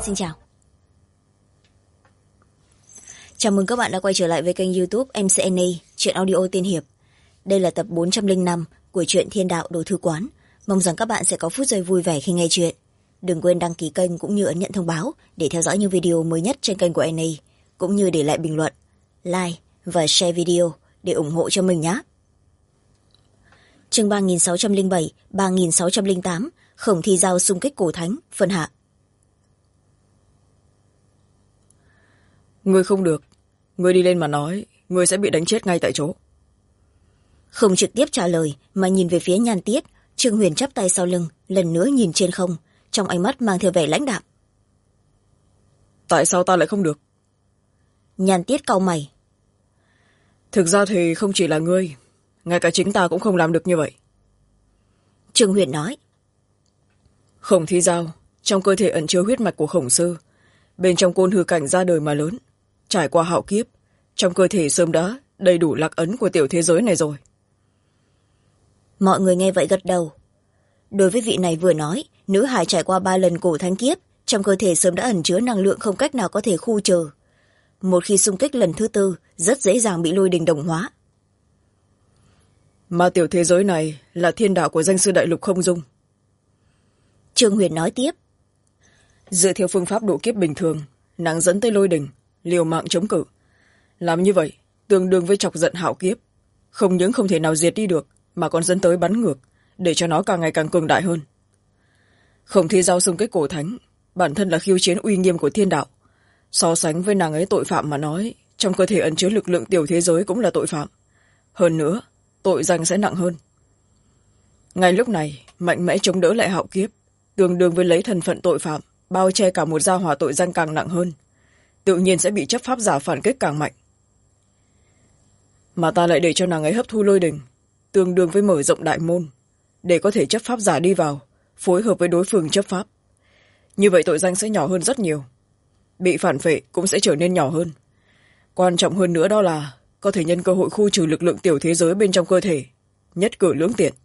Xin chào. Chào mừng các bạn đã quay trở lại với kênh YouTube MCNA, truyện audio tiên hiệp. Đây là tập 405 của truyện Thiên Đạo Đồ Thư Quán. Mong rằng các bạn sẽ có phút giây vui vẻ khi nghe chuyện. Đừng quên đăng ký kênh cũng như ấn nhận thông báo để theo dõi những video mới nhất trên kênh của NA, cũng như để lại bình luận, like và share video để ủng hộ cho mình nhé. Chương 3607, 3608, Khổng Thi Giao xung kích cổ thánh, phần hạ. Ngươi không được. Ngươi đi lên mà nói, ngươi sẽ bị đánh chết ngay tại chỗ. Không trực tiếp trả lời mà nhìn về phía Nhan Tiết. Trương Huyền chắp tay sau lưng, lần nữa nhìn trên không, trong ánh mắt mang theo vẻ lãnh đạm. Tại sao ta lại không được? Nhan Tiết cau mày. Thực ra thì không chỉ là ngươi, ngay cả chính ta cũng không làm được như vậy. Trương Huyền nói. Khổng Thi Giao, trong cơ thể ẩn chứa huyết mạch của Khổng Sư, bên trong côn hư cảnh ra đời mà lớn, trải qua hạo kiếp, trong cơ thể sớm đã đầy đủ lạc ấn của tiểu thế giới này rồi. Mọi người nghe vậy gật đầu. Đối với vị này vừa nói, nữ hài trải qua 3 lần cổ thánh kiếp, trong cơ thể sớm đã ẩn chứa năng lượng không cách nào có thể khu trừ. Một khi xung kích lần thứ 4, rất dễ dàng bị lôi đình đồng hóa. Mà tiểu thế giới này là thiên đạo của danh sư đại lục không dung. Trương Huyền nói tiếp. Dựa theo phương pháp độ kiếp bình thường, nàng dẫn tới lôi đình, liều mạng chống cự. Làm như vậy, tương đương với chọc giận hạo kiếp. Không những không thể nào diệt đi được, mà còn dẫn tới bắn ngược, để cho nó càng ngày càng cường đại hơn. Khổng Thi Giao xung kích cổ thánh, bản thân là khiêu chiến uy nghiêm của thiên đạo. So sánh với nàng ấy tội phạm mà nói, trong cơ thể ẩn chứa lực lượng tiểu thế giới cũng là tội phạm. Hơn nữa, tội danh sẽ nặng hơn. Ngay lúc này, mạnh mẽ chống đỡ lại hạo kiếp, tương đương với lấy thân phận tội phạm, bao che cả một gia hỏa tội danh càng nặng hơn. Tự nhiên sẽ bị chấp pháp giả phản kích càng mạnh. Mà ta lại để cho nàng ấy hấp thu lôi đình, tương đương với mở rộng đại môn, để có thể chấp pháp giả đi vào, phối hợp với đối phương chấp pháp. Như vậy tội danh sẽ nhỏ hơn rất nhiều. Bị phản phệ cũng sẽ trở nên nhỏ hơn. Quan trọng hơn nữa đó là có thể nhân cơ hội khu trừ lực lượng tiểu thế giới bên trong cơ thể, nhất cử lưỡng tiện.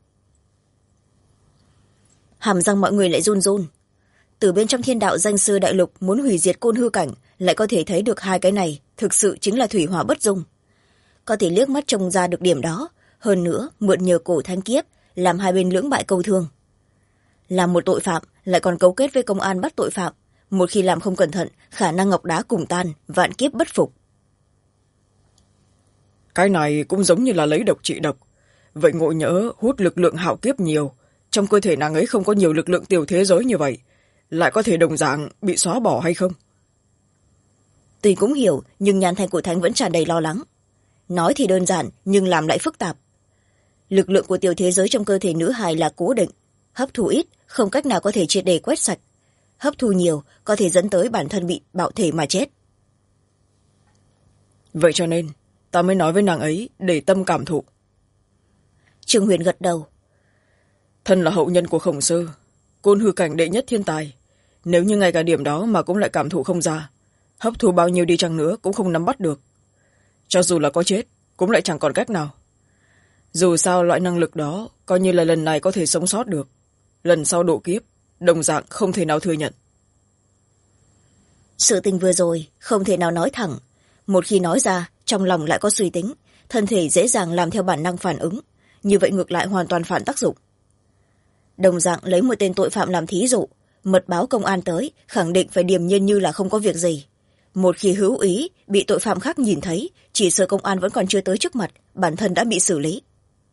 Hàm răng mọi người lại run run. Từ bên trong thiên đạo danh sư đại lục muốn hủy diệt côn hư cảnh, lại có thể thấy được hai cái này thực sự chính là thủy hỏa bất dung. Có thể liếc mắt trông ra được điểm đó, hơn nữa mượn nhờ cổ thánh kiếp làm hai bên lưỡng bại câu thương. Làm một tội phạm lại còn cấu kết với công an bắt tội phạm, một khi làm không cẩn thận, khả năng ngọc đá cùng tan, vạn kiếp bất phục. Cái này cũng giống như là lấy độc trị độc. Vậy ngộ nhỡ hút lực lượng hạo kiếp nhiều, trong cơ thể nàng ấy không có nhiều lực lượng tiểu thế giới như vậy, lại có thể đồng dạng bị xóa bỏ hay không? Tuy cũng hiểu, nhưng Nhan Thanh của Thánh vẫn tràn đầy lo lắng. Nói thì đơn giản, nhưng làm lại phức tạp. Lực lượng của tiểu thế giới trong cơ thể nữ hài là cố định, hấp thu ít, không cách nào có thể triệt để quét sạch. Hấp thu nhiều, có thể dẫn tới bản thân bị bạo thể mà chết. Vậy cho nên, ta mới nói với nàng ấy để tâm cảm thụ. Trương Huyền gật đầu. Thân là hậu nhân của Khổng Sư, côn hư cảnh đệ nhất thiên tài. Nếu như ngay cả điểm đó mà cũng lại cảm thụ không ra, hấp thu bao nhiêu đi chăng nữa cũng không nắm bắt được. Cho dù là có chết, cũng lại chẳng còn cách nào. Dù sao loại năng lực đó, coi như là lần này có thể sống sót được. Lần sau độ kiếp, đồng dạng không thể nào thừa nhận. Sự tình vừa rồi, không thể nào nói thẳng. Một khi nói ra, trong lòng lại có suy tính, thân thể dễ dàng làm theo bản năng phản ứng. Như vậy ngược lại hoàn toàn phản tác dụng. Đồng dạng lấy một tên tội phạm làm thí dụ, mật báo công an tới, khẳng định phải điềm nhiên như là không có việc gì. Một khi hữu ý, bị tội phạm khác nhìn thấy, chỉ sợ công an vẫn còn chưa tới trước mặt, bản thân đã bị xử lý.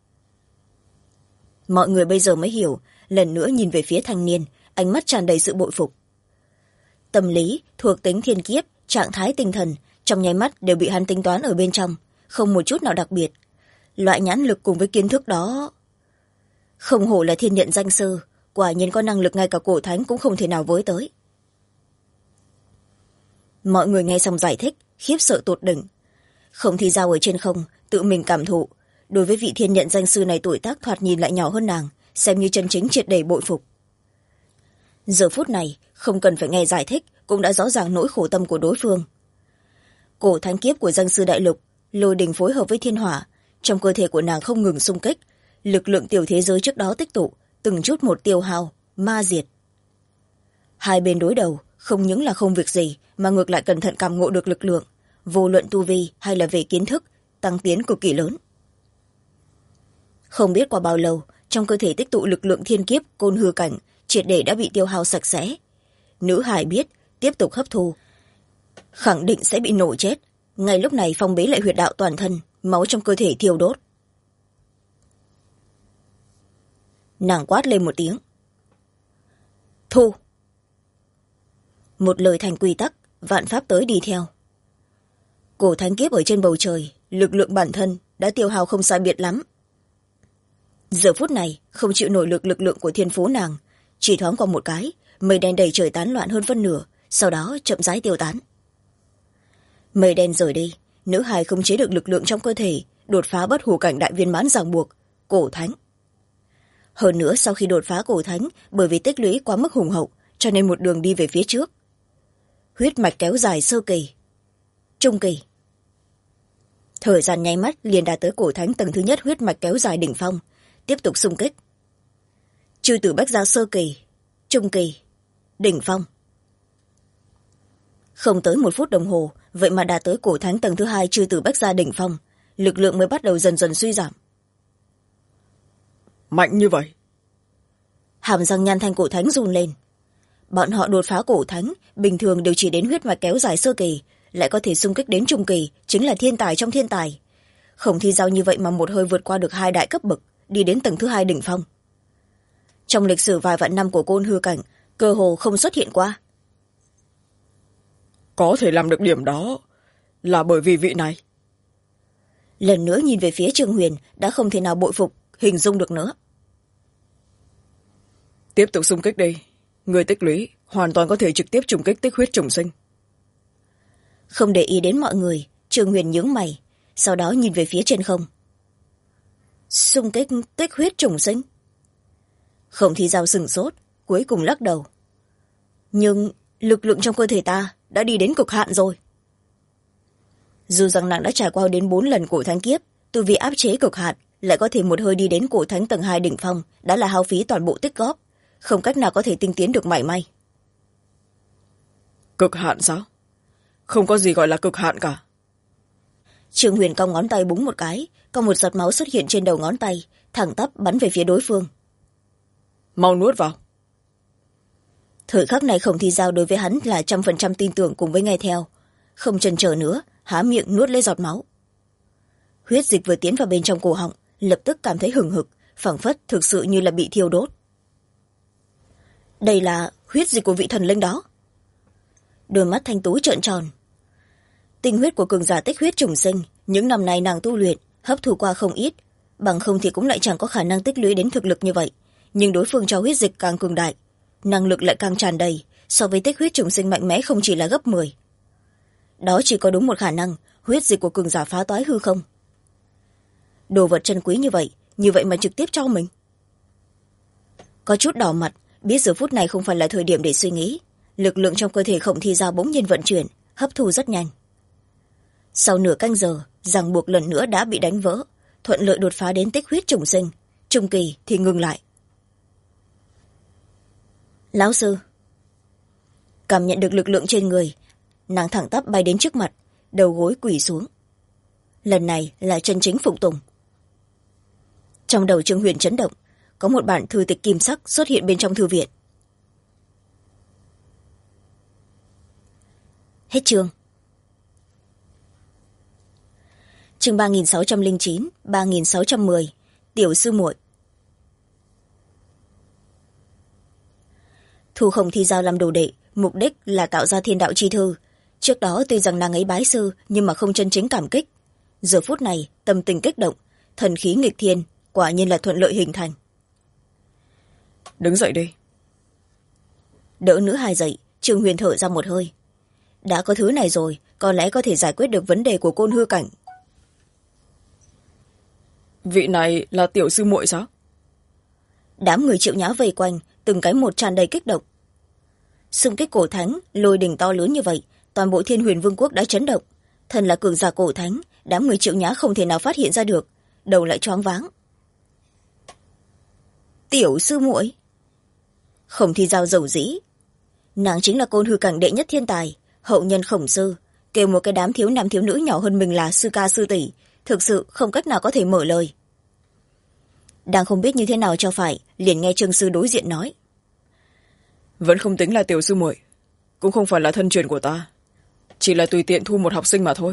Mọi người bây giờ mới hiểu, lần nữa nhìn về phía thanh niên, ánh mắt tràn đầy sự bội phục. Tâm lý, thuộc tính thiên kiếp, trạng thái tinh thần, trong nháy mắt đều bị hắn tính toán ở bên trong, không một chút nào đặc biệt. Loại nhãn lực cùng với kiến thức đó... Không hổ là thiên nhận danh sư, quả nhiên có năng lực ngay cả cổ thánh cũng không thể nào với tới. Mọi người nghe xong giải thích, khiếp sợ tột đỉnh. Khổng Thi Giao ở trên không, tự mình cảm thụ. Đối với vị thiên nhận danh sư này tuổi tác thoạt nhìn lại nhỏ hơn nàng, xem như chân chính triệt để bội phục. Giờ phút này, không cần phải nghe giải thích, cũng đã rõ ràng nỗi khổ tâm của đối phương. Cổ thánh kiếp của danh sư đại lục, lôi đình phối hợp với thiên hỏa, trong cơ thể của nàng không ngừng xung kích, lực lượng tiểu thế giới trước đó tích tụ, từng chút một tiêu hao, ma diệt. Hai bên đối đầu, không những là không việc gì mà ngược lại cẩn thận cảm ngộ được lực lượng, vô luận tu vi hay là về kiến thức, tăng tiến cực kỳ lớn. Không biết qua bao lâu, trong cơ thể tích tụ lực lượng thiên kiếp côn hư cảnh triệt để đã bị tiêu hao sạch sẽ. Nữ hài biết tiếp tục hấp thu khẳng định sẽ bị nổ chết. Ngay lúc này phong bế lại huyệt đạo toàn thân, máu trong cơ thể thiêu đốt. Nàng quát lên một tiếng: thu. Một lời thành quy tắc, vạn pháp tới đi theo. Cổ thánh kiếp ở trên bầu trời, lực lượng bản thân đã tiêu hao không sai biệt lắm. Giờ phút này không chịu nổi lực lượng của thiên phú nàng, chỉ thoáng qua một cái, mây đen đầy trời tán loạn hơn phân nửa, sau đó chậm rãi tiêu tán. Mây đen rời đi, nữ hài không chế được lực lượng trong cơ thể, đột phá bất hủ cảnh đại viên mãn ràng buộc cổ thánh. Hơn nữa sau khi đột phá cổ thánh, bởi vì tích lũy quá mức hùng hậu cho nên một đường đi về phía trước. Huyết mạch kéo dài sơ kỳ, trung kỳ. Thời gian nháy mắt liền đạt tới cổ thánh tầng thứ nhất huyết mạch kéo dài đỉnh phong, tiếp tục xung kích. Chư tử bách gia sơ kỳ, trung kỳ, đỉnh phong. Không tới một phút đồng hồ, vậy mà đạt tới cổ thánh tầng thứ hai chư tử bách gia đỉnh phong, lực lượng mới bắt đầu dần dần suy giảm. Mạnh như vậy? Hàm răng Nhan Thanh cổ thánh run lên. Bọn họ đột phá cổ thánh bình thường đều chỉ đến huyết mạch kéo dài sơ kỳ, lại có thể xung kích đến trung kỳ, chính là thiên tài trong thiên tài. Không thi giao như vậy mà một hơi vượt qua được hai đại cấp bậc, đi đến tầng thứ hai đỉnh phong. Trong lịch sử vài vạn năm của côn hư cảnh, cơ hồ không xuất hiện qua. Có thể làm được điểm đó là bởi vì vị này. Lần nữa nhìn về phía Trương Huyền đã không thể nào bội phục, hình dung được nữa. Tiếp tục xung kích đi, người tích lũy hoàn toàn có thể trực tiếp trùng kích tích huyết trùng sinh. Không để ý đến mọi người, Trương Huyền nhướng mày, sau đó nhìn về phía trên không. Xung kích tích huyết trùng sinh? Không thi giao sừng sốt, cuối cùng lắc đầu. Nhưng lực lượng trong cơ thể ta đã đi đến cực hạn rồi. Dù rằng nàng đã trải qua đến 4 lần cổ thánh kiếp, tu vi áp chế cực hạn, lại có thể một hơi đi đến cổ thánh tầng 2 đỉnh phong, đã là hao phí toàn bộ tích góp, không cách nào có thể tinh tiến được mảy may. Cực hạn sao? Không có gì gọi là cực hạn cả. Trương Huyền cong ngón tay búng một cái, có một giọt máu xuất hiện trên đầu ngón tay, thẳng tắp bắn về phía đối phương. Mau nuốt vào. Thời khắc này Khổng Thi Giao đối với hắn là 100% tin tưởng cùng với nghe theo, không chần chờ nữa, há miệng nuốt lấy giọt máu. Huyết dịch vừa tiến vào bên trong cổ họng, lập tức cảm thấy hừng hực, phảng phất thực sự như là bị thiêu đốt. Đây là huyết dịch của vị thần linh đó. Đôi mắt thanh tú trợn tròn. Tinh huyết của cường giả tích huyết trùng sinh, những năm này nàng tu luyện, hấp thu qua không ít, bằng không thì cũng lại chẳng có khả năng tích lũy đến thực lực như vậy. Nhưng đối phương cho huyết dịch càng cường đại, năng lực lại càng tràn đầy, so với tích huyết trùng sinh mạnh mẽ không chỉ là gấp 10. Đó chỉ có đúng một khả năng, huyết dịch của cường giả phá toái hư không. Đồ vật chân quý như vậy mà trực tiếp cho mình. Có chút đỏ mặt, biết giờ phút này không phải là thời điểm để suy nghĩ. Lực lượng trong cơ thể Khổng Thi Giao bỗng nhiên vận chuyển, hấp thu rất nhanh. Sau nửa canh giờ, ràng buộc lần nữa đã bị đánh vỡ, thuận lợi đột phá đến tích huyết trùng sinh, trung kỳ thì ngừng lại. Lão sư. Cảm nhận được lực lượng trên người, nàng thẳng tắp bay đến trước mặt, đầu gối quỳ xuống. Lần này là chân chính phụng tùng. Trong đầu Trương Huyền chấn động, có một bản thư tịch kim sắc xuất hiện bên trong thư viện. Hết chương. Chương 3609, 3610, Tiểu sư muội. Thu Khổng Thi Giao làm đồ đệ, mục đích là tạo ra thiên đạo chi thư. Trước đó tuy rằng nàng ấy bái sư nhưng mà không chân chính cảm kích. Giờ phút này tâm tình kích động, thần khí nghịch thiên, quả nhiên là thuận lợi hình thành. Đứng dậy đi. Đỡ nữ hài dậy, Trương Huyền thở ra một hơi. Đã có thứ này rồi, có lẽ có thể giải quyết được vấn đề của côn hư cảnh. Vị này là tiểu sư muội sao? Đám người Triệu Nhã vây quanh, từng cái một tràn đầy kích động. Xung kích cổ thánh, lôi đỉnh to lớn như vậy, toàn bộ Thiên Huyền Vương quốc đã chấn động. Thần là cường giả cổ thánh, đám người Triệu Nhã không thể nào phát hiện ra được, đầu lại choáng váng. Tiểu sư muội. Khổng Thi Giao dầu dĩ. nàng chính là côn hư cảnh đệ nhất thiên tài, hậu nhân khổng sư, kêu một cái đám thiếu nam thiếu nữ nhỏ hơn mình là sư ca sư tỷ, thực sự không cách nào có thể mở lời. Đang không biết như thế nào cho phải, liền nghe Trương sư đối diện nói: vẫn không tính là tiểu sư muội, cũng không phải là thân truyền của ta, chỉ là tùy tiện thu một học sinh mà thôi.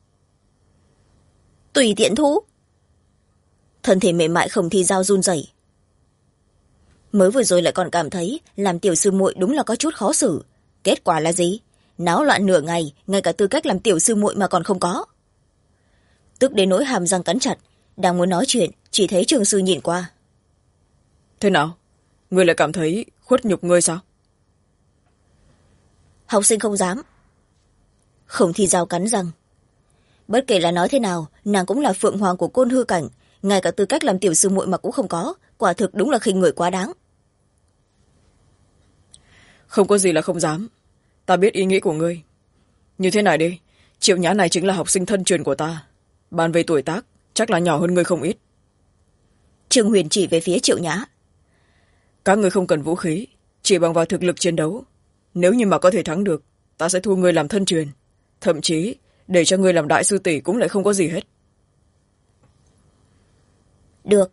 Tùy tiện thu? Thân thể mềm mại Khổng Thi Giao run rẩy. Mới vừa rồi lại còn cảm thấy làm tiểu sư muội đúng là có chút khó xử, kết quả là gì? Náo loạn nửa ngày, ngay cả tư cách làm tiểu sư muội mà còn không có. Tức đến nỗi hàm răng cắn chặt, đang muốn nói chuyện, chỉ thấy Trương sư nhìn qua. Thế nào, ngươi lại cảm thấy khuất nhục ngươi sao? Học sinh không dám. Khổng Thi Giao cắn răng. Bất kể là nói thế nào, nàng cũng là phượng hoàng của côn hư cảnh, ngay cả tư cách làm tiểu sư muội mà cũng không có, quả thực đúng là khinh người quá đáng. Không có gì là không dám, ta biết ý nghĩ của ngươi. Như thế này đi, Triệu Nhã này chính là học sinh thân truyền của ta, bàn về tuổi tác chắc là nhỏ hơn ngươi không ít. Trương Huyền chỉ về phía Triệu Nhã. Các ngươi không cần vũ khí, chỉ bằng vào thực lực chiến đấu, nếu như mà có thể thắng được, ta sẽ thu ngươi làm thân truyền, thậm chí để cho ngươi làm đại sư tỷ cũng lại không có gì hết. Được.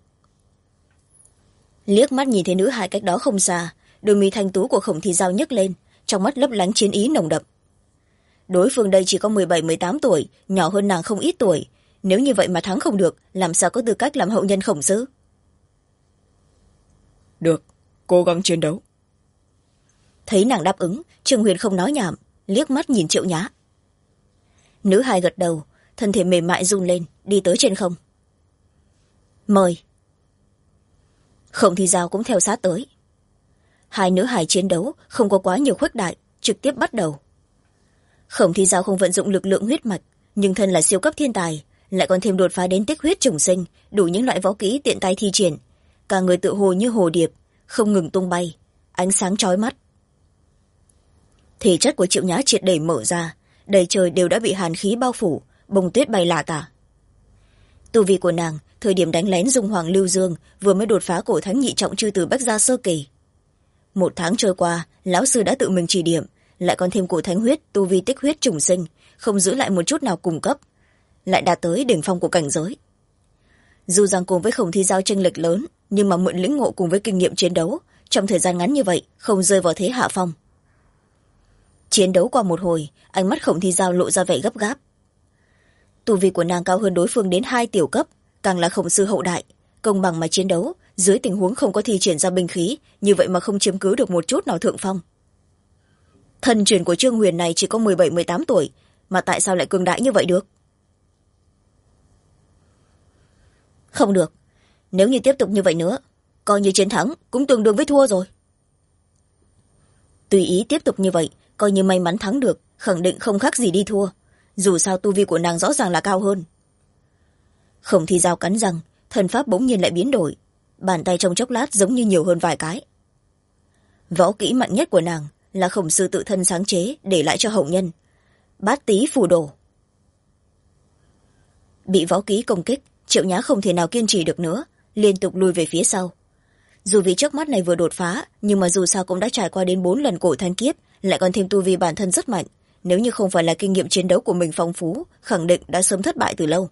Liếc mắt nhìn thấy nữ hài cách đó không xa, đôi mi thanh tú của Khổng Thi Giao nhấc lên, trong mắt lấp lánh chiến ý nồng đậm. Đối phương đây chỉ có 17-18 tuổi, nhỏ hơn nàng không ít tuổi, nếu như vậy mà thắng không được, làm sao có tư cách làm hậu nhân Khổng sư? Được, cố gắng chiến đấu. Thấy nàng đáp ứng, Trương Huyền không nói nhảm, liếc mắt nhìn Triệu Nhã. Nữ hài gật đầu, thân thể mềm mại run lên, đi tới trên không. Mời. Khổng Thi Giao cũng theo sát tới. Hai nữ hài chiến đấu không có quá nhiều khuếch đại, trực tiếp bắt đầu. Khổng Thi Giao không vận dụng lực lượng huyết mạch, nhưng thân là siêu cấp thiên tài, lại còn thêm đột phá đến tích huyết trùng sinh, đủ những loại võ kỹ tiện tay thi triển, cả người tự hồ như hồ điệp, không ngừng tung bay, ánh sáng chói mắt. Thể chất của Triệu Nhã triệt để mở ra, đầy trời đều đã bị hàn khí bao phủ, bông tuyết bay lả tả. Tu vi của nàng thời điểm đánh lén Dung Hoàng Lưu Dương vừa mới đột phá cổ thánh nhị trọng chư từ Bách Gia sơ kỳ. 1 tháng trôi qua, lão sư đã tự mình chỉ điểm, lại còn thêm cổ thánh huyết, tu vi tích huyết trùng sinh, không giữ lại một chút nào cung cấp, lại đạt tới đỉnh phong của cảnh giới. Dù rằng cùng với Khổng Thi Giao chênh lệch lớn, nhưng mà mượn lĩnh ngộ cùng với kinh nghiệm chiến đấu, trong thời gian ngắn như vậy không rơi vào thế hạ phong. Chiến đấu qua một hồi, ánh mắt Khổng Thi Giao lộ ra vẻ gấp gáp. Tu vi của nàng cao hơn đối phương đến 2 tiểu cấp, càng là khổng sư hậu đại, công bằng mà chiến đấu, dưới tình huống không có thi triển ra binh khí, như vậy mà không chiếm cứ được một chút nào thượng phong. Thân truyền của Trương Huyền này chỉ có 17-18 tuổi, mà tại sao lại cường đại như vậy được? Không được, nếu như tiếp tục như vậy nữa, coi như chiến thắng cũng tương đương với thua rồi. Tùy ý tiếp tục như vậy, coi như may mắn thắng được, khẳng định không khác gì đi thua, dù sao tu vi của nàng rõ ràng là cao hơn. Khổng Thi Giao cắn răng, thần pháp bỗng nhiên lại biến đổi, bàn tay trong chốc lát giống như nhiều hơn vài cái. Võ kỹ mạnh nhất của nàng là khổng sư tự thân sáng chế để lại cho hậu nhân, Bát Tý Phù Đồ. Bị võ kỹ công kích, Triệu Nhã không thể nào kiên trì được nữa, liên tục lùi về phía sau. Dù vì trước mắt này vừa đột phá, nhưng mà dù sao cũng đã trải qua đến 4 lần cổ thanh kiếp, lại còn thêm tu vi bản thân rất mạnh, nếu như không phải là kinh nghiệm chiến đấu của mình phong phú, khẳng định đã sớm thất bại từ lâu.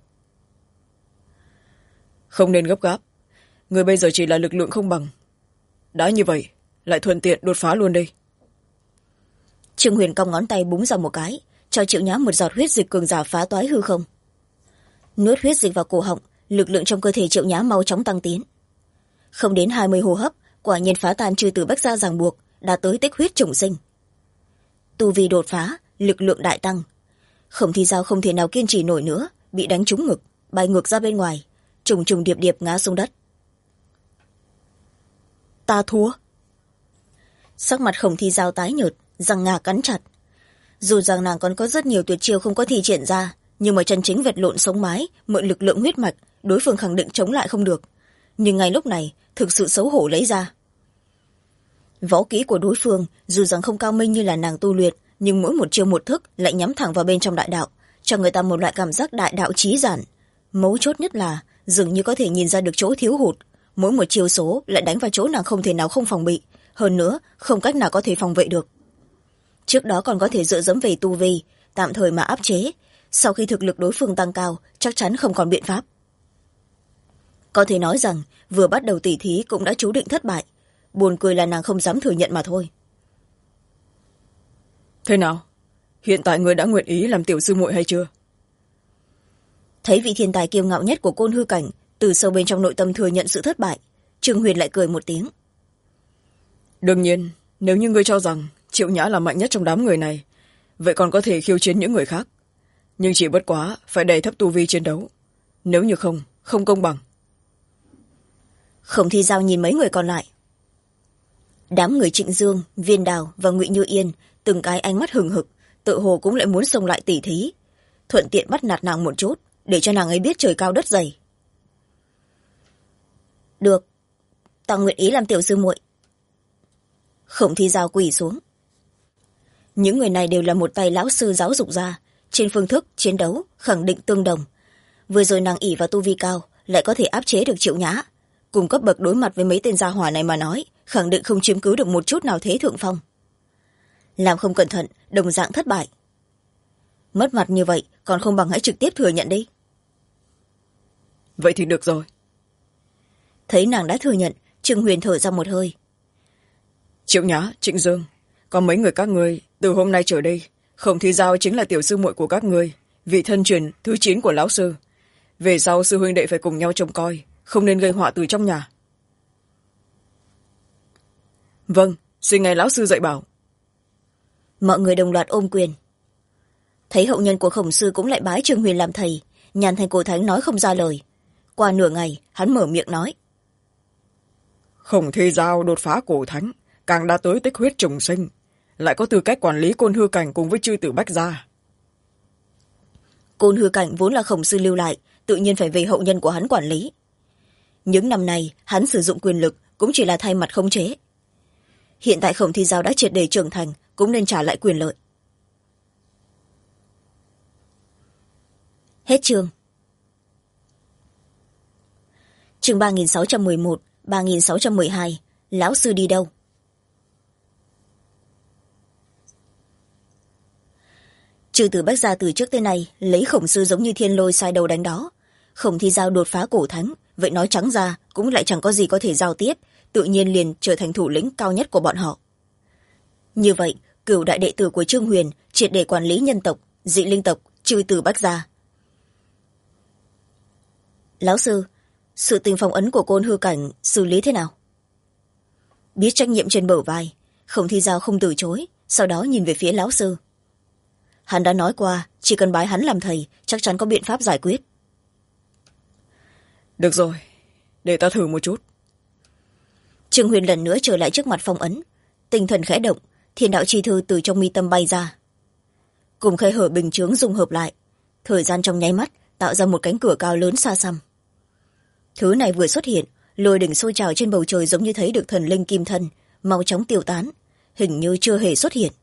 Không nên gấp gáp, người bây giờ chỉ là lực lượng không bằng. Đã như vậy, lại thuận tiện đột phá luôn đi. Trương Huyền cong ngón tay búng ra một cái, cho Triệu Nhã một giọt huyết dịch cường giả phá toái hư không. Nuốt huyết dịch vào cổ họng, lực lượng trong cơ thể Triệu Nhã mau chóng tăng tiến. Không đến 20 hô hấp, quả nhiên phá tan chư từ Bách Gia ràng buộc, đã tới tích huyết trùng sinh. Tu vi đột phá, lực lượng đại tăng. Khổng Thi Giao không thể nào kiên trì nổi nữa, bị đánh trúng ngực, bay ngược ra bên ngoài, trùng trùng điệp điệp ngã xuống đất. Ta thua. Sắc mặt Khổng Thi Giao tái nhợt, răng ngà cắn chặt. Dù rằng nàng còn có rất nhiều tuyệt chiêu không có thi triển ra, nhưng mà chân chính vật lộn sống mái, mượn lực lượng huyết mạch, đối phương khẳng định chống lại không được. Nhưng ngay lúc này, thực sự xấu hổ lấy ra. Võ kỹ của đối phương, dù rằng không cao minh như là nàng tu luyện, nhưng mỗi một chiêu một thức lại nhắm thẳng vào bên trong đại đạo, cho người ta một loại cảm giác đại đạo trí giản. Mấu chốt nhất là, dường như có thể nhìn ra được chỗ thiếu hụt, mỗi một chiêu số lại đánh vào chỗ nàng không thể nào không phòng bị, hơn nữa, không cách nào có thể phòng vệ được. trước đó còn có thể dựa dẫm về tu vi tạm thời mà áp chế, sau khi thực lực đối phương tăng cao chắc chắn không còn biện pháp. Có thể nói rằng vừa bắt đầu tỉ thí cũng đã chú định thất bại, buồn cười là nàng không dám thừa nhận mà thôi. Thế nào, hiện tại người đã nguyện ý làm tiểu sư muội hay chưa? Thấy vị thiên tài kiêu ngạo nhất của Côn Hư Cảnh từ sâu bên trong nội tâm thừa nhận sự thất bại, Trương Huyền lại cười một tiếng. Đương nhiên, nếu như ngươi cho rằng Triệu Nhã là mạnh nhất trong đám người này, vậy còn có thể khiêu chiến những người khác, nhưng chỉ bất quá phải đẩy thấp tu vi chiến đấu, nếu như không công bằng. Khổng Thi Giao nhìn mấy người còn lại. Đám người Trịnh Dương, Viên Đào và Ngụy Như Yên từng cái ánh mắt hừng hực, tự hồ cũng lại muốn xông lại tỉ thí, thuận tiện bắt nạt nàng một chút để cho nàng ấy biết trời cao đất dày. Được, ta nguyện ý làm tiểu sư muội. Khổng Thi Giao quỳ xuống. Những người này đều là một tay lão sư giáo dục ra, trên phương thức chiến đấu khẳng định tương đồng. Vừa rồi nàng ỷ vào tu vi cao lại có thể áp chế được Triệu Nhã, cùng cấp bậc đối mặt với mấy tên gia hỏa này mà nói khẳng định không chiếm cứ được một chút nào thế thượng phong. Làm không cẩn thận đồng dạng thất bại. Mất mặt như vậy còn không bằng hãy trực tiếp thừa nhận đi. Vậy thì được rồi. Thấy nàng đã thừa nhận, Trương Huyền thở ra một hơi. Triệu Nhã, Trịnh Dương, có mấy người các ngươi từ hôm nay trở đi, Khổng Thi Giao chính là tiểu sư muội của các ngươi, vị thân truyền thứ 9 của lão sư. Về sau sư huynh đệ phải cùng nhau trông coi, không nên gây họa từ trong nhà. Vâng, xin nghe lão sư dạy bảo. Mọi người đồng loạt ôm quyền. Thấy hậu nhân của Khổng sư cũng lại bái Trương Huyền làm thầy, Nhàn Thành Cổ Thánh nói không ra lời. Qua nửa ngày hắn mở miệng nói. Khổng Thi Giao đột phá cổ thánh, càng đã tới tích huyết trùng sinh, lại có tư cách quản lý Côn Hư Cảnh cùng với chư tử Bách gia. Côn Hư Cảnh vốn là Khổng sư lưu lại, tự nhiên phải về hậu nhân của hắn quản lý. Những năm này hắn sử dụng quyền lực cũng chỉ là thay mặt khống chế. Hiện tại Khổng Thi Giao đã triệt để trưởng thành, cũng nên trả lại quyền lợi. Hết chương. Chương 3611, 3612, lão sư đi đâu? Chư tử Bách gia từ trước tới nay lấy Khổng sư giống như thiên lôi sai đầu đánh đó. Khổng Thi Giao đột phá cổ thánh, vậy nói trắng ra cũng lại chẳng có gì có thể giao tiếp, tự nhiên liền trở thành thủ lĩnh cao nhất của bọn họ. Như vậy, cửu đại đệ tử của Trương Huyền triệt để quản lý nhân tộc, dị linh tộc, chư tử Bách gia. Lão sư, sự tình phong ấn của Côn Hư Cảnh xử lý thế nào? Biết trách nhiệm trên bờ vai, Khổng Thi Giao không từ chối, sau đó nhìn về phía lão sư. Hắn đã nói qua, chỉ cần bái hắn làm thầy, chắc chắn có biện pháp giải quyết. Được rồi, để ta thử một chút. Trương Huyền lần nữa trở lại trước mặt phong ấn, tinh thần khẽ động, thiên đạo chi thư từ trong mi tâm bay ra. Cùng khe hở bình chướng dung hợp lại, thời gian trong nháy mắt tạo ra một cánh cửa cao lớn xa xăm. Thứ này vừa xuất hiện, lôi đỉnh sôi trào trên bầu trời giống như thấy được thần linh kim thân, mau chóng tiêu tán, hình như chưa hề xuất hiện.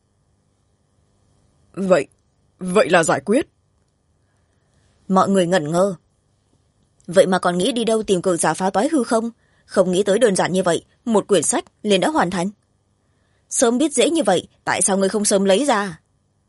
Vậy là giải quyết. Mọi người ngẩn ngơ. Vậy mà còn nghĩ đi đâu tìm cường giả phá toái hư không? Không nghĩ tới đơn giản như vậy, một quyển sách liền đã hoàn thành. Sớm biết dễ như vậy, tại sao ngươi không sớm lấy ra?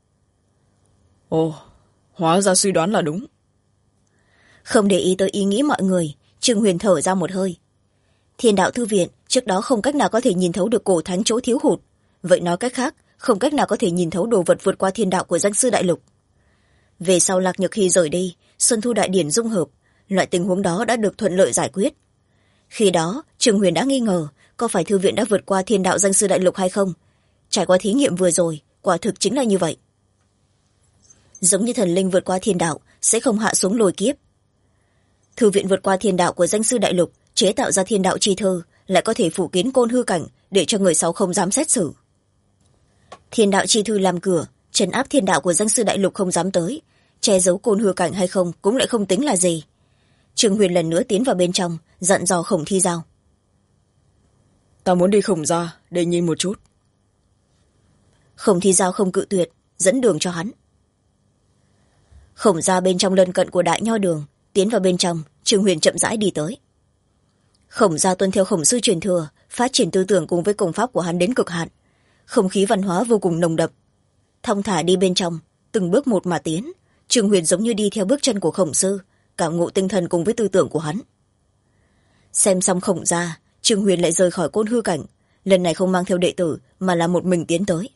Ồ, hóa ra suy đoán là đúng. Không để ý tới ý nghĩ mọi người, Trương Huyền thở ra một hơi. Thiên đạo thư viện trước đó không cách nào có thể nhìn thấu được cổ thánh chỗ thiếu hụt, vậy nói cách khác, không cách nào có thể nhìn thấu đồ vật vượt qua thiên đạo của danh sư đại lục. Về sau Lạc Nhược Hy rời đi, Xuân Thu Đại Điển dung hợp, loại tình huống đó đã được thuận lợi giải quyết. Khi đó Trương Huyền đã nghi ngờ có phải thư viện đã vượt qua thiên đạo danh sư đại lục hay không. Trải qua thí nghiệm vừa rồi, quả thực chính là như vậy. Giống như thần linh vượt qua thiên đạo sẽ không hạ xuống lôi kiếp. Thư viện vượt qua thiên đạo của danh sư đại lục chế tạo ra thiên đạo chi thư, lại có thể phủ kín Côn Hư Cảnh để cho người sau không dám xét xử. Thiên đạo chi thư làm cửa, trấn áp thiên đạo của danh sư đại lục không dám tới, che giấu Côn Hư Cảnh hay không cũng lại không tính là gì. Trương Huyền lần nữa tiến vào bên trong, dặn dò Khổng Thi Giao. Ta muốn đi Khổng gia để nhìn một chút. Khổng Thi Giao không cự tuyệt, dẫn đường cho hắn. Khổng gia bên trong lân cận của Đại Nho Đường, tiến vào bên trong, Trương Huyền chậm rãi đi tới. Khổng gia tuân theo Khổng sư truyền thừa, phát triển tư tưởng cùng với công pháp của hắn đến cực hạn, không khí văn hóa vô cùng nồng đậm, thong thả đi bên trong, từng bước một mà tiến. Trương Huyền giống như đi theo bước chân của Khổng Sư, cảm ngộ tinh thần cùng với tư tưởng của hắn. Xem xong Khổng gia, Trương Huyền lại rời khỏi Côn Hư cảnh, lần này không mang theo đệ tử mà là một mình tiến tới.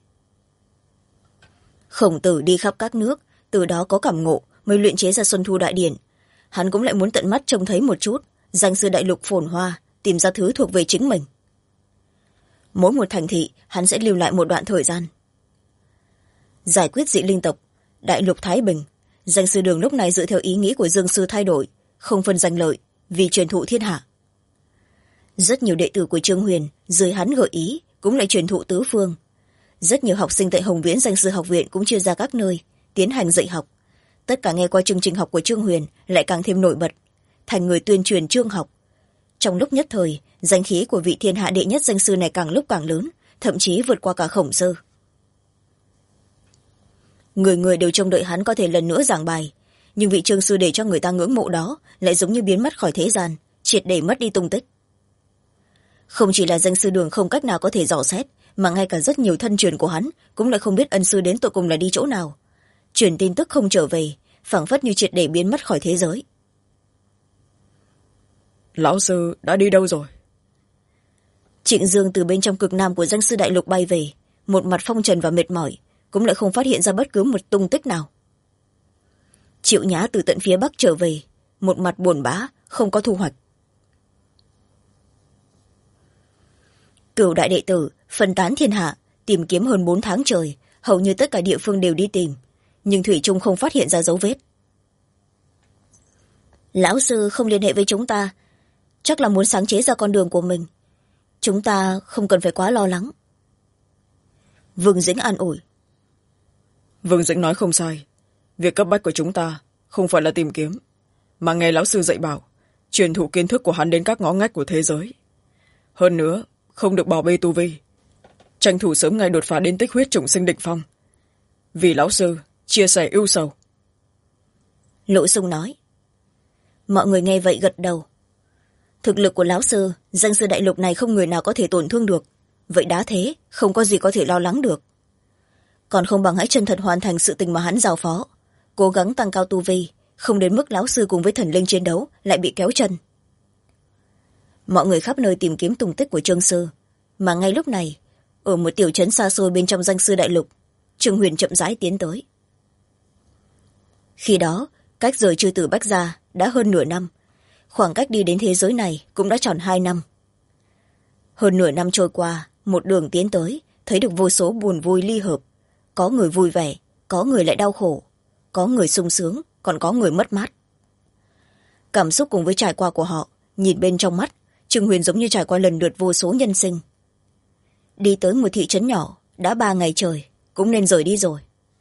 Khổng Tử đi khắp các nước, từ đó có cảm ngộ mới luyện chế ra Xuân Thu Đại Điển. Hắn cũng lại muốn tận mắt trông thấy một chút danh sư đại lục phồn hoa, tìm ra thứ thuộc về chính mình. Mỗi một thành thị hắn sẽ lưu lại một đoạn thời gian. Giải quyết dị linh tộc, đại lục Thái Bình. Danh sư Đường lúc này dựa theo ý nghĩ của Dương sư thay đổi, không phân danh lợi, vì truyền thụ thiên hạ. Rất nhiều đệ tử của Trương Huyền dưới hắn gợi ý cũng lại truyền thụ tứ phương. Rất nhiều học sinh tại Hồng Viễn Danh sư học viện cũng chia ra các nơi tiến hành dạy học. Tất cả nghe qua chương trình học của Trương Huyền lại càng thêm nổi bật, thành người tuyên truyền trương học. Trong lúc nhất thời, danh khí của vị thiên hạ đệ nhất danh sư này càng lúc càng lớn, thậm chí vượt qua cả Khổng Sư. Người người đều trông đợi hắn có thể lần nữa giảng bài, nhưng vị Trương sư để cho người ta ngưỡng mộ đó lại giống như biến mất khỏi thế gian, triệt để mất đi tung tích. Không chỉ là danh sư Đường không cách nào có thể dò xét, mà ngay cả rất nhiều thân truyền của hắn cũng lại không biết ân sư đến tận cùng là đi chỗ nào. Truyền tin tức không trở về, phảng phất như triệt để biến mất khỏi thế giới. Lão sư đã đi đâu rồi? Trịnh Dương từ bên trong cực nam của danh sư đại lục bay về, một mặt phong trần và mệt mỏi, cũng lại không phát hiện ra bất cứ một tung tích nào. Triệu Nhã từ tận phía bắc trở về, một mặt buồn bã, không có thu hoạch. Cửu đại đệ tử phân tán thiên hạ, tìm kiếm hơn 4 tháng trời, hầu như tất cả địa phương đều đi tìm, nhưng thủy chung không phát hiện ra dấu vết. Lão sư không liên hệ với chúng ta, chắc là muốn sáng chế ra con đường của mình. Chúng ta không cần phải quá lo lắng. Vương Dĩnh an ủi. Vương Dĩnh nói không sai, việc cấp bách của chúng ta không phải là tìm kiếm, mà nghe lão sư dạy bảo, truyền thụ kiến thức của hắn đến các ngõ ngách của thế giới. Hơn nữa, không được bỏ bê tu vi, tranh thủ sớm ngày đột phá đến tích huyết chủng sinh đỉnh phong, vì lão sư chia sẻ ưu sầu. Lộ Sung nói. Mọi người nghe vậy gật đầu. Thực lực của lão sư, danh sư đại lục này không người nào có thể tổn thương được, vậy đã thế không có gì có thể lo lắng được. Còn không bằng hãy chân thật hoàn thành sự tình mà hắn giao phó, cố gắng tăng cao tu vi, không đến mức lão sư cùng với thần linh chiến đấu lại bị kéo chân. Mọi người khắp nơi tìm kiếm tung tích của Trương sư, mà ngay lúc này, ở một tiểu trấn xa xôi bên trong danh sư đại lục, Trương Huyền chậm rãi tiến tới. Khi đó, cách rời Chư Tử Bách Gia đã hơn nửa năm, khoảng cách đi đến thế giới này cũng đã tròn 2 năm. Hơn nửa năm trôi qua, một đường tiến tới, thấy được vô số buồn vui ly hợp. Có người vui vẻ, có người lại đau khổ, có người sung sướng, còn có người mất mát. Cảm xúc cùng với trải qua của họ, nhìn bên trong mắt, Trương Huyền giống như trải qua lần lượt vô số nhân sinh. Đi tới một thị trấn nhỏ, đã 3 ngày trời, cũng nên rời đi rồi.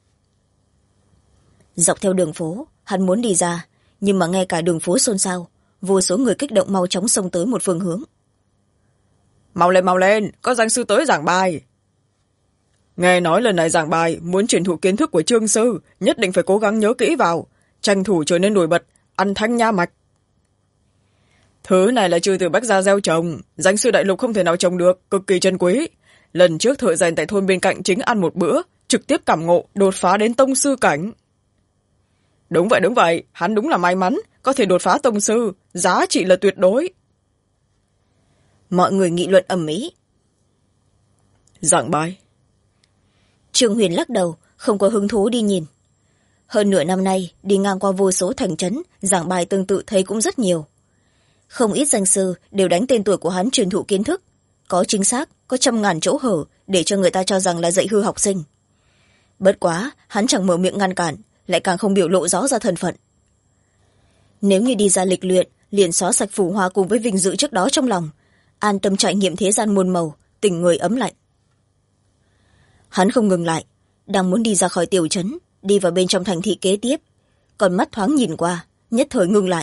Dọc theo đường phố, hắn muốn đi ra, nhưng mà nghe cả đường phố xôn xao, vô số người kích động mau chóng xông tới một phương hướng. Mau lên, có danh sư tới giảng bài. Nghe nói lần này giảng bài muốn truyền thụ kiến thức của Trương sư, nhất định phải cố gắng nhớ kỹ vào, tranh thủ trở nên nổi bật, ăn thanh nha mạch. Thứ này là Chư Tử Bách Gia gieo trồng, danh sư đại lục không thể nào trồng được, cực kỳ chân quý. Lần trước thợ rèn tại thôn bên cạnh chính ăn một bữa, trực tiếp cảm ngộ, đột phá đến tông sư cảnh. Đúng vậy, hắn đúng là may mắn, có thể đột phá tông sư, giá trị là tuyệt đối. Mọi người nghị luận ầm ĩ. Giảng bài. Trương Huyền lắc đầu, không có hứng thú đi nhìn. Hơn nửa năm nay, đi ngang qua vô số thành trấn, giảng bài tương tự thấy cũng rất nhiều. Không ít danh sư đều đánh tên tuổi của hắn truyền thụ kiến thức, có chính xác, có trăm ngàn chỗ hở để cho người ta cho rằng là dạy hư học sinh. Bất quá, hắn chẳng mở miệng ngăn cản, lại càng không biểu lộ rõ ra thân phận. Nếu như đi ra lịch luyện, liền xóa sạch phù hoa cùng với vinh dự trước đó trong lòng, an tâm trải nghiệm thế gian muôn màu, tình người ấm lạnh. Hắn không ngừng lại, đang muốn đi ra khỏi tiểu trấn, đi vào bên trong thành thị kế tiếp, còn mắt thoáng nhìn qua, nhất thời ngừng lại.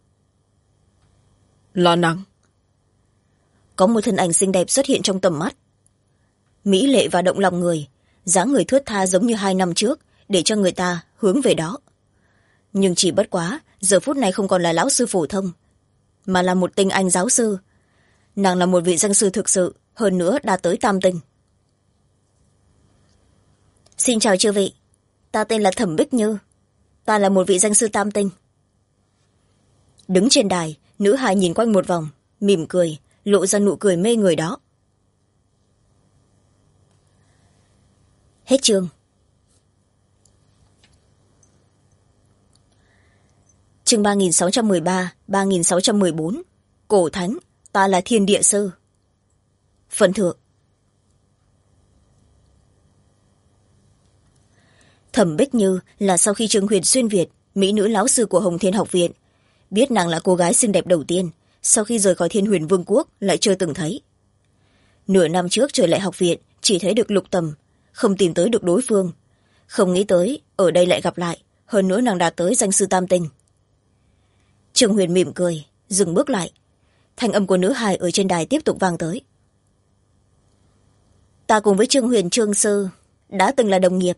Là nàng. Có một thân ảnh xinh đẹp xuất hiện trong tầm mắt. Mỹ lệ và động lòng người, dáng người thướt tha giống như 2 năm trước, để cho người ta hướng về đó. Nhưng chỉ bất quá, giờ phút này không còn là lão sư phổ thông, mà là một tinh anh giáo sư. Nàng là một vị danh sư thực sự, hơn nữa đã tới tam tinh. Xin chào chư vị, ta tên là Thẩm Bích Như, ta là một vị danh sư tam tinh. Đứng trên đài, nữ hài nhìn quanh một vòng, mỉm cười, lộ ra nụ cười mê người đó. Hết chương. Chương 3613, 3614. Cổ thánh, ta là thiên địa sư. Phần thượng. Thẩm Bích Như là sau khi Trương Huyền xuyên Việt, mỹ nữ lão sư của Hồng Thiên học viện, biết nàng là cô gái xinh đẹp đầu tiên, sau khi rời khỏi Thiên Huyền Vương quốc lại chưa từng thấy. Nửa năm trước trở lại học viện, chỉ thấy được Lục Tầm, không tìm tới được đối phương. Không nghĩ tới, ở đây lại gặp lại, hơn nữa nàng đạt tới danh sư tam tinh. Trương Huyền mỉm cười, dừng bước lại. Thanh âm của nữ hài ở trên đài tiếp tục vang tới. Ta cùng với Trương Huyền Trương sư đã từng là đồng nghiệp.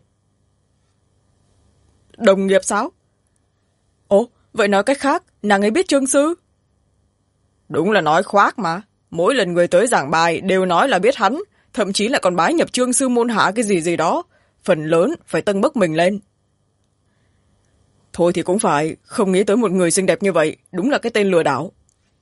Đồng nghiệp sao? Ồ, vậy nói cách khác, nàng ấy biết Trương sư? Đúng là nói khoác mà. Mỗi lần người tới giảng bài đều nói là biết hắn, thậm chí là còn bái nhập Trương sư môn hạ cái gì gì đó. Phần lớn phải tâng bốc mình lên. Thôi thì cũng phải, không nghĩ tới một người xinh đẹp như vậy, đúng là cái tên lừa đảo.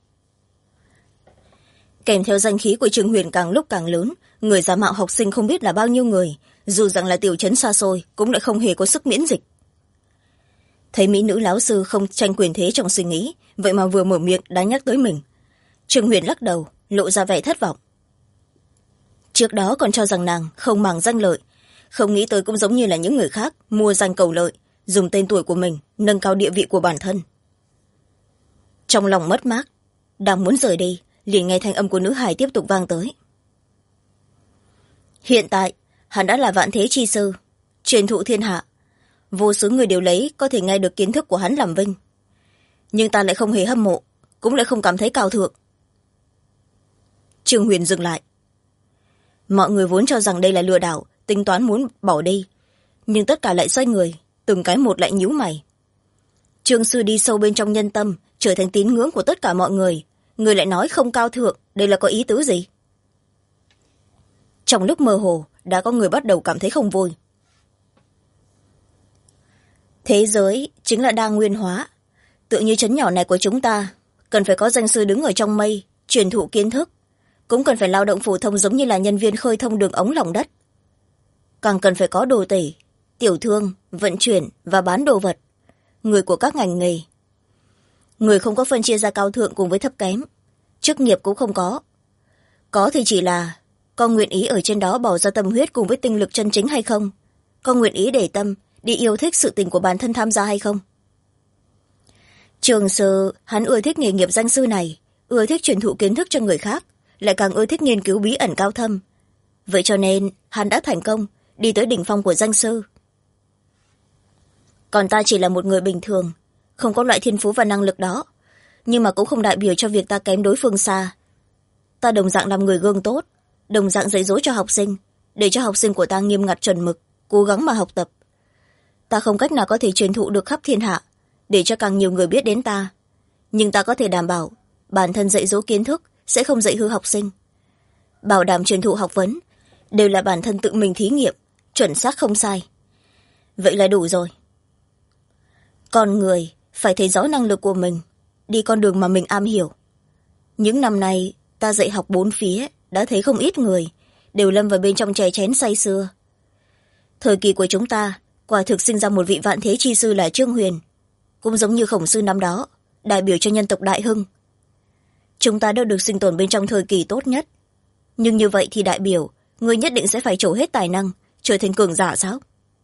Kèm theo danh khí của Trương Huyền càng lúc càng lớn, người giả mạo học sinh không biết là bao nhiêu người, dù rằng là tiểu trấn xa xôi cũng lại không hề có sức miễn dịch. Thấy mỹ nữ lão sư không tranh quyền thế trong suy nghĩ, vậy mà vừa mở miệng đã nhắc tới mình. Trương Huyền lắc đầu, lộ ra vẻ thất vọng. Trước đó còn cho rằng nàng không màng danh lợi, không nghĩ tới cũng giống như là những người khác mua danh cầu lợi, dùng tên tuổi của mình nâng cao địa vị của bản thân. Trong lòng mất mát, đang muốn rời đi, liền nghe thanh âm của nữ hài tiếp tục vang tới. Hiện tại hắn đã là vạn thế chi sư, truyền thụ thiên hạ, vô số người đều lấy có thể nghe được kiến thức của hắn làm vinh, nhưng ta lại không hề hâm mộ, cũng lại không cảm thấy cao thượng. Trương Huyền dừng lại. Mọi người vốn cho rằng đây là lừa đảo, tính toán muốn bỏ đi, nhưng tất cả lại xoay người, từng cái một lại nhíu mày. Trương sư đi sâu bên trong nhân tâm, trở thành tín ngưỡng của tất cả mọi người, người lại nói không cao thượng, đây là có ý tứ gì? Trong lúc mơ hồ, đã có người bắt đầu cảm thấy không vui. Thế giới chính là đa nguyên hóa, tựa như trấn nhỏ này của chúng ta, cần phải có danh sư đứng ở trong mây, truyền thụ kiến thức, cũng cần phải lao động phổ thông giống như là nhân viên khơi thông đường ống lòng đất. Càng cần phải có đồ tể, tiểu thương, vận chuyển và bán đồ vật, người của các ngành nghề. Người không có phân chia ra cao thượng cùng với thấp kém, chức nghiệp cũng không có. Có thì chỉ là con nguyện ý ở trên đó bỏ ra tâm huyết cùng với tinh lực chân chính hay không, con nguyện ý để tâm đi yêu thích sự tình của bản thân tham gia hay không. Trường sư hắn ưa thích nghề nghiệp danh sư này, ưa thích truyền thụ kiến thức cho người khác, lại càng ưa thích nghiên cứu bí ẩn cao thâm. Vậy cho nên hắn đã thành công đi tới đỉnh phong của danh sư. Còn ta chỉ là một người bình thường, không có loại thiên phú và năng lực đó, nhưng mà cũng không đại biểu cho việc ta kém đối phương xa. Ta đồng dạng làm người gương tốt, đồng dạng dạy dỗ cho học sinh, để cho học sinh của ta nghiêm ngặt chuẩn mực, cố gắng mà học tập. Ta không cách nào có thể truyền thụ được khắp thiên hạ, để cho càng nhiều người biết đến ta, nhưng ta có thể đảm bảo bản thân dạy dỗ kiến thức sẽ không dạy hư học sinh. Bảo đảm truyền thụ học vấn đều là bản thân tự mình thí nghiệm, chuẩn xác không sai. Vậy là đủ rồi. Con người phải thấy rõ năng lực của mình, đi con đường mà mình am hiểu. Những năm nay ta dạy học bốn phía, đã thấy không ít người đều lâm vào bên trong chè chén say sưa. Thời kỳ của chúng ta quả thực sinh ra một vị vạn thế chi sư là Trương Huyền, cũng giống như Khổng sư năm đó, đại biểu cho nhân tộc đại hưng. Chúng ta đều được sinh tồn bên trong thời kỳ tốt nhất, nhưng như vậy thì đại biểu người nhất định sẽ phải trổ hết tài năng, trở thành cường giả sao?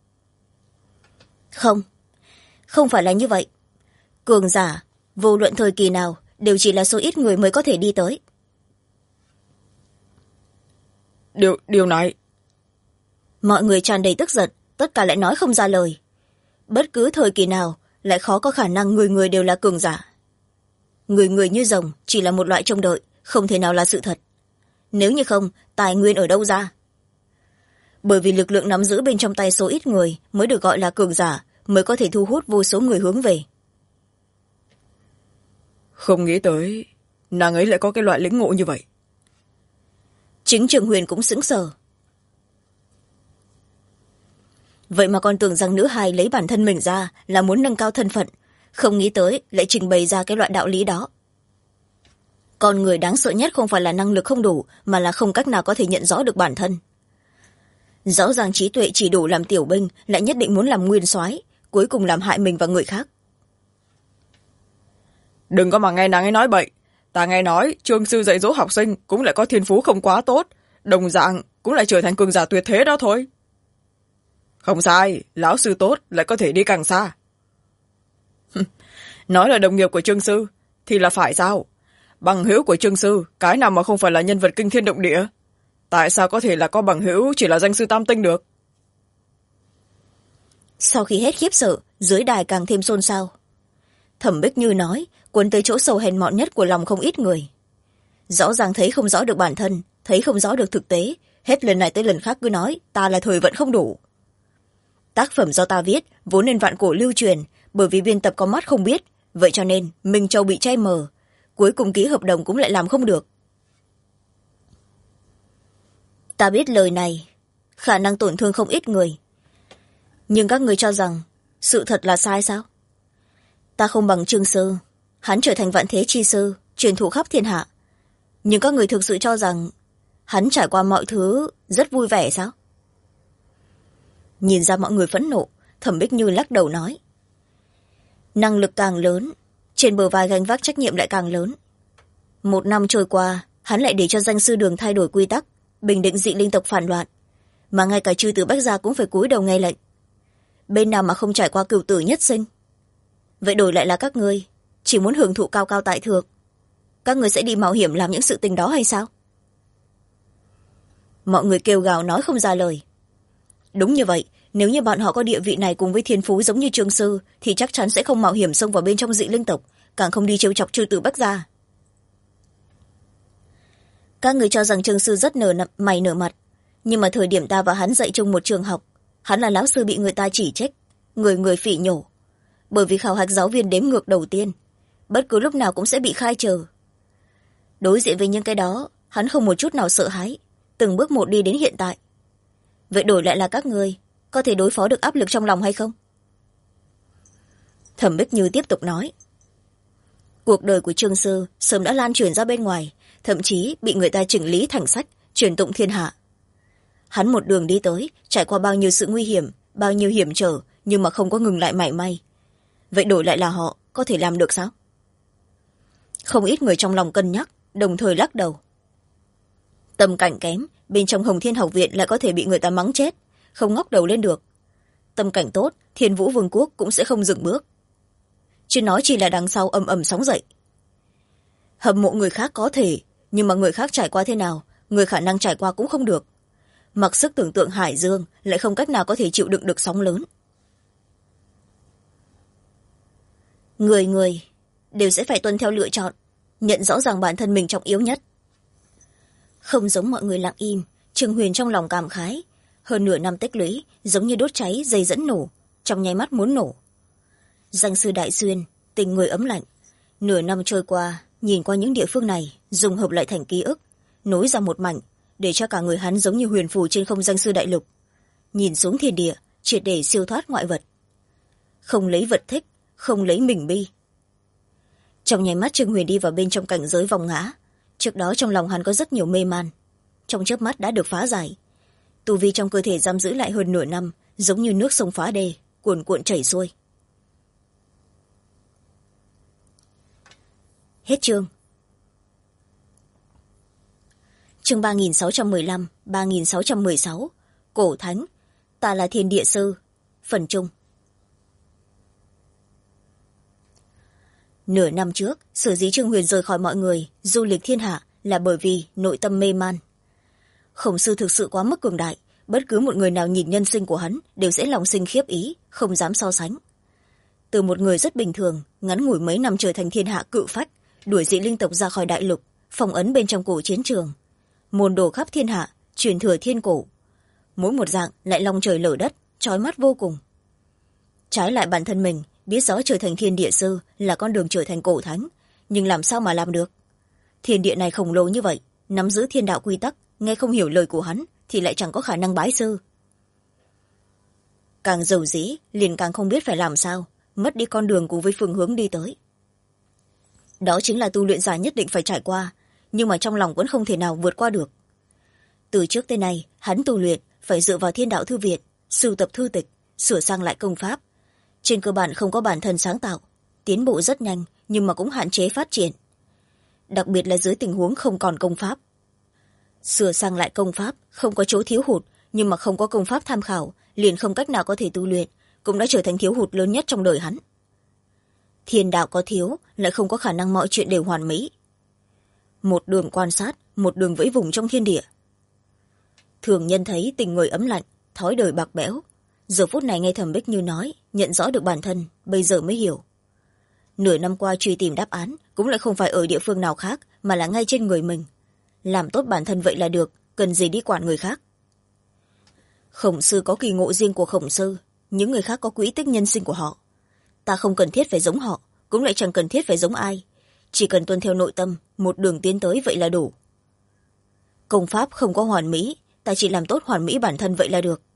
Không, không phải là như vậy. Cường giả vô luận thời kỳ nào đều chỉ là số ít người mới có thể đi tới. Điều này... Mọi người tràn đầy tức giận, tất cả lại nói không ra lời. Bất cứ thời kỳ nào lại khó có khả năng người người đều là cường giả. Người người như rồng chỉ là một loại trông đợi, không thể nào là sự thật. Nếu như không, tài nguyên ở đâu ra? Bởi vì lực lượng nắm giữ bên trong tay số ít người mới được gọi là cường giả, mới có thể thu hút vô số người hướng về. Không nghĩ tới nàng ấy lại có cái loại lĩnh ngộ như vậy. Chính Trường Huyền cũng sững sờ. vậy mà còn tưởng rằng nữ hài lấy bản thân mình ra là muốn nâng cao thân phận, không nghĩ tới lại trình bày ra cái loại đạo lý đó. Con người đáng sợ nhất không phải là năng lực không đủ, mà là không cách nào có thể nhận rõ được bản thân. Rõ ràng trí tuệ chỉ đủ làm tiểu binh, lại nhất định muốn làm nguyên soái, cuối cùng làm hại mình và người khác. Đừng có mà nghe nàng ấy nói bậy. Ta nghe nói Trương sư dạy dỗ học sinh cũng lại có thiên phú không quá tốt, đồng dạng cũng lại trở thành cường giả tuyệt thế đó thôi. Không sai, lão sư tốt lại có thể đi càng xa. Nói là đồng nghiệp của Trương sư thì là phải sao? Bằng hữu của Trương sư cái nào mà không phải là nhân vật kinh thiên động địa? Tại sao có thể là có bằng hữu chỉ là danh sư tam tinh được? Sau khi hết khiếp sợ, dưới đài càng thêm xôn xao. Thẩm Bích Như nói, cuốn tới chỗ sâu hèn mọn nhất của lòng không ít người. Rõ ràng thấy không rõ được bản thân, thấy không rõ được thực tế, hết lần này tới lần khác cứ nói ta là thời vận không đủ. Tác phẩm do ta viết vốn nên vạn cổ lưu truyền, bởi vì biên tập có mắt không biết, vậy cho nên Minh Châu bị che mờ, cuối cùng ký hợp đồng cũng lại làm không được. Ta biết lời này khả năng tổn thương không ít người, nhưng các người cho rằng sự thật là sai sao? Ta không bằng Trương sư, hắn trở thành vạn thế chi sư, truyền thụ khắp thiên hạ, nhưng các người thực sự cho rằng hắn trải qua mọi thứ rất vui vẻ sao? Nhìn ra mọi người phẫn nộ, Thẩm Bích Như lắc đầu nói, năng lực càng lớn, trên bờ vai gánh vác trách nhiệm lại càng lớn. 1 năm trôi qua, hắn lại để cho danh sư đường thay đổi quy tắc, bình định dị linh tộc phản loạn, mà ngay cả chư tử Bách gia cũng phải cúi đầu nghe lệnh. Bên nào mà không trải qua cửu tử nhất sinh? Vậy đổi lại là các ngươi chỉ muốn hưởng thụ cao cao tại thượng, các ngươi sẽ đi mạo hiểm làm những sự tình đó hay sao? Mọi người kêu gào nói không ra lời. Đúng như vậy, nếu như bọn họ có địa vị này cùng với thiên phú giống như Trương sư, thì chắc chắn sẽ không mạo hiểm xông vào bên trong dị linh tộc, càng không đi trêu chọc chư tử Bách gia. Các người cho rằng Trương sư rất mày nở mặt, nhưng mà thời điểm ta và hắn dạy chung một trường học, hắn là lão sư bị người ta chỉ trích, người người phỉ nhổ, bởi vì khảo hạch giáo viên đếm ngược đầu tiên, bất cứ lúc nào cũng sẽ bị khai trừ. Đối diện với những cái đó, hắn không một chút nào sợ hãi, từng bước một đi đến hiện tại. Vậy đổi lại là các người có thể đối phó được áp lực trong lòng hay không? Thẩm Bích Như tiếp tục nói, cuộc đời của Trương sư sớm đã lan truyền ra bên ngoài, thậm chí bị người ta chỉnh lý thành sách, truyền tụng thiên hạ. Hắn một đường đi tới, trải qua bao nhiêu sự nguy hiểm, bao nhiêu hiểm trở, nhưng mà không có ngừng lại mảy may. Vậy đổi lại là họ có thể làm được sao? Không ít người trong lòng cân nhắc, đồng thời lắc đầu. Tâm cảnh kém, bên trong Hồng Thiên học viện lại có thể bị người ta mắng chết, không ngóc đầu lên được. Tâm cảnh tốt, Thiên Vũ Vương quốc cũng sẽ không dừng bước. Chứ nói chỉ là đằng sau ầm ầm sóng dậy. Hâm mộ người khác có thể, nhưng mà người khác trải qua thế nào, người khả năng trải qua cũng không được. Mặc sức tưởng tượng hải dương lại không cách nào có thể chịu đựng được sóng lớn. Người người đều sẽ phải tuân theo lựa chọn, nhận rõ ràng bản thân mình trọng yếu nhất. Không giống mọi người lặng im, Trương Huyền trong lòng cảm khái, hơn nửa năm tích lũy giống như đốt cháy dây dẫn nổ, trong nháy mắt muốn nổ. Danh sư Đại Xuyên, tình người ấm lạnh, nửa năm trôi qua, nhìn qua những địa phương này dùng hợp lại thành ký ức, nối ra một mảnh, để cho cả người hắn giống như huyền phù trên không danh sư đại lục, nhìn xuống thiên địa, triệt để siêu thoát ngoại vật. Không lấy vật thích, không lấy mình bi. Trong nháy mắt Trương Huyền đi vào bên trong cảnh giới vòng ngã, trước đó trong lòng hắn có rất nhiều mê man, trong chớp mắt đã được phá giải. Tu vi trong cơ thể giam giữ lại hơn nửa năm, giống như nước sông phá đê, cuồn cuộn chảy xuôi. Hết chương. Chương 3615, 3616, Cổ Thánh, ta là Thiên Địa Sư, phần chung. Nửa năm trước, sở dĩ Trương Huyền rời khỏi mọi người, du lịch thiên hạ là bởi vì nội tâm mê man. Khổng sư thực sự quá mức cường đại, bất cứ một người nào nhìn nhân sinh của hắn đều sẽ lòng sinh khiếp ý, không dám so sánh. Từ một người rất bình thường, ngắn ngủi mấy năm trở thành thiên hạ cự phách, đuổi dị linh tộc ra khỏi đại lục, phong ấn bên trong cổ chiến trường, môn đồ khắp thiên hạ, truyền thừa thiên cổ, mỗi một dạng lại long trời lở đất, chói mắt vô cùng. Trái lại bản thân mình biết rõ trở thành thiên địa sư là con đường trở thành cổ thánh, nhưng làm sao mà làm được? Thiên địa này khổng lồ như vậy, nắm giữ thiên đạo quy tắc, nghe không hiểu lời của hắn thì lại chẳng có khả năng bái sư. càng giàu dĩ liền càng không biết phải làm sao, mất đi con đường cùng với phương hướng đi tới. Đó chính là tu luyện giả nhất định phải trải qua, nhưng mà trong lòng vẫn không thể nào vượt qua được. Từ trước tới nay hắn tu luyện phải dựa vào Thiên Đạo Thư Viện, sưu tập thư tịch, sửa sang lại công pháp. Trên cơ bản không có bản thân sáng tạo, tiến bộ rất nhanh nhưng mà cũng hạn chế phát triển, đặc biệt là dưới tình huống không còn công pháp. Sửa sang lại công pháp không có chỗ thiếu hụt, nhưng mà không có công pháp tham khảo liền không cách nào có thể tu luyện, cũng đã trở thành thiếu hụt lớn nhất trong đời hắn. Thiên đạo có thiếu lại không có khả năng mọi chuyện đều hoàn mỹ. Một đường quan sát, một đường vẫy vùng trong thiên địa. Thường nhân thấy tình người ấm lạnh, thói đời bạc bẽo. Giờ phút này nghe Thẩm Bích Như nói, nhận rõ được bản thân, bây giờ mới hiểu. Nửa năm qua truy tìm đáp án cũng lại không phải ở địa phương nào khác, mà là ngay trên người mình. Làm tốt bản thân vậy là được, cần gì đi quản người khác. Khổng sư có kỳ ngộ riêng của khổng sư, những người khác có quỹ tích nhân sinh của họ. Ta không cần thiết phải giống họ, cũng lại chẳng cần thiết phải giống ai. Chỉ cần tuân theo nội tâm, một đường tiến tới vậy là đủ. Công pháp không có hoàn mỹ, ta chỉ làm tốt hoàn mỹ bản thân vậy là được.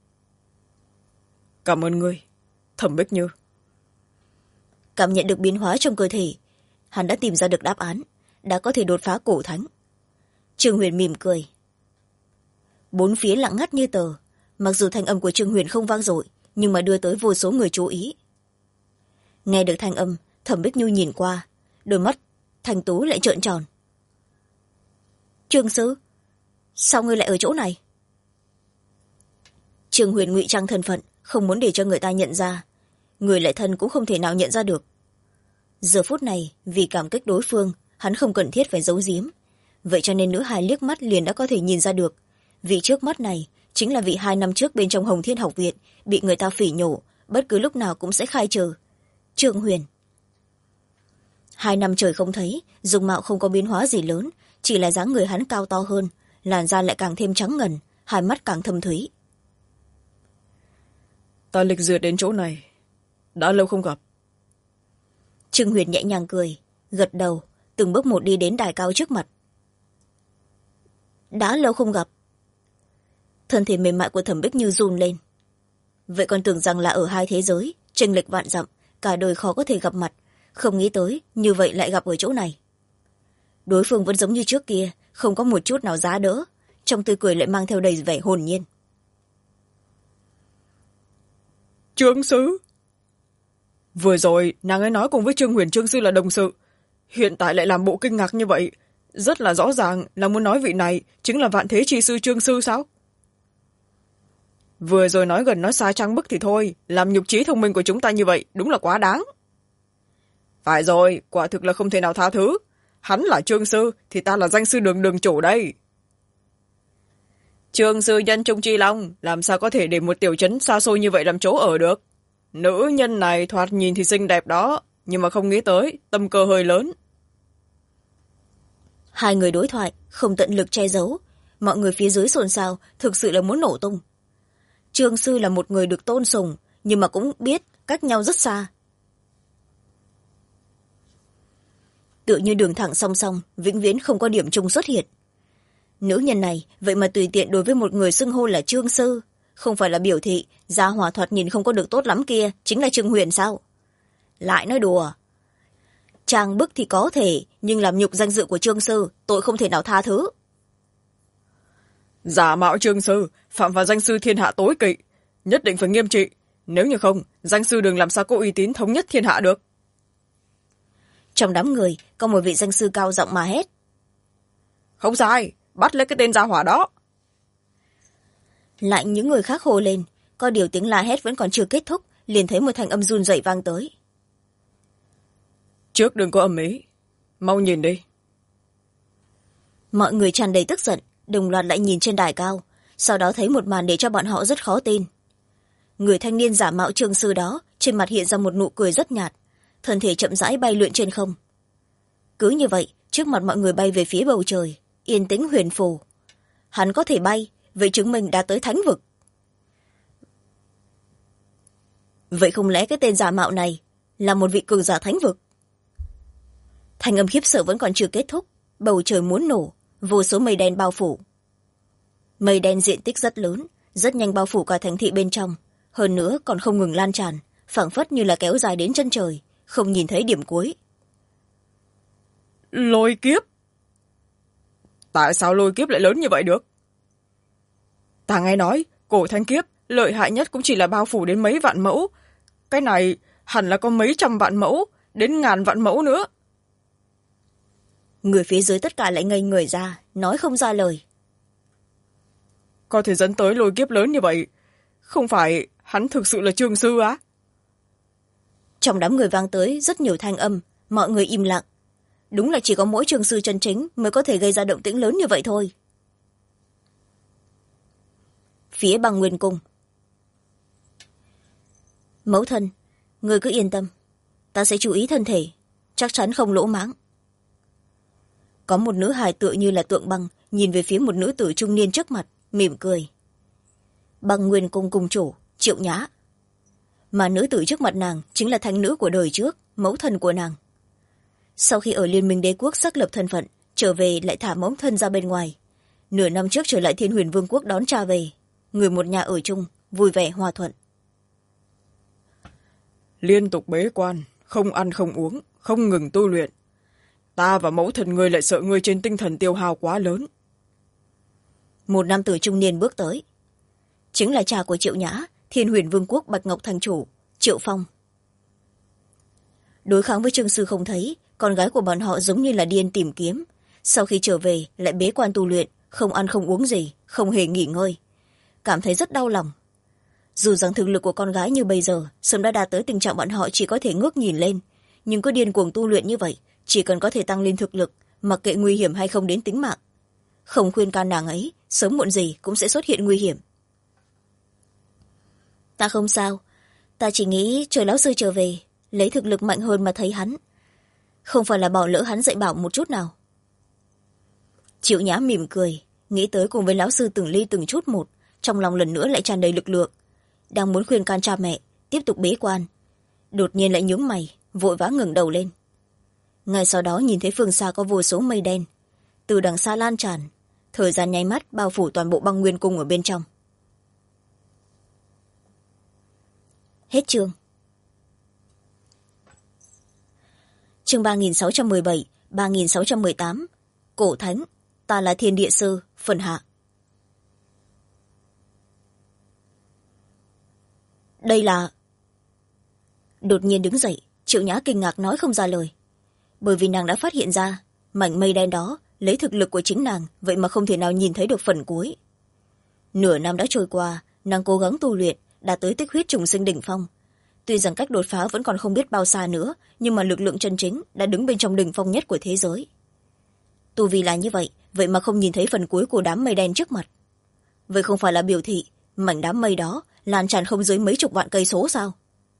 Cảm ơn ngươi, Thẩm Bích Như. Cảm nhận được biến hóa trong cơ thể, hắn đã tìm ra được đáp án, đã có thể đột phá cổ thánh. Trương Huyền mỉm cười. Bốn phía lặng ngắt như tờ, mặc dù thanh âm của Trương Huyền không vang dội, nhưng mà đưa tới vô số người chú ý. Nghe được thanh âm, Thẩm Bích Nhu nhìn qua, đôi mắt thanh tú lại trợn tròn. Trương sư, sao ngươi lại ở chỗ này? Trương Huyền ngụy trang thân phận, không muốn để cho người ta nhận ra, người lại thân cũng không thể nào nhận ra được. Giờ phút này vì cảm kích đối phương, hắn không cần thiết phải giấu giếm, vậy cho nên nữ hài liếc mắt liền đã có thể nhìn ra được, vị trước mắt này chính là vị 2 năm trước bên trong Hồng Thiên học viện bị người ta phỉ nhổ, bất cứ lúc nào cũng sẽ khai trừ. Trương Huyền. 2 năm trời không thấy, dung mạo không có biến hóa gì lớn, chỉ là dáng người hắn cao to hơn, làn da lại càng thêm trắng ngần, hai mắt càng thâm thúy. Ta lịch duyệt đến chỗ này, đã lâu không gặp. Trương Huyền nhẹ nhàng cười, gật đầu, từng bước một đi đến đài cao trước mặt. Đã lâu không gặp. Thân thể mềm mại của Thẩm Bích Như run lên. Vậy còn tưởng rằng là ở hai thế giới, chênh lệch vạn dặm, cả đời khó có thể gặp mặt, không nghĩ tới như vậy lại gặp ở chỗ này. Đối phương vẫn giống như trước kia, không có một chút nào giá đỡ, trong tươi cười lại mang theo đầy vẻ hồn nhiên. Trương sư, vừa rồi nàng ấy nói cùng với Trương Huyền Trương sư là đồng sự, hiện tại lại làm bộ kinh ngạc như vậy, rất là rõ ràng là muốn nói vị này chính là Vạn Thế Chi sư Trương sư sao? Vừa rồi nói gần nói xa trăng bức thì thôi, làm nhục trí thông minh của chúng ta như vậy đúng là quá đáng. Phải rồi, quả thực là không thể nào tha thứ. Hắn là Trương sư thì ta là danh sư đường đường chủ đây. Trương sư nhân trung chi long, làm sao có thể để một tiểu trấn xa xôi như vậy làm chỗ ở được? Nữ nhân này thoạt nhìn thì xinh đẹp đó, nhưng mà không nghĩ tới tâm cơ hơi lớn. Hai người đối thoại không tận lực che giấu, mọi người phía dưới xôn xao, thực sự là muốn nổ tung. Trương sư là một người được tôn sùng, nhưng mà cũng biết cách nhau rất xa. Tựa như đường thẳng song song, vĩnh viễn không có điểm chung xuất hiện. Nữ nhân này vậy mà tùy tiện đối với một người xưng hô là Trương sư, không phải là biểu thị gia hỏa thoạt nhìn không có được tốt lắm kia chính là Trương Huyền sao? Lại nói đùa. Trang bức thì có thể, nhưng làm nhục danh dự của Trương sư, tội không thể nào tha thứ. Giả mạo Trương sư, phạm vào danh sư thiên hạ tối kỵ, nhất định phải nghiêm trị, nếu như không, danh sư đừng làm sao có uy tín thống nhất thiên hạ được. Trong đám người có một vị danh sư cao giọng mà hét. Không sai, bắt lấy cái tên gia hỏa đó. Lại những người khác hô lên, có điều tiếng la hét vẫn còn chưa kết thúc, liền thấy một thanh âm run rẩy vang tới. Trước đừng có ầm ĩ, mau nhìn đi. Mọi người tràn đầy tức giận, đồng loạt lại nhìn trên đài cao, sau đó thấy một màn để cho bọn họ rất khó tin. Người thanh niên giả mạo Trương sư đó trên mặt hiện ra một nụ cười rất nhạt, thân thể chậm rãi bay lượn trên không. Cứ như vậy, trước mặt mọi người bay về phía bầu trời, yên tĩnh huyền phù. Hắn có thể bay, vậy chứng minh đã tới thánh vực. Vậy không lẽ cái tên giả mạo này là một vị cường giả thánh vực? Thanh âm khiếp sợ vẫn còn chưa kết thúc, bầu trời muốn nổ, vô số mây đen bao phủ. Mây đen diện tích rất lớn, rất nhanh bao phủ cả thành thị bên trong, hơn nữa còn không ngừng lan tràn, phảng phất như là kéo dài đến chân trời, không nhìn thấy điểm cuối. Lôi kiếp? Tại sao lôi kiếp lại lớn như vậy được? Ta nghe nói cổ thanh kiếp lợi hại nhất cũng chỉ là bao phủ đến mấy vạn mẫu, cái này hẳn là có mấy trăm vạn mẫu đến ngàn vạn mẫu nữa. Người phía dưới tất cả lại ngây người ra, nói không ra lời. Có thể dẫn tới lôi kiếp lớn như vậy, không phải hắn thực sự là trường sư á? Trong đám người vang tới rất nhiều thanh âm, mọi người im lặng. Đúng là chỉ có mỗi trường sư chân chính mới có thể gây ra động tĩnh lớn như vậy thôi. Phía Băng Nguyên Cung. Mẫu thân, người cứ yên tâm, ta sẽ chú ý thân thể, chắc chắn không lỗ mãng. Có một nữ hài tựa như là tượng băng nhìn về phía một nữ tử trung niên trước mặt, mỉm cười. Băng Nguyên Cung cung chủ Triệu Nhã, mà nữ tử trước mặt nàng chính là thánh nữ của đời trước, mẫu thân của nàng. Sau khi ở Liên minh đế quốc xác lập thân phận, trở về lại thả mẫu thân ra bên ngoài. Nửa năm trước trở lại Thiên Huyền Vương quốc đón cha về, người một nhà ở chung, vui vẻ hòa thuận. Liên tục bế quan, không ăn không uống, không ngừng tu luyện. Ta và mẫu thân ngươi lại sợ ngươi trên tinh thần tiêu hao quá lớn. Một nam tử trung niên bước tới. Chính là cha của Triệu Nhã, Thiên Huyền Vương quốc Bạch Ngọc thành chủ, Triệu Phong. Đối kháng với Trương sư không thấy, con gái của bọn họ giống như là điên tìm kiếm. Sau khi trở về lại bế quan tu luyện, không ăn không uống gì, không hề nghỉ ngơi. Cảm thấy rất đau lòng. Dù rằng thực lực của con gái như bây giờ sớm đã đạt tới tình trạng bọn họ chỉ có thể ngước nhìn lên, nhưng cứ điên cuồng tu luyện như vậy, chỉ cần có thể tăng lên thực lực, mặc kệ nguy hiểm hay không đến tính mạng. Không khuyên can nàng ấy, sớm muộn gì cũng sẽ xuất hiện nguy hiểm. Ta không sao, ta chỉ nghĩ chờ lão sư trở về, lấy thực lực mạnh hơn mà thấy hắn. Không phải là bỏ lỡ hắn dạy bảo một chút nào. Triệu Nhã mỉm cười, nghĩ tới cùng với lão sư từng ly từng chút một, trong lòng lần nữa lại tràn đầy lực lượng. Đang muốn khuyên can cha mẹ, tiếp tục bế quan. Đột nhiên lại nhướng mày, vội vã ngẩng đầu lên. Ngay sau đó nhìn thấy phương xa có vô số mây đen. Từ đằng xa lan tràn, thời gian nháy mắt bao phủ toàn bộ Băng Nguyên Cung ở bên trong. Hết chương. Chương 3617, 3618. Cổ Thánh, ta là Thiên Địa Sư, phần hạ. Đây là... Đột nhiên đứng dậy, Triệu Nhã kinh ngạc nói không ra lời. Bởi vì nàng đã phát hiện ra, mảnh mây đen đó, lấy thực lực của chính nàng, vậy mà không thể nào nhìn thấy được phần cuối. Nửa năm đã trôi qua, nàng cố gắng tu luyện, đạt tới tích huyết trùng sinh đỉnh phong. Tuy rằng cách đột phá vẫn còn không biết bao xa nữa, nhưng mà lực lượng chân chính đã đứng bên trong đỉnh phong nhất của thế giới. Tu vì là như vậy, vậy mà không nhìn thấy phần cuối của đám mây đen trước mặt. Vậy không phải là biểu thị mảnh đám mây đó lan tràn không dưới mấy chục vạn cây số sao?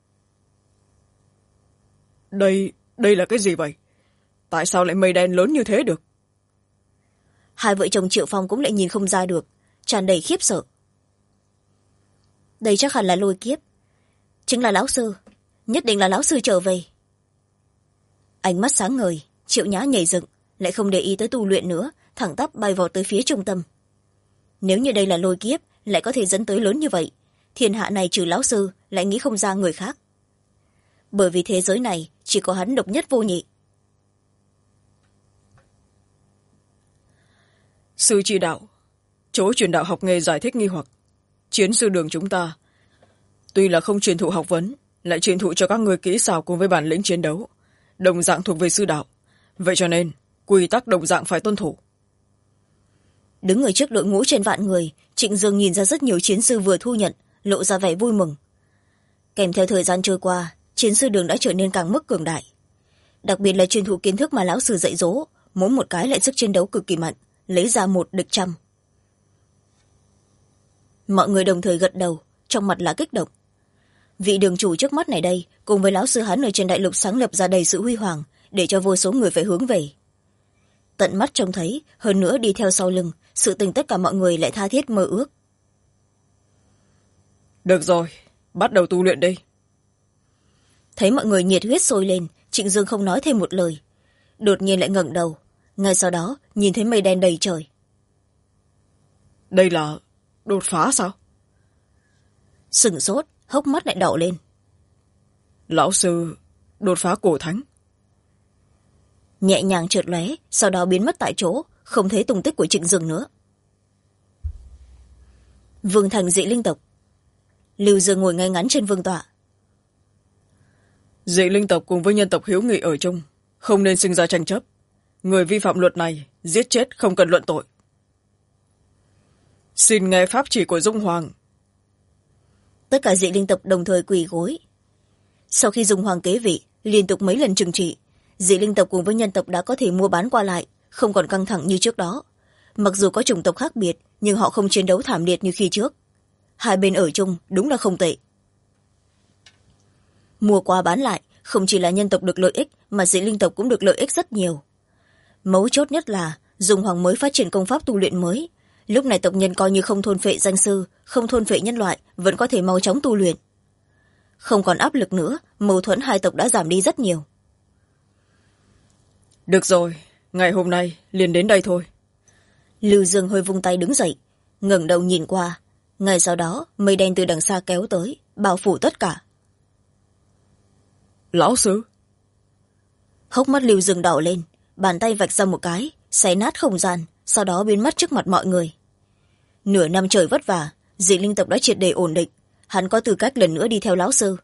Đây là cái gì vậy? Tại sao lại mây đen lớn như thế được? Hai vợ chồng Triệu Phong cũng lại nhìn không ra được, tràn đầy khiếp sợ. Đây chắc hẳn là lôi kiếp. Chính là lão sư, nhất định là lão sư trở về. Ánh mắt sáng ngời, Triệu Nhã nhảy dựng, lại không để ý tới tu luyện nữa, thẳng tắp bay vọt tới phía trung tâm. Nếu như đây là lôi kiếp, lại có thể dẫn tới lớn như vậy, thiên hạ này trừ lão sư lại nghĩ không ra người khác. Bởi vì thế giới này chỉ có hắn độc nhất vô nhị. Sư chỉ đạo, chỗ truyền đạo học nghề giải thích nghi hoặc. Chiến sư đường chúng ta, tuy là không truyền thụ học vấn, lại truyền thụ cho các người kỹ xảo cùng với bản lĩnh chiến đấu, đồng dạng thuộc về sư đạo. Vậy cho nên, quy tắc đồng dạng phải tuân thủ. Đứng ở trước đội ngũ trên vạn người, Trịnh Dương nhìn ra rất nhiều chiến sư vừa thu nhận, lộ ra vẻ vui mừng. Kèm theo thời gian trôi qua, chiến sư đường đã trở nên càng mức cường đại. Đặc biệt là truyền thụ kiến thức mà lão sư dạy dỗ, mỗi một cái lại sức chiến đấu cực kỳ mạnh, lấy ra một địch trăm. Mọi người đồng thời gật đầu, trong mặt là kích động. Vị đường chủ trước mắt này đây, cùng với lão sư hắn ở trên đại lục sáng lập ra đầy sự huy hoàng, để cho vô số người phải hướng về. Tận mắt trông thấy, hơn nữa đi theo sau lưng, sự tình tất cả mọi người lại tha thiết mơ ước. Được rồi, bắt đầu tu luyện đi. Thấy mọi người nhiệt huyết sôi lên, Trịnh Dương không nói thêm một lời. Đột nhiên lại ngẩng đầu, ngay sau đó nhìn thấy mây đen đầy trời. Đây là đột phá sao? Sửng sốt, hốc mắt lại đỏ lên. Lão sư đột phá cổ thánh. Nhẹ nhàng trượt lóe, sau đó biến mất tại chỗ, không thấy tung tích của Trịnh Dương nữa. Vương thành dị linh tộc. Lưu Dương ngồi ngay ngắn trên vương tọa. Dị linh tộc cùng với nhân tộc hiếu nghị ở chung, không nên sinh ra tranh chấp. Người vi phạm luật này giết chết không cần luận tội. Xin nghe pháp chỉ của Dung Hoàng. Tất cả dị linh tộc đồng thời quỳ gối. Sau khi Dung Hoàng kế vị liên tục mấy lần trừng trị, dị linh tộc cùng với nhân tộc đã có thể mua bán qua lại, không còn căng thẳng như trước đó. Mặc dù có chủng tộc khác biệt, nhưng họ không chiến đấu thảm liệt như khi trước. Hai bên ở chung đúng là không tệ. Mua qua bán lại, không chỉ là nhân tộc được lợi ích mà dị linh tộc cũng được lợi ích rất nhiều. Mấu chốt nhất là Dung Hoàng mới phát triển công pháp tu luyện mới. Lúc này tộc nhân coi như không thôn phệ danh sư, không thôn phệ nhân loại, vẫn có thể mau chóng tu luyện. Không còn áp lực nữa, mâu thuẫn hai tộc đã giảm đi rất nhiều. Được rồi, ngày hôm nay liền đến đây thôi. Lưu Dương hơi vung tay đứng dậy, ngẩng đầu nhìn qua. Ngay sau đó mây đen từ đằng xa kéo tới, bao phủ tất cả. Lão sư. Hốc mắt Lưu Dương đỏ lên, bàn tay vạch ra một cái, xé nát không gian, sau đó biến mất trước mặt mọi người. Nửa năm trời vất vả, dị linh tộc đã triệt để ổn định, hắn có tư cách lần nữa đi theo lão sư.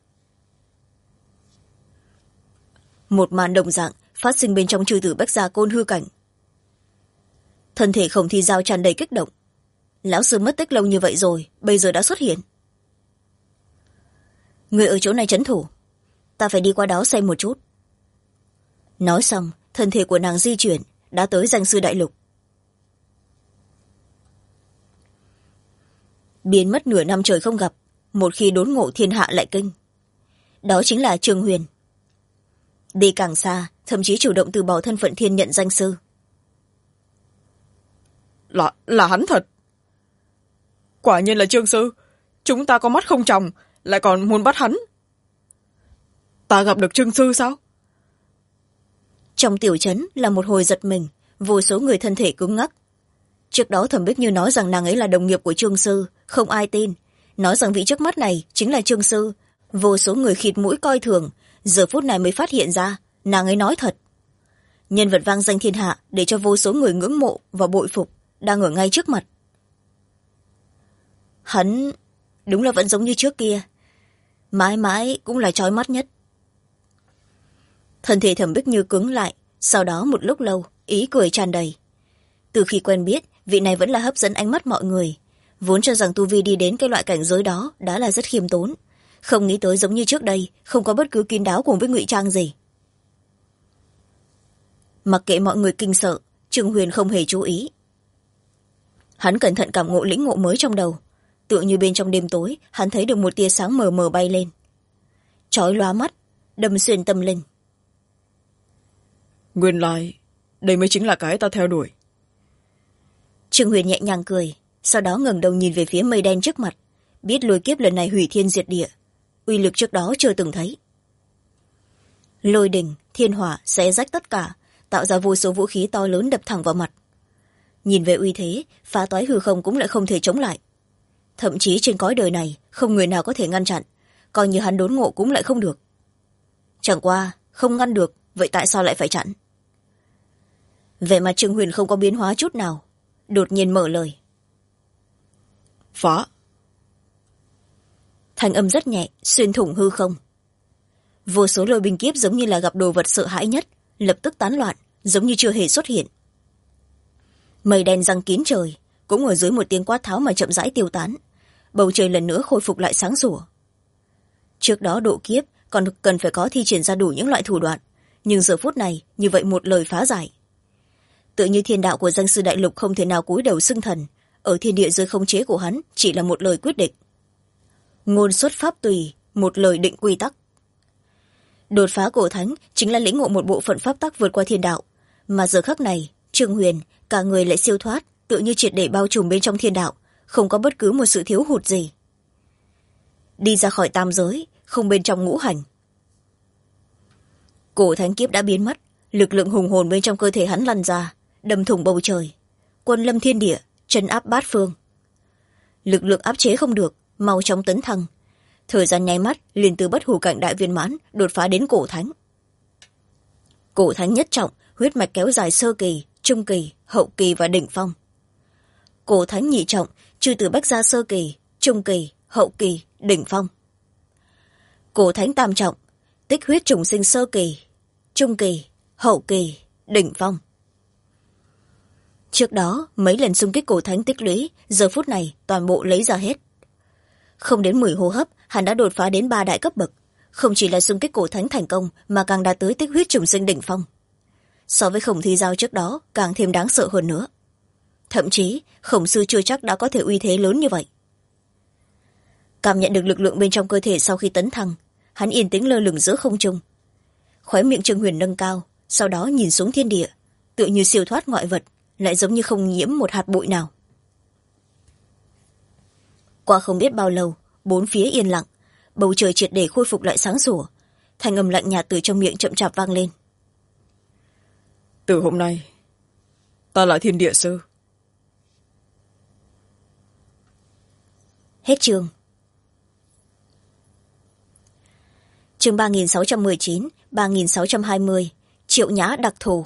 Một màn đồng dạng phát sinh bên trong chư tử Bách Gia Côn hư cảnh. Thân thể Khổng Thi Giao tràn đầy kích động. Lão sư mất tích lâu như vậy rồi, bây giờ đã xuất hiện. Người ở chỗ này trấn thủ, ta phải đi qua đó xem một chút. Nói xong, thân thể của nàng di chuyển, đã tới danh sư đại lục. Biến mất nửa năm trời không gặp, một khi đốn ngộ thiên hạ lại kinh. Đó chính là Trương Huyền. Đi càng xa, thậm chí chủ động từ bỏ thân phận thiên nhận danh sư. Là hắn thật. Quả nhiên là Trương sư. Chúng ta có mắt không tròng, lại còn muốn bắt hắn. Ta gặp được Trương sư sao? Trong tiểu trấn là một hồi giật mình, vô số người thân thể cứng ngắc. Trước đó Thẩm Bích Như nói rằng nàng ấy là đồng nghiệp của Trương sư, không ai tin. Nói rằng vị trước mắt này chính là Trương sư. Vô số người khịt mũi coi thường, giờ phút này mới phát hiện ra, nàng ấy nói thật. Nhân vật vang danh thiên hạ để cho vô số người ngưỡng mộ và bội phục, đang ở ngay trước mặt. Hắn đúng là vẫn giống như trước kia, mãi mãi cũng là chói mắt nhất. Thân thể Thẩm Bích Như cứng lại, sau đó một lúc lâu, ý cười tràn đầy. Từ khi quen biết, vị này vẫn là hấp dẫn ánh mắt mọi người. Vốn cho rằng tu vi đi đến cái loại cảnh giới đó đã là rất khiêm tốn. Không nghĩ tới giống như trước đây, không có bất cứ kín đáo cùng với ngụy trang gì. Mặc kệ mọi người kinh sợ, Trương Huyền không hề chú ý. Hắn cẩn thận cảm ngộ lĩnh ngộ mới trong đầu. Tựa như bên trong đêm tối, hắn thấy được một tia sáng mờ mờ bay lên. Chói lóa mắt, đâm xuyên tâm linh. Nguyên lai, đây mới chính là cái ta theo đuổi. Trương Huyền nhẹ nhàng cười, sau đó ngẩng đầu nhìn về phía mây đen trước mặt, biết lôi kiếp lần này hủy thiên diệt địa, uy lực trước đó chưa từng thấy. Lôi đình, thiên hỏa xé rách tất cả, tạo ra vô số vũ khí to lớn đập thẳng vào mặt. Nhìn về uy thế, phá toái hư không cũng lại không thể chống lại. Thậm chí trên cõi đời này, không người nào có thể ngăn chặn, coi như hắn đốn ngộ cũng lại không được. Chẳng qua, không ngăn được, vậy tại sao lại phải chặn? Vẻ mặt Trương Huyền không có biến hóa chút nào, đột nhiên mở lời. Phá. Thanh âm rất nhẹ, xuyên thủng hư không. Vô số lôi binh kiếp giống như là gặp đồ vật sợ hãi nhất, lập tức tán loạn, giống như chưa hề xuất hiện. Mây đen giăng kín trời, cũng ở dưới một tiếng quát tháo mà chậm rãi tiêu tán. Bầu trời lần nữa khôi phục lại sáng sủa. Trước đó độ kiếp còn cần phải có thi triển ra đủ những loại thủ đoạn, nhưng giờ phút này như vậy một lời phá giải. Tự như thiên đạo của danh sư đại lục không thể nào cúi đầu xưng thần, ở thiên địa dưới khống chế của hắn chỉ là một lời quyết định. Ngôn xuất pháp tùy, một lời định quy tắc. Đột phá cổ thánh chính là lĩnh ngộ một bộ phận pháp tắc vượt qua thiên đạo, mà giờ khắc này Trương Huyền cả người lại siêu thoát, tự như triệt để bao trùm bên trong thiên đạo, không có bất cứ một sự thiếu hụt gì. Đi ra khỏi tam giới, không bên trong ngũ hành. Cổ thánh kiếp đã biến mất, lực lượng hùng hồn bên trong cơ thể hắn lăn ra, đâm thủng bầu trời, quân lâm thiên địa, trấn áp bát phương. Lực lượng áp chế không được, mau chóng tấn thăng. thời gian nháy mắt liền từ bất hủ cảnh đại viên mãn đột phá đến cổ thánh. Cổ thánh nhất trọng, huyết mạch kéo dài sơ kỳ, trung kỳ, hậu kỳ và đỉnh phong. Cổ thánh nhị trọng, trừ từ bách gia sơ kỳ, trung kỳ, hậu kỳ, đỉnh phong. Cổ thánh tam trọng, tích huyết trùng sinh sơ kỳ, trung kỳ, hậu kỳ, đỉnh phong. Trước đó mấy lần xung kích cổ thánh tích lũy, giờ phút này toàn bộ lấy ra hết. Không đến 10 hô hấp, hắn đã đột phá đến 3 đại cấp bậc. Không chỉ là xung kích cổ thánh thành công mà càng đạt tới tích huyết trùng sinh đỉnh phong. So với Khổng Thi Giao trước đó càng thêm đáng sợ hơn nữa. Thậm chí Khổng sư chưa chắc đã có thể uy thế lớn như vậy. Cảm nhận được lực lượng bên trong cơ thể sau khi tấn thăng, hắn yên tĩnh lơ lửng giữa không trung. Khóe miệng Trương Huyền nâng cao, sau đó nhìn xuống thiên địa, tựa như siêu thoát ngoại vật, lại giống như không nhiễm một hạt bụi nào. Qua không biết bao lâu, bốn phía yên lặng, bầu trời triệt để khôi phục lại sáng sủa, thanh âm lạnh nhạt từ trong miệng chậm chạp vang lên. Từ hôm nay ta là thiên địa sư. Hết chương. Chương 3619, 3620, Triệu Nhã đặc thù.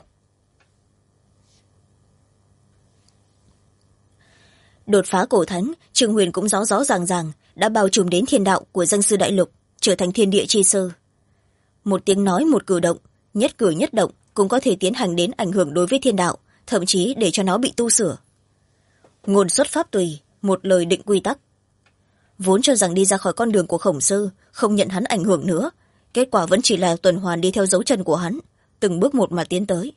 Đột phá cổ thánh, Trương Huyền cũng rõ rõ ràng ràng đã bao trùm đến thiên đạo của danh sư đại lục, trở thành thiên địa chi sư. Một tiếng nói, một cử động, nhất cử nhất động cũng có thể tiến hành đến ảnh hưởng đối với thiên đạo, thậm chí để cho nó bị tu sửa. Ngôn xuất pháp tùy, một lời định quy tắc. Vốn cho rằng đi ra khỏi con đường của Khổng sư, không nhận hắn ảnh hưởng nữa, kết quả vẫn chỉ là tuần hoàn đi theo dấu chân của hắn, từng bước một mà tiến tới.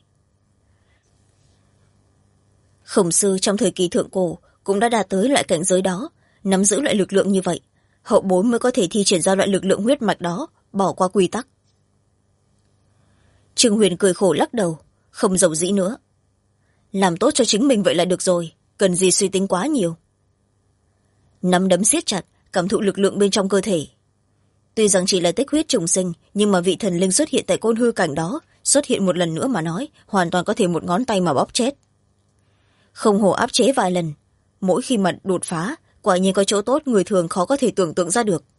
Khổng sư trong thời kỳ thượng cổ cũng đã đạt tới loại cảnh giới đó, nắm giữ loại lực lượng như vậy, hậu bối mới có thể thi triển ra loại lực lượng huyết mạch đó, bỏ qua quy tắc. Trương Huyền cười khổ lắc đầu, không giàu dĩ nữa. Làm tốt cho chính mình vậy là được rồi, cần gì suy tính quá nhiều. Nắm đấm siết chặt, cảm thụ lực lượng bên trong cơ thể. Tuy rằng chỉ là tích huyết trùng sinh, nhưng mà vị thần linh xuất hiện tại côn hư cảnh đó, xuất hiện một lần nữa mà nói, hoàn toàn có thể một ngón tay mà bóp chết. Không hổ áp chế vài lần, mỗi khi mà đột phá, quả nhiên có chỗ tốt người thường khó có thể tưởng tượng ra được.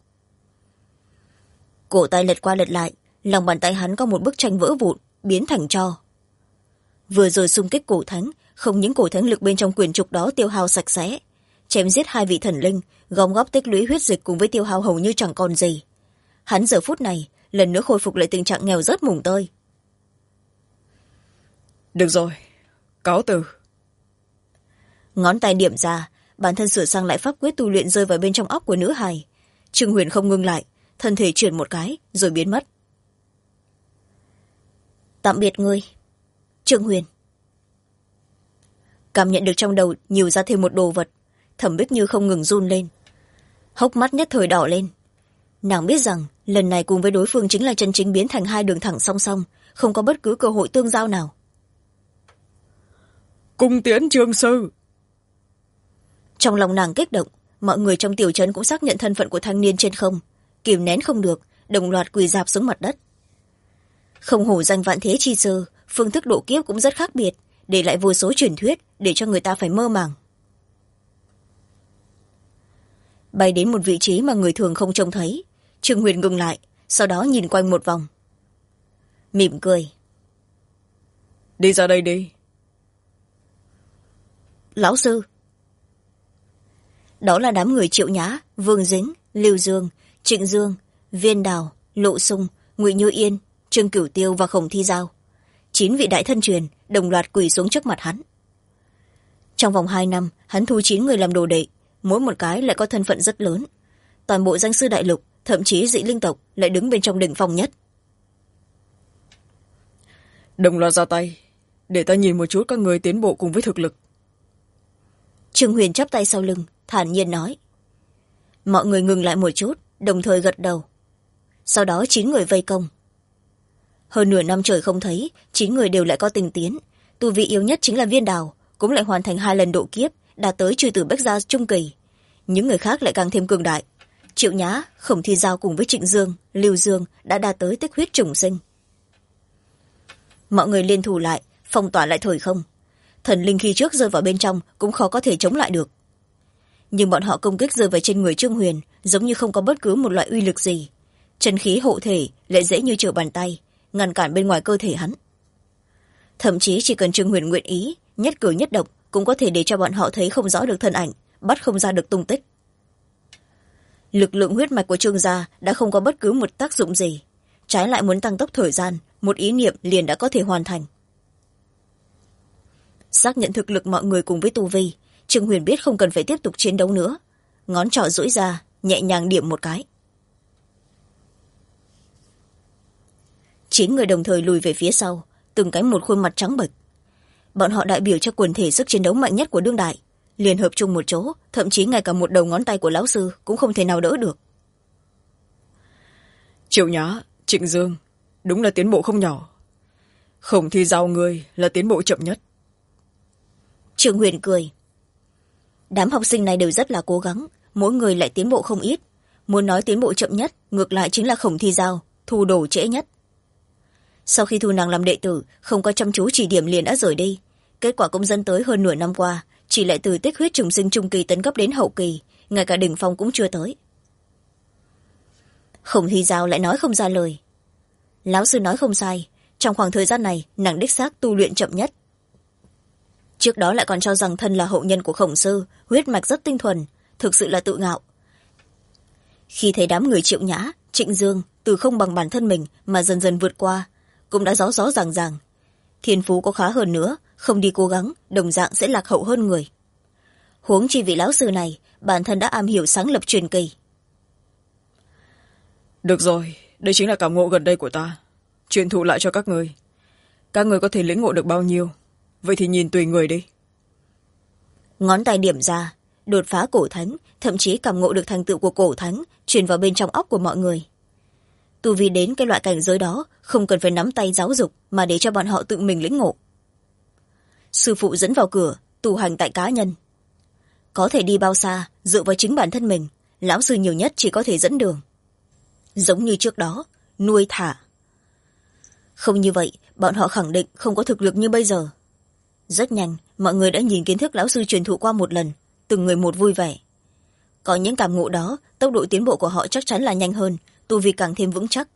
Cổ tay lật qua lật lại, lòng bàn tay hắn có một bức tranh vỡ vụn, biến thành tro. Vừa rồi xung kích cổ thánh, không những cổ thánh lực bên trong quyền trục đó tiêu hao sạch sẽ, chém giết hai vị thần linh, gom góp tích lũy huyết dịch cùng với tiêu hao hầu như chẳng còn gì. Hắn giờ phút này lần nữa khôi phục lại tình trạng nghèo rớt mùng tơi. Được rồi, cáo từ. Ngón tay điểm ra, bản thân sửa sang lại pháp quyết tu luyện rơi vào bên trong óc của nữ hài. Trương Huyền không ngưng lại, thân thể chuyển một cái rồi biến mất. Tạm biệt ngươi, Trương Huyền. Cảm nhận được trong đầu nhiều ra thêm một đồ vật, Thẩm Bích Như không ngừng run lên, hốc mắt nhất thời đỏ lên. Nàng biết rằng lần này cùng với đối phương chính là chân chính biến thành hai đường thẳng song song, không có bất cứ cơ hội tương giao nào. Cung tiễn Trương sư. Trong lòng nàng kích động, mọi người trong tiểu trấn cũng xác nhận thân phận của thanh niên trên không, kìm nén không được, đồng loạt quỳ rạp xuống mặt đất. Không hổ danh vạn thế chi sư, phương thức độ kiếp cũng rất khác biệt, để lại vô số truyền thuyết để cho người ta phải mơ màng. Bay đến một vị trí mà người thường không trông thấy, Trương Huyền ngừng lại, sau đó nhìn quanh một vòng, mỉm cười. Đi ra đây đi. Lão sư. Đó là đám người Triệu Nhã, Vương Dính, Lưu Dương, Trịnh Dương, Viên Đào, Lộ Sung, Ngụy Như Yên, Trương Cửu Tiêu và Khổng Thi Giao. 9 vị đại thân truyền đồng loạt quỳ xuống trước mặt hắn. Trong vòng 2 năm, hắn thu 9 người làm đồ đệ, mỗi một cái lại có thân phận rất lớn. Toàn bộ danh sư đại lục, thậm chí dị linh tộc lại đứng bên trong đỉnh phong nhất. Đồng loạt ra tay, để ta nhìn một chút các người tiến bộ cùng với thực lực. Trương Huyền chắp tay sau lưng, thản nhiên nói. Mọi người ngừng lại một chút, đồng thời gật đầu. Sau đó 9 người vây công. Hơn nửa năm trời không thấy, 9 người đều lại có tình tiến. Tu vị yếu nhất chính là Viên Đào, cũng lại hoàn thành 2 lần độ kiếp, đạt tới trừ tử bách gia trung kỳ. Những người khác lại càng thêm cường đại. Triệu Nhã, Khổng Thi Giao cùng với Trịnh Dương, Lưu Dương đã đạt tới tích huyết trùng sinh. Mọi người liên thủ lại, phong tỏa lại thời không. Thần linh khi trước rơi vào bên trong cũng khó có thể chống lại được. nhưng bọn họ công kích rơi vào trên người Trương Huyền giống như không có bất cứ một loại uy lực gì. Chân khí hộ thể lại dễ như trở bàn tay, ngăn cản bên ngoài cơ thể hắn. Thậm chí chỉ cần Trương Huyền nguyện ý, nhất cử nhất động cũng có thể để cho bọn họ thấy không rõ được thân ảnh, bắt không ra được tung tích. Lực lượng huyết mạch của Trương gia đã không có bất cứ một tác dụng gì, trái lại muốn tăng tốc thời gian, một ý niệm liền đã có thể hoàn thành. Xác nhận thực lực mọi người cùng với tu vi, Trương Huyền biết không cần phải tiếp tục chiến đấu nữa, ngón trỏ duỗi ra nhẹ nhàng điểm một cái. 9 người đồng thời lùi về phía sau, từng cái một khuôn mặt trắng bệch. Bọn họ đại biểu cho quần thể sức chiến đấu mạnh nhất của đương đại, liền hợp chung một chỗ, thậm chí ngay cả một đầu ngón tay của lão sư cũng không thể nào đỡ được. Triệu Nhã, Trịnh Dương, đúng là tiến bộ không nhỏ. Khổng Thi Giao ngươi là tiến bộ chậm nhất. Trương Huyền cười. Đám học sinh này đều rất là cố gắng, mỗi người lại tiến bộ không ít. Muốn nói tiến bộ chậm nhất, ngược lại chính là Khổng Thi Giao, thu đồ trễ nhất. Sau khi thu nàng làm đệ tử, không có chăm chú chỉ điểm liền đã rời đi. Kết quả cũng dẫn tới hơn nửa năm qua, chỉ lại từ tích huyết trùng sinh trung kỳ tấn cấp đến hậu kỳ, ngay cả đỉnh phong cũng chưa tới. Khổng Thi Giao lại nói không ra lời. Lão sư nói không sai, trong khoảng thời gian này nàng đích xác tu luyện chậm nhất. Trước đó lại còn cho rằng thân là hậu nhân của Khổng sư, huyết mạch rất tinh thuần, thực sự là tự ngạo. Khi thấy đám người Triệu Nhã, Trịnh Dương từ không bằng bản thân mình mà dần dần vượt qua, cũng đã rõ ràng thiên phú có khá hơn nữa, không đi cố gắng đồng dạng sẽ lạc hậu hơn người. Huống chi vị lão sư này bản thân đã am hiểu sáng lập truyền kỳ. Được rồi, đây chính là cảm ngộ gần đây của ta, truyền thụ lại cho các người. Các người có thể lĩnh ngộ được bao nhiêu, vậy thì nhìn tùy người đi. Ngón tay điểm ra, đột phá cổ thánh, thậm chí cảm ngộ được thành tựu của cổ thánh truyền vào bên trong óc của mọi người. Tu vi đến cái loại cảnh giới đó, không cần phải nắm tay giáo dục mà để cho bọn họ tự mình lĩnh ngộ. Sư phụ dẫn vào cửa, tu hành tại cá nhân. Có thể đi bao xa, dựa vào chính bản thân mình, lão sư nhiều nhất chỉ có thể dẫn đường. Giống như trước đó, nuôi thả. Không như vậy, bọn họ khẳng định không có thực lực như bây giờ. Rất nhanh, mọi người đã nhìn kiến thức lão sư truyền thụ qua một lần, từng người một vui vẻ. Có những cảm ngộ đó, tốc độ tiến bộ của họ chắc chắn là nhanh hơn, tu vi càng thêm vững chắc.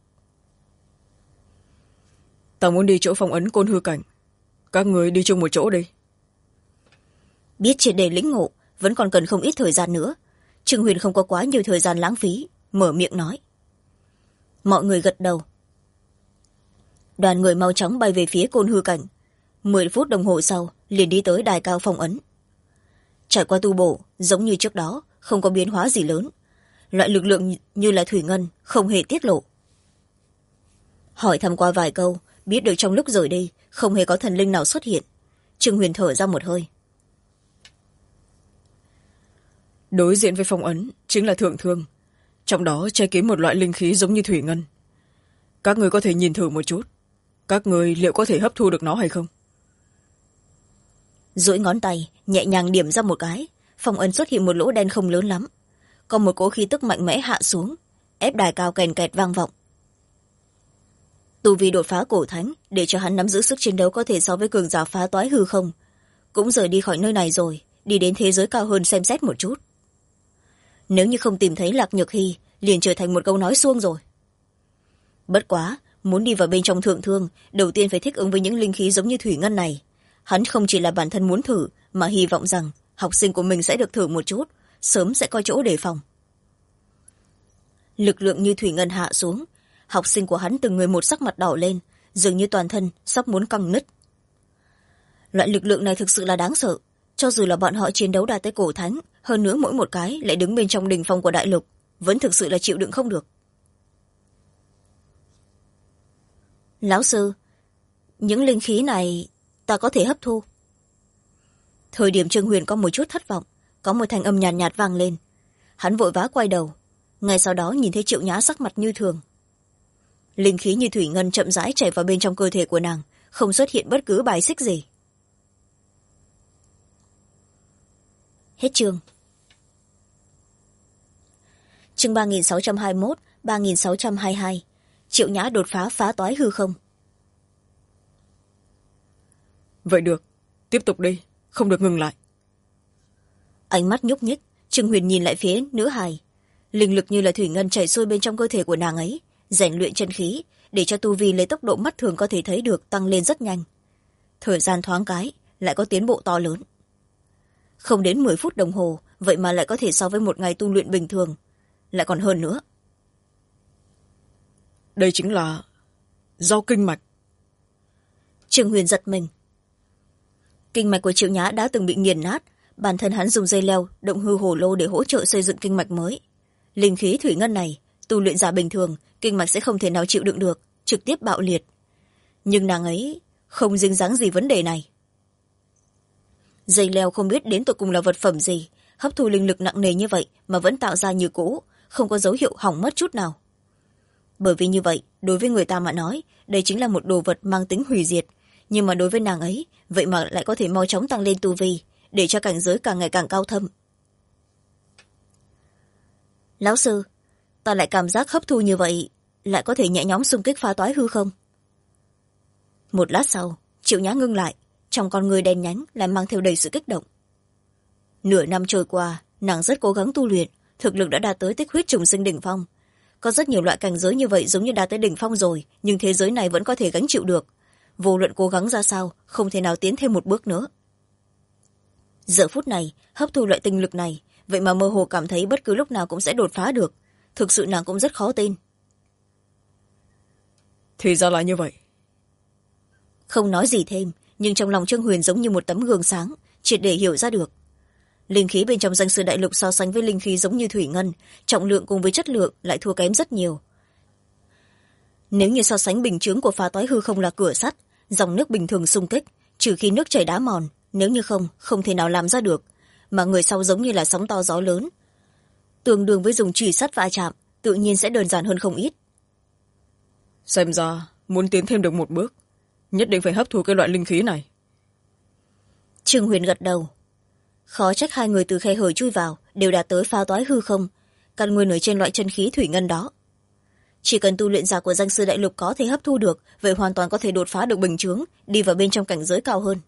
Ta muốn đi chỗ phong ấn côn hư cảnh, các người đi chung một chỗ đi. Biết triệt để lĩnh ngộ, vẫn còn cần không ít thời gian nữa. Trương Huyền không có quá nhiều thời gian lãng phí, mở miệng nói. Mọi người gật đầu. Đoàn người mau chóng bay về phía côn hư cảnh. 10 phút đồng hồ sau, liền đi tới đài cao phong ấn. Trải qua tu bổ, giống như trước đó, không có biến hóa gì lớn. Loại lực lượng như là thủy ngân, không hề tiết lộ. Hỏi thăm qua vài câu, biết được trong lúc rời đi, không hề có thần linh nào xuất hiện. Trương Huyền thở ra một hơi. Đối diện với phong ấn chính là thượng thương, trong đó che kín một loại linh khí giống như thủy ngân. Các người có thể nhìn thử một chút, các người liệu có thể hấp thu được nó hay không? Duỗi ngón tay nhẹ nhàng điểm ra một cái, phong ấn xuất hiện một lỗ đen không lớn lắm, có một cỗ khí tức mạnh mẽ hạ xuống, ép đài cao kèn kẹt vang vọng. Tu vi đột phá cổ thánh, để cho hắn nắm giữ sức chiến đấu có thể so với cường giả phá toái hư không, cũng rời đi khỏi nơi này rồi, đi đến thế giới cao hơn xem xét một chút. Nếu như không tìm thấy Lạc Nhược Hy, liền trở thành một câu nói suông rồi. Bất quá, muốn đi vào bên trong thượng thương, đầu tiên phải thích ứng với những linh khí giống như thủy ngân này. Hắn không chỉ là bản thân muốn thử, mà hy vọng rằng học sinh của mình sẽ được thử một chút, sớm sẽ có chỗ đề phòng. Lực lượng như thủy ngân hạ xuống, học sinh của hắn từng người một sắc mặt đỏ lên, dường như toàn thân sắp muốn căng nứt. Loại lực lượng này thực sự là đáng sợ, cho dù là bọn họ chiến đấu đạt tới cổ thánh, hơn nữa mỗi một cái lại đứng bên trong đỉnh phong của đại lục, vẫn thực sự là chịu đựng không được. Lão sư, những linh khí này ta có thể hấp thu. Thời điểm Trương Huyền có một chút thất vọng, có một thanh âm nhàn nhạt vang lên. Hắn vội vã quay đầu, ngay sau đó nhìn thấy Triệu Nhã sắc mặt như thường. Linh khí như thủy ngân chậm rãi chảy vào bên trong cơ thể của nàng, không xuất hiện bất cứ bài xích gì. Hết chương. Chương 3621, 3622. Triệu Nhã đột phá phá toái hư không. Vậy được, tiếp tục đi, không được ngừng lại. Ánh mắt nhúc nhích, Trương Huyền nhìn lại phía nữ hài. Linh lực như là thủy ngân chảy xuôi bên trong cơ thể của nàng ấy, rèn luyện chân khí để cho tu vi lấy tốc độ mắt thường có thể thấy được tăng lên rất nhanh. Thời gian thoáng cái lại có tiến bộ to lớn. Không đến 10 phút đồng hồ, vậy mà lại có thể so với một ngày tu luyện bình thường, lại còn hơn nữa. Đây chính là do kinh mạch. Trương Huyền giật mình. Kinh mạch của Triệu Nhã đã từng bị nghiền nát, bản thân hắn dùng dây leo động hư hổ lô để hỗ trợ xây dựng kinh mạch mới. Linh khí thủy ngân này, tu luyện giả bình thường kinh mạch sẽ không thể nào chịu đựng được, trực tiếp bạo liệt. Nhưng nàng ấy không dính dáng gì vấn đề này. Dây leo không biết đến tột cùng là vật phẩm gì, hấp thu linh lực nặng nề như vậy mà vẫn tạo ra như cũ, không có dấu hiệu hỏng mất chút nào. Bởi vì như vậy, đối với người ta mà nói, đây chính là một đồ vật mang tính hủy diệt, nhưng mà đối với nàng ấy, vậy mà lại có thể mau chóng tăng lên tu vi, để cho cảnh giới càng ngày càng cao thâm. Lão sư, ta lại cảm giác hấp thu như vậy lại có thể nhẹ nhõm xung kích phá toái hư không? Một lát sau, Triệu Nhã ngưng lại, trong con người đen nhánh lại mang theo đầy sự kích động. Nửa năm trôi qua, nàng rất cố gắng tu luyện, thực lực đã đạt tới tích huyết trùng sinh đỉnh phong. Có rất nhiều loại cảnh giới như vậy giống như đạt tới đỉnh phong rồi, nhưng thế giới này vẫn có thể gánh chịu được. Vô luận cố gắng ra sao, không thể nào tiến thêm một bước nữa. Giờ phút này, hấp thu loại tinh lực này, vậy mà mơ hồ cảm thấy bất cứ lúc nào cũng sẽ đột phá được. Thực sự nàng cũng rất khó tin. Thì ra là như vậy. Không nói gì thêm, nhưng trong lòng Trương Huyền giống như một tấm gương sáng, triệt để hiểu ra được. Linh khí bên trong danh sư đại lục so sánh với linh khí giống như thủy ngân, trọng lượng cùng với chất lượng lại thua kém rất nhiều. Nếu như so sánh bình chướng của phá toái hư không là cửa sắt, dòng nước bình thường xung kích, trừ khi nước chảy đá mòn, nếu như không, không thể nào làm ra được. Mà người sau giống như là sóng to gió lớn. Tương đương với dùng chùy sắt va chạm, tự nhiên sẽ đơn giản hơn không ít. Xem ra, muốn tiến thêm được một bước, nhất định phải hấp thu cái loại linh khí này. Trương Huyền gật đầu. Khó trách hai người từ khe hở chui vào đều đạt tới phá toái hư không, căn nguyên ở trên loại chân khí thủy ngân đó. Chỉ cần tu luyện giả của danh sư đại lục có thể hấp thu được, vậy hoàn toàn có thể đột phá được bình chướng, đi vào bên trong cảnh giới cao hơn.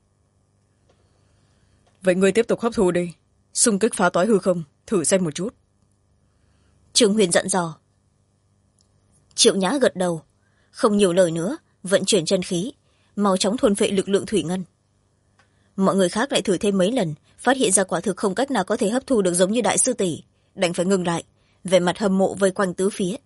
Vậy ngươi tiếp tục hấp thu đi, xung kích phá toái hư không, thử xem một chút. Trương Huyền dặn dò. Triệu Nhã gật đầu, không nhiều lời nữa, vận chuyển chân khí, mau chóng thuần phệ lực lượng thủy ngân. Mọi người khác lại thử thêm mấy lần, phát hiện ra quả thực không cách nào có thể hấp thu được giống như đại sư tỷ, đành phải ngừng lại, vẻ mặt hâm mộ vây quanh tứ phía.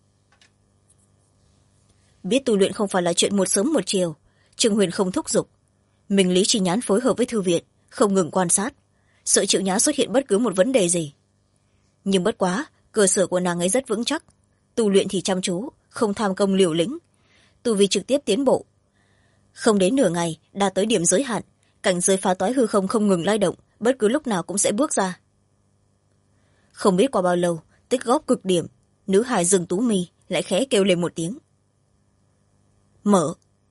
Biết tu luyện không phải là chuyện một sớm một chiều, Trương Huyền không thúc giục. Mình Lý Chi Nhãn phối hợp với thư viện, không ngừng quan sát, sợ Triệu Nhã xuất hiện bất cứ một vấn đề gì. Nhưng bất quá, cơ sở của nàng ấy rất vững chắc, tu luyện thì chăm chú, không tham công liều lĩnh, tu vi trực tiếp tiến bộ. Không đến nửa ngày, đạt tới điểm giới hạn, cảnh giới phá toái hư không không ngừng lay động, bất cứ lúc nào cũng sẽ bước ra. Không biết qua bao lâu, tích góp cực điểm, nữ hài Dương Tú Mi lại khẽ kêu lên một tiếng. Mở.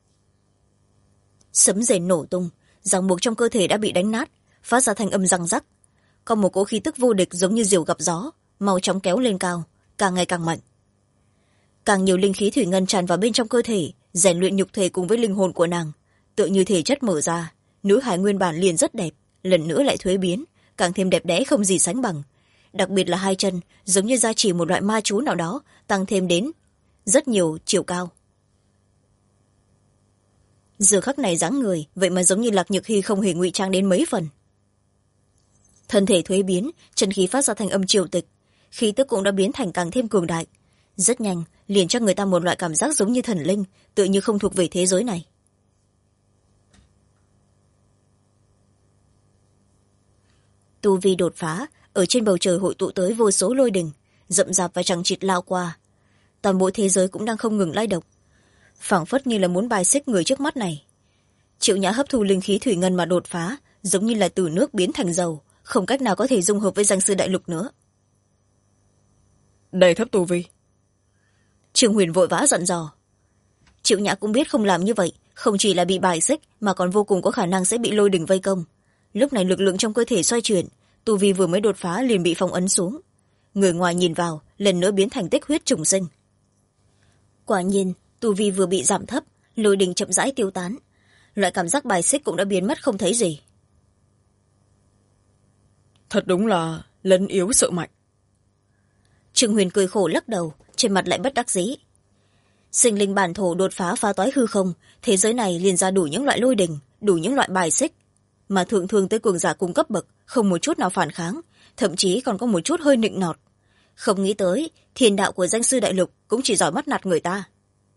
Sấm rền nổ tung, ràng buộc trong cơ thể đã bị đánh nát, phát ra thanh âm răng rắc. Có một cỗ khí tức vô địch giống như diều gặp gió, mau chóng kéo lên cao, càng ngày càng mạnh. Càng nhiều linh khí thủy ngân tràn vào bên trong cơ thể, rèn luyện nhục thể cùng với linh hồn của nàng, tựa như thể chất mở ra, nữ hải nguyên bản liền rất đẹp, lần nữa lại thuế biến, càng thêm đẹp đẽ không gì sánh bằng. Đặc biệt là hai chân, giống như gia trì một loại ma chú nào đó, tăng thêm đến rất nhiều chiều cao. Giờ khắc này dáng người, vậy mà giống như Lạc Nhược Hy không hề ngụy trang đến mấy phần. Thân thể thuế biến, chân khí phát ra thành âm triều tịch, khí tức cũng đã biến thành càng thêm cường đại. Rất nhanh, liền cho người ta một loại cảm giác giống như thần linh, tự như không thuộc về thế giới này. Tu vi đột phá, ở trên bầu trời hội tụ tới vô số lôi đình, rậm rạp và chằng chịt lao qua. Toàn bộ thế giới cũng đang không ngừng lay động, phảng phất như là muốn bài xích người trước mắt này. Triệu Nhã hấp thu linh khí thủy ngân mà đột phá, giống như là từ nước biến thành dầu, không cách nào có thể dung hợp với danh sư đại lục nữa. Đầy thấp tu vi. Trương Huyền vội vã dặn dò. Triệu Nhã cũng biết không làm như vậy, không chỉ là bị bài xích mà còn vô cùng có khả năng sẽ bị lôi đình vây công. Lúc này lực lượng trong cơ thể xoay chuyển, tu vi vừa mới đột phá liền bị phong ấn xuống. Người ngoài nhìn vào, lần nữa biến thành tích huyết trùng sinh. Quả nhiên, tu vi vừa bị giảm thấp, lôi đình chậm rãi tiêu tán. Loại cảm giác bài xích cũng đã biến mất không thấy gì. Thật đúng là lấn yếu sợ mạnh. Trương Huyền cười khổ lắc đầu, trên mặt lại bất đắc dĩ. Sinh linh bản thổ đột phá phá toái hư không, thế giới này liền ra đủ những loại lôi đình, đủ những loại bài xích, mà thượng thương tới cường giả cung cấp bậc không một chút nào phản kháng, thậm chí còn có một chút hơi nịnh nọt. Không nghĩ tới thiên đạo của danh sư đại lục cũng chỉ giỏi bắt nạt người ta.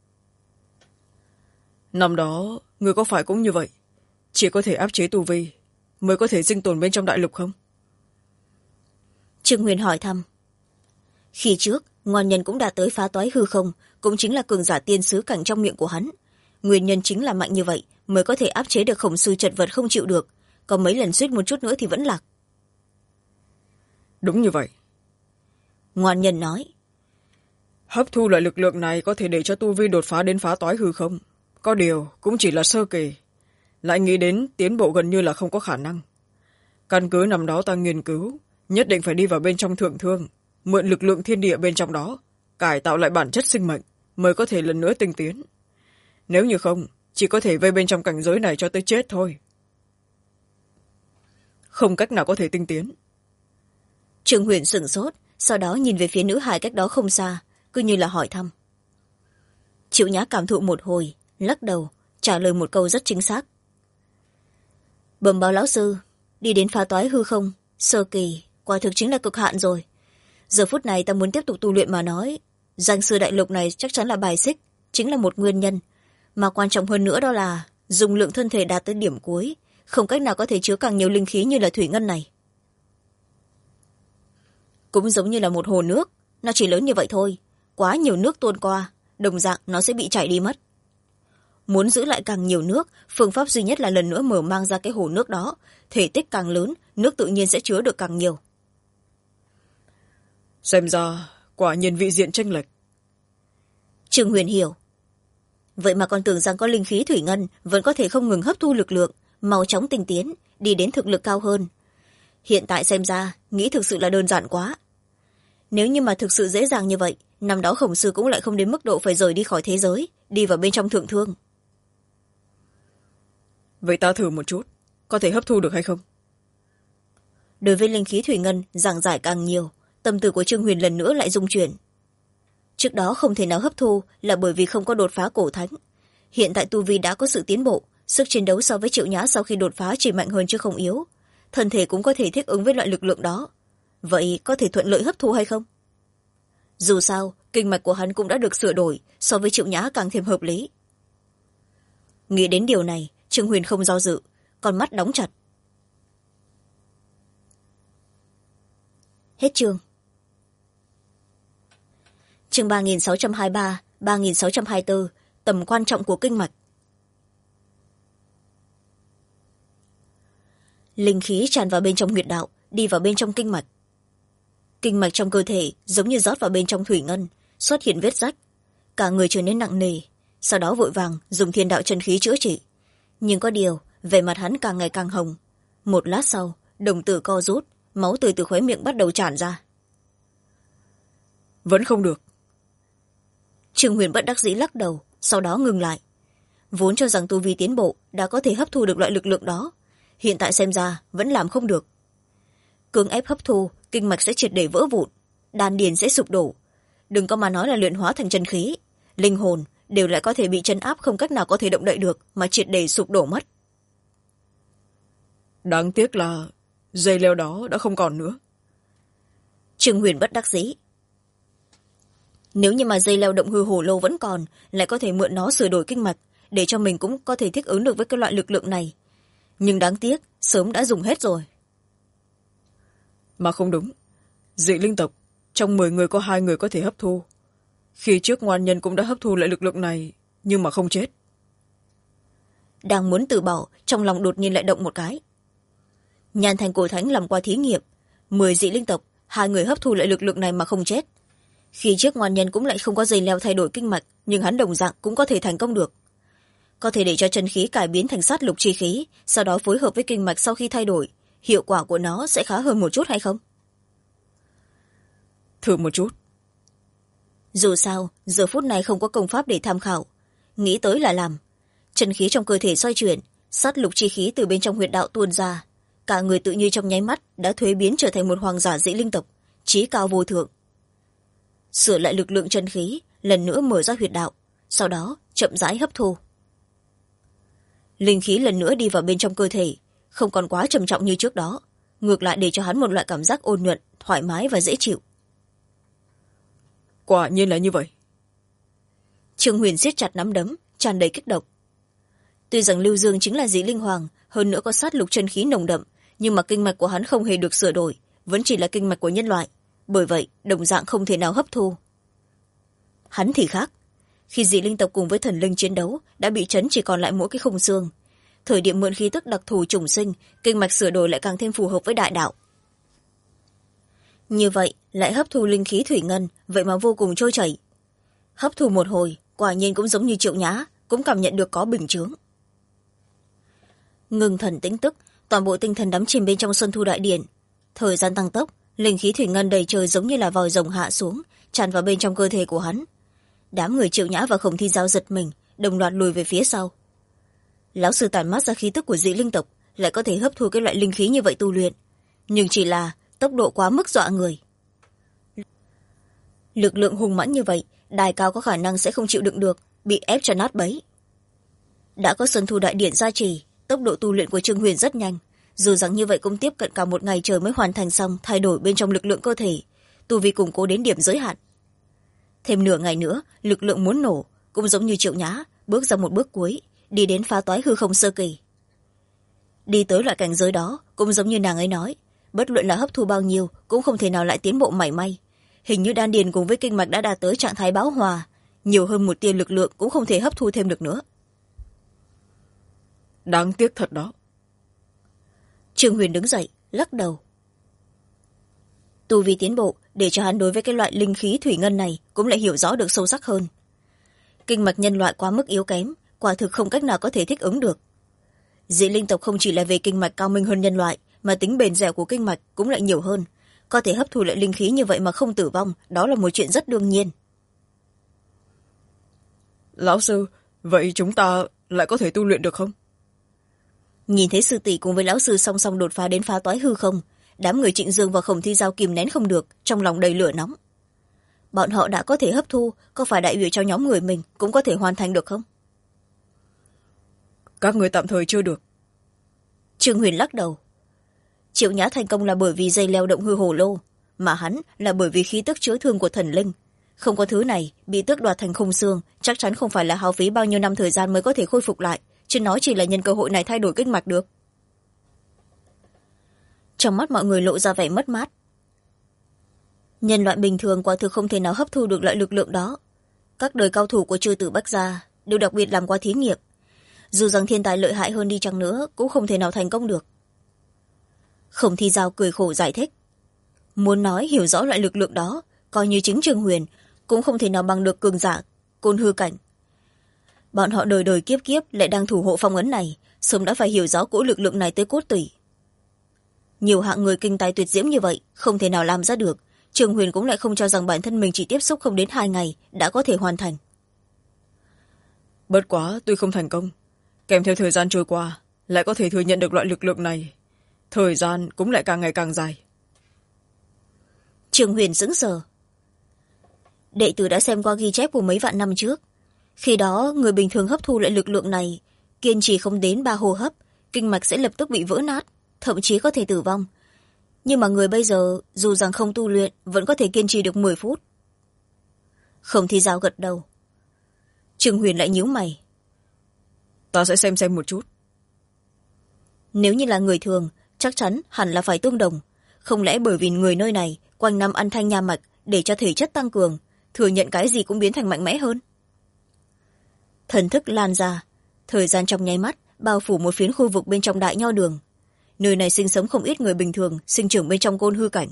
Năm đó người có phải cũng như vậy, chỉ có thể áp chế tu vi mới có thể sinh tồn bên trong đại lục không? Trương Huyền hỏi thăm. Khi trước Ngoan Nhân cũng đã tới phá toái hư không, cũng chính là cường giả tiên sứ cảnh trong miệng của hắn. Nguyên nhân chính là mạnh như vậy mới có thể áp chế được khổng sư chật vật không chịu được, có mấy lần suýt một chút nữa thì vẫn lạc. Đúng như vậy. Ngoan Nhân nói. Hấp thu loại lực lượng này có thể để cho tu vi đột phá đến phá toái hư không, có điều cũng chỉ là sơ kỳ, lại nghĩ đến tiến bộ gần như là không có khả năng. Căn cứ năm đó ta nghiên cứu, nhất định phải đi vào bên trong thượng thương, mượn lực lượng thiên địa bên trong đó, cải tạo lại bản chất sinh mệnh, mới có thể lần nữa tinh tiến. Nếu như không, chỉ có thể vây bên trong cảnh giới này cho tới chết thôi. Không cách nào có thể tinh tiến. Trương Huyền sửng sốt, sau đó nhìn về phía nữ hài cách đó không xa, cứ như là hỏi thăm. Triệu Nhã cảm thụ một hồi, lắc đầu, trả lời một câu rất chính xác. Bẩm báo lão sư, đi đến phá toái hư không, sơ kỳ, quả thực chính là cực hạn rồi. Giờ phút này ta muốn tiếp tục tu luyện mà nói, danh sư đại lục này chắc chắn là bài xích, chính là một nguyên nhân. Mà quan trọng hơn nữa đó là dùng lượng thân thể đạt tới điểm cuối, không cách nào có thể chứa càng nhiều linh khí như là thủy ngân này. Cũng giống như là một hồ nước, nó chỉ lớn như vậy thôi, quá nhiều nước tuôn qua, đồng dạng nó sẽ bị chảy đi mất. Muốn giữ lại càng nhiều nước, phương pháp duy nhất là lần nữa mở mang ra cái hồ nước đó, thể tích càng lớn, nước tự nhiên sẽ chứa được càng nhiều. Xem ra quả nhiên vị diện chênh lệch. Trương Huyền hiểu. Vậy mà còn tưởng rằng có linh khí thủy ngân vẫn có thể không ngừng hấp thu lực lượng, mau chóng tinh tiến, đi đến thực lực cao hơn. Hiện tại xem ra nghĩ thực sự là đơn giản quá. Nếu như mà thực sự dễ dàng như vậy, năm đó khổng sư cũng lại không đến mức độ phải rời đi khỏi thế giới, đi vào bên trong thượng thương. Vậy ta thử một chút, có thể hấp thu được hay không? Đối với linh khí thủy ngân giảng giải càng nhiều, tâm tư của Trương Huyền lần nữa lại rung chuyển. Trước đó không thể nào hấp thu là bởi vì không có đột phá cổ thánh. Hiện tại tu vi đã có sự tiến bộ, sức chiến đấu so với Triệu Nhã sau khi đột phá chỉ mạnh hơn chứ không yếu. Thân thể cũng có thể thích ứng với loại lực lượng đó. Vậy có thể thuận lợi hấp thu hay không? Dù sao, kinh mạch của hắn cũng đã được sửa đổi, so với Triệu Nhã càng thêm hợp lý. Nghĩ đến điều này, Trương Huyền không do dự, con mắt đóng chặt. Hết chương. Chương 3623, 3624, tầm quan trọng của kinh mạch. Linh khí tràn vào bên trong huyệt đạo, đi vào bên trong kinh mạch. Kinh mạch trong cơ thể giống như rót vào bên trong thủy ngân, xuất hiện vết rách. Cả người trở nên nặng nề, sau đó vội vàng dùng thiên đạo chân khí chữa trị. Nhưng có điều, vẻ mặt hắn càng ngày càng hồng. Một lát sau, đồng tử co rút, máu tươi từ khóe miệng bắt đầu tràn ra. Vẫn không được. Trương Huyền bất đắc dĩ lắc đầu, sau đó ngừng lại. Vốn cho rằng tu vi tiến bộ đã có thể hấp thu được loại lực lượng đó, hiện tại xem ra vẫn làm không được. Cưỡng ép hấp thu, kinh mạch sẽ triệt để vỡ vụn, đan điền sẽ sụp đổ. Đừng có mà nói là luyện hóa thành chân khí, linh hồn đều lại có thể bị chấn áp không cách nào có thể động đậy được mà triệt để sụp đổ mất. Đáng tiếc là dây leo đó đã không còn nữa. Trương Huyền bất đắc dĩ. Nếu như mà dây leo động hư hổ lô vẫn còn, lại có thể mượn nó sửa đổi kinh mạch, để cho mình cũng có thể thích ứng được với cái loại lực lượng này. Nhưng đáng tiếc, sớm đã dùng hết rồi. Mà không đúng. Dị linh tộc, trong 10 người có 2 người có thể hấp thu. Khi trước Ngoan Nhân cũng đã hấp thu lại lực lượng này, nhưng mà không chết. Đang muốn từ bỏ, trong lòng đột nhiên lại động một cái. Nhan Thành Cổ Thánh làm qua thí nghiệm, 10 dị linh tộc, 2 người hấp thu lại lực lượng này mà không chết. Khi trước Ngoan Nhân cũng lại không có dây leo thay đổi kinh mạch, nhưng hắn đồng dạng cũng có thể thành công được. Có thể để cho chân khí cải biến thành sát lục chi khí, sau đó phối hợp với kinh mạch sau khi thay đổi, hiệu quả của nó sẽ khá hơn một chút hay không? Thử một chút. Dù sao, giờ phút này không có công pháp để tham khảo. Nghĩ tới là làm. Chân khí trong cơ thể xoay chuyển, sát lục chi khí từ bên trong huyệt đạo tuôn ra. cả người tự như trong nháy mắt đã thuế biến trở thành một hoàng giả dĩ linh tộc, trí cao vô thượng. Sửa lại lực lượng chân khí, lần nữa mở ra huyệt đạo, sau đó chậm rãi hấp thu. Linh khí lần nữa đi vào bên trong cơ thể, không còn quá trầm trọng như trước đó, ngược lại để cho hắn một loại cảm giác ôn nhuận, thoải mái và dễ chịu. Quả nhiên là như vậy. Trương Huyền siết chặt nắm đấm, tràn đầy kích động. Tuy rằng Lưu Dương chính là dĩ linh hoàng, hơn nữa có sát lục chân khí nồng đậm, nhưng mà kinh mạch của hắn không hề được sửa đổi, vẫn chỉ là kinh mạch của nhân loại, bởi vậy đồng dạng không thể nào hấp thu. Hắn thì khác, khi dĩ linh tộc cùng với thần linh chiến đấu đã bị chấn chỉ còn lại mỗi cái khung xương. Thời điểm mượn khí tức đặc thù trùng sinh, kinh mạch sửa đổi lại càng thêm phù hợp với đại đạo. Như vậy lại hấp thu linh khí thủy ngân, vậy mà vô cùng trôi chảy. Hấp thu một hồi, quả nhiên cũng giống như Triệu Nhã, cũng cảm nhận được có bình chướng. Ngừng thần tĩnh tức, toàn bộ tinh thần đắm chìm bên trong Xuân Thu Đại Điện. Thời gian tăng tốc, linh khí thủy ngân đầy trời giống như là vòi rồng hạ xuống, tràn vào bên trong cơ thể của hắn. Đám người Triệu Nhã và Khổng Thi Giao giật mình, đồng loạt lùi về phía sau. Lão sư tản mát ra khí tức của dị linh tộc, lại có thể hấp thu cái loại linh khí như vậy tu luyện, nhưng chỉ là tốc độ quá mức dọa người. Lực lượng hùng mãnh như vậy, đài cao có khả năng sẽ không chịu đựng được, bị ép cho nát bấy. Đã có Xuân Thu Đại Điện gia trì, tốc độ tu luyện của Trương Huyền rất nhanh, dù rằng như vậy cũng tiếp cận cả một ngày trời mới hoàn thành xong thay đổi bên trong lực lượng cơ thể, tu vi củng cố đến điểm giới hạn. Thêm nửa ngày nữa, lực lượng muốn nổ, cũng giống như Triệu Nhã, bước ra một bước cuối, đi đến phá toái hư không sơ kỳ. Đi tới loại cảnh giới đó, cũng giống như nàng ấy nói, bất luận là hấp thu bao nhiêu cũng không thể nào lại tiến bộ mảy may. Hình như đan điền cùng với kinh mạch đã đạt tới trạng thái bão hòa, nhiều hơn một tia lực lượng cũng không thể hấp thu thêm được nữa. Đáng tiếc thật đó. Trương Huyền đứng dậy, lắc đầu. Tu vi tiến bộ để cho hắn đối với cái loại linh khí thủy ngân này cũng lại hiểu rõ được sâu sắc hơn. Kinh mạch nhân loại quá mức yếu kém, quả thực không cách nào có thể thích ứng được. Dị linh tộc không chỉ là về kinh mạch cao minh hơn nhân loại, mà tính bền dẻo của kinh mạch cũng lại nhiều hơn. Có thể hấp thu lại linh khí như vậy mà không tử vong, đó là một chuyện rất đương nhiên. Lão sư, vậy chúng ta lại có thể tu luyện được không? Nhìn thấy sư tỷ cùng với lão sư song song đột phá đến phá toái hư không, đám người Trịnh Dương và Khổng Thi Giao kìm nén không được, trong lòng đầy lửa nóng. Bọn họ đã có thể hấp thu, có phải đại biểu cho nhóm người mình cũng có thể hoàn thành được không? Các người tạm thời chưa được. Trương Huyền lắc đầu. Triệu Nhã thành công là bởi vì dây leo động hư hổ lô, mà hắn là bởi vì khí tức chữa thương của thần linh. Không có thứ này, bị tước đoạt thành khung xương, chắc chắn không phải là hao phí bao nhiêu năm thời gian mới có thể khôi phục lại, chứ nói chỉ là nhân cơ hội này thay đổi kinh mạch được. Trong mắt mọi người lộ ra vẻ mất mát. Nhân loại bình thường quả thực không thể nào hấp thu được loại lực lượng đó. Các đời cao thủ của Chư Tử Bách Gia đều đặc biệt làm qua thí nghiệm. Dù rằng thiên tài lợi hại hơn đi chăng nữa cũng không thể nào thành công được. Khổng Thi Giao cười khổ giải thích. Muốn nói hiểu rõ loại lực lượng đó, coi như chính Trương Huyền cũng không thể nào bằng được cường giả côn hư cảnh. Bọn họ đời đời kiếp kiếp lại đang thủ hộ phong ấn này, sớm đã phải hiểu rõ cỗ lực lượng này tới cốt tủy. Nhiều hạng người kinh tài tuyệt diễm như vậy không thể nào làm ra được. Trương Huyền cũng lại không cho rằng bản thân mình chỉ tiếp xúc không đến 2 ngày đã có thể hoàn thành. Bất quá tuy không thành công, kèm theo thời gian trôi qua lại có thể thừa nhận được loại lực lượng này, thời gian cũng lại càng ngày càng dài. Trương Huyền sững sờ. Đệ tử đã xem qua ghi chép của mấy vạn năm trước. Khi đó người bình thường hấp thu lại lực lượng này, kiên trì không đến 3 hô hấp, kinh mạch sẽ lập tức bị vỡ nát, thậm chí có thể tử vong. Nhưng mà người bây giờ dù rằng không tu luyện vẫn có thể kiên trì được 10 phút. Không Thi Giao gật đầu. Trương Huyền lại nhíu mày. Ta sẽ xem một chút. Nếu như là người thường chắc chắn hẳn là phải tương đồng. Không lẽ bởi vì người nơi này quanh năm ăn thanh nha mạch để cho thể chất tăng cường, thừa nhận cái gì cũng biến thành mạnh mẽ hơn. Thần thức lan ra, thời gian trong nháy mắt bao phủ một phiến khu vực bên trong Đại Nho Đường. Nơi này sinh sống không ít người bình thường sinh trưởng bên trong côn hư cảnh.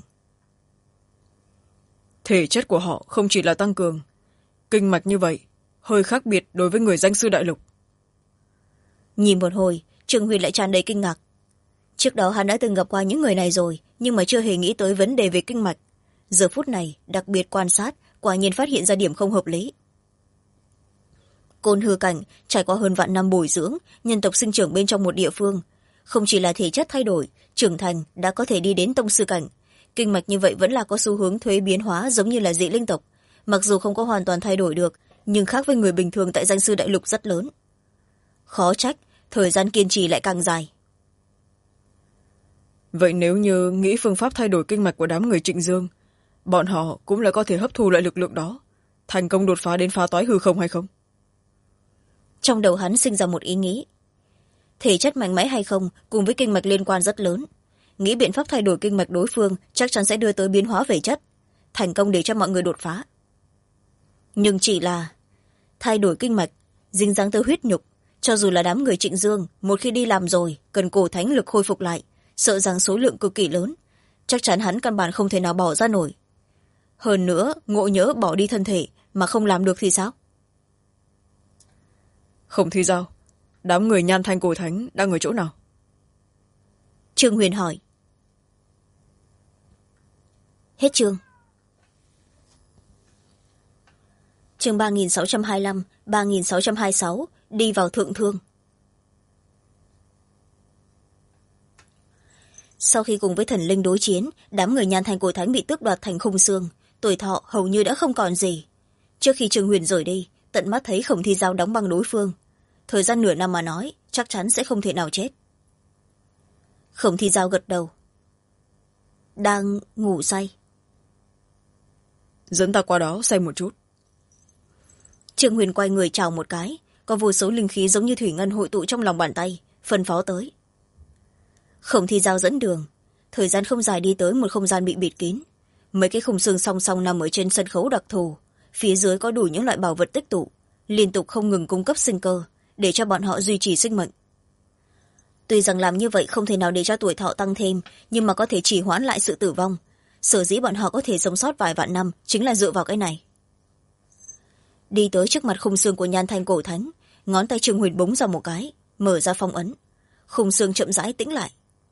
Thể chất của họ không chỉ là tăng cường, kinh mạch như vậy hơi khác biệt đối với người danh sư đại lục. Nhìn một hồi, Trương Huyền lại tràn đầy kinh ngạc. Trước đó hắn đã từng gặp qua những người này rồi, nhưng mà chưa hề nghĩ tới vấn đề về kinh mạch. Giờ phút này đặc biệt quan sát, quả nhiên phát hiện ra điểm không hợp lý. Côn hư cảnh trải qua hơn vạn năm bồi dưỡng, nhân tộc sinh trưởng bên trong một địa phương, không chỉ là thể chất thay đổi, trưởng thành đã có thể đi đến tông sư cảnh. Kinh mạch như vậy vẫn là có xu hướng thuế biến hóa giống như là dị linh tộc, mặc dù không có hoàn toàn thay đổi được, nhưng khác với người bình thường tại danh sư đại lục rất lớn. Khó trách thời gian kiên trì lại càng dài. Vậy nếu như nghĩ phương pháp thay đổi kinh mạch của đám người Trịnh Dương, bọn họ cũng là có thể hấp thu loại lực lượng đó, thành công đột phá đến phá toái hư không hay không? Trong đầu hắn sinh ra một ý nghĩ. Thể chất mạnh mẽ hay không cùng với kinh mạch liên quan rất lớn. Nghĩ biện pháp thay đổi kinh mạch đối phương chắc chắn sẽ đưa tới biến hóa về chất, thành công để cho mọi người đột phá. Nhưng chỉ là thay đổi kinh mạch dính dáng tới huyết nhục, cho dù là đám người Trịnh Dương một khi đi làm rồi cần cổ thánh lực khôi phục lại, sợ rằng số lượng cực kỳ lớn, chắc chắn hắn căn bản không thể nào bỏ ra nổi. Hơn nữa ngộ nhỡ bỏ đi thân thể mà không làm được thì sao? Không thì sao? Đám người Nhan Thanh cổ thánh đang ở chỗ nào? Trương Huyền hỏi. Hết chương. Chương 3625, 3626, đi vào thượng thương. Sau khi cùng với thần linh đối chiến, đám người Nhan Thanh cổ thánh bị tước đoạt thành khung xương, tuổi thọ hầu như đã không còn gì. Trước khi Trương Huyền rời đi, tận mắt thấy Khổng Thi Giao đóng băng đối phương. Thời gian nửa năm mà nói, chắc chắn sẽ không thể nào chết. Khổng Thi Giao gật đầu. Đang ngủ say. Dẫn ta qua đó xem một chút. Trương Huyền quay người chào một cái, có vô số linh khí giống như thủy ngân hội tụ trong lòng bàn tay, phân phó tới. Khổng Thi Giao dẫn đường, thời gian không dài đi tới một không gian bị bịt kín. Mấy cái khung xương song song nằm ở trên sân khấu đặc thù, phía dưới có đủ những loại bảo vật tích tụ, liên tục không ngừng cung cấp sinh cơ, để cho bọn họ duy trì sinh mệnh. Tuy rằng làm như vậy không thể nào để cho tuổi thọ tăng thêm, nhưng mà có thể trì hoãn lại sự tử vong. Sở dĩ bọn họ có thể sống sót vài vạn năm chính là dựa vào cái này. Đi tới trước mặt khung xương của Nhan Thanh cổ thánh, ngón tay Trương Huyền búng ra một cái, mở ra phong ấn. Khung xương chậm rãi tĩnh lại.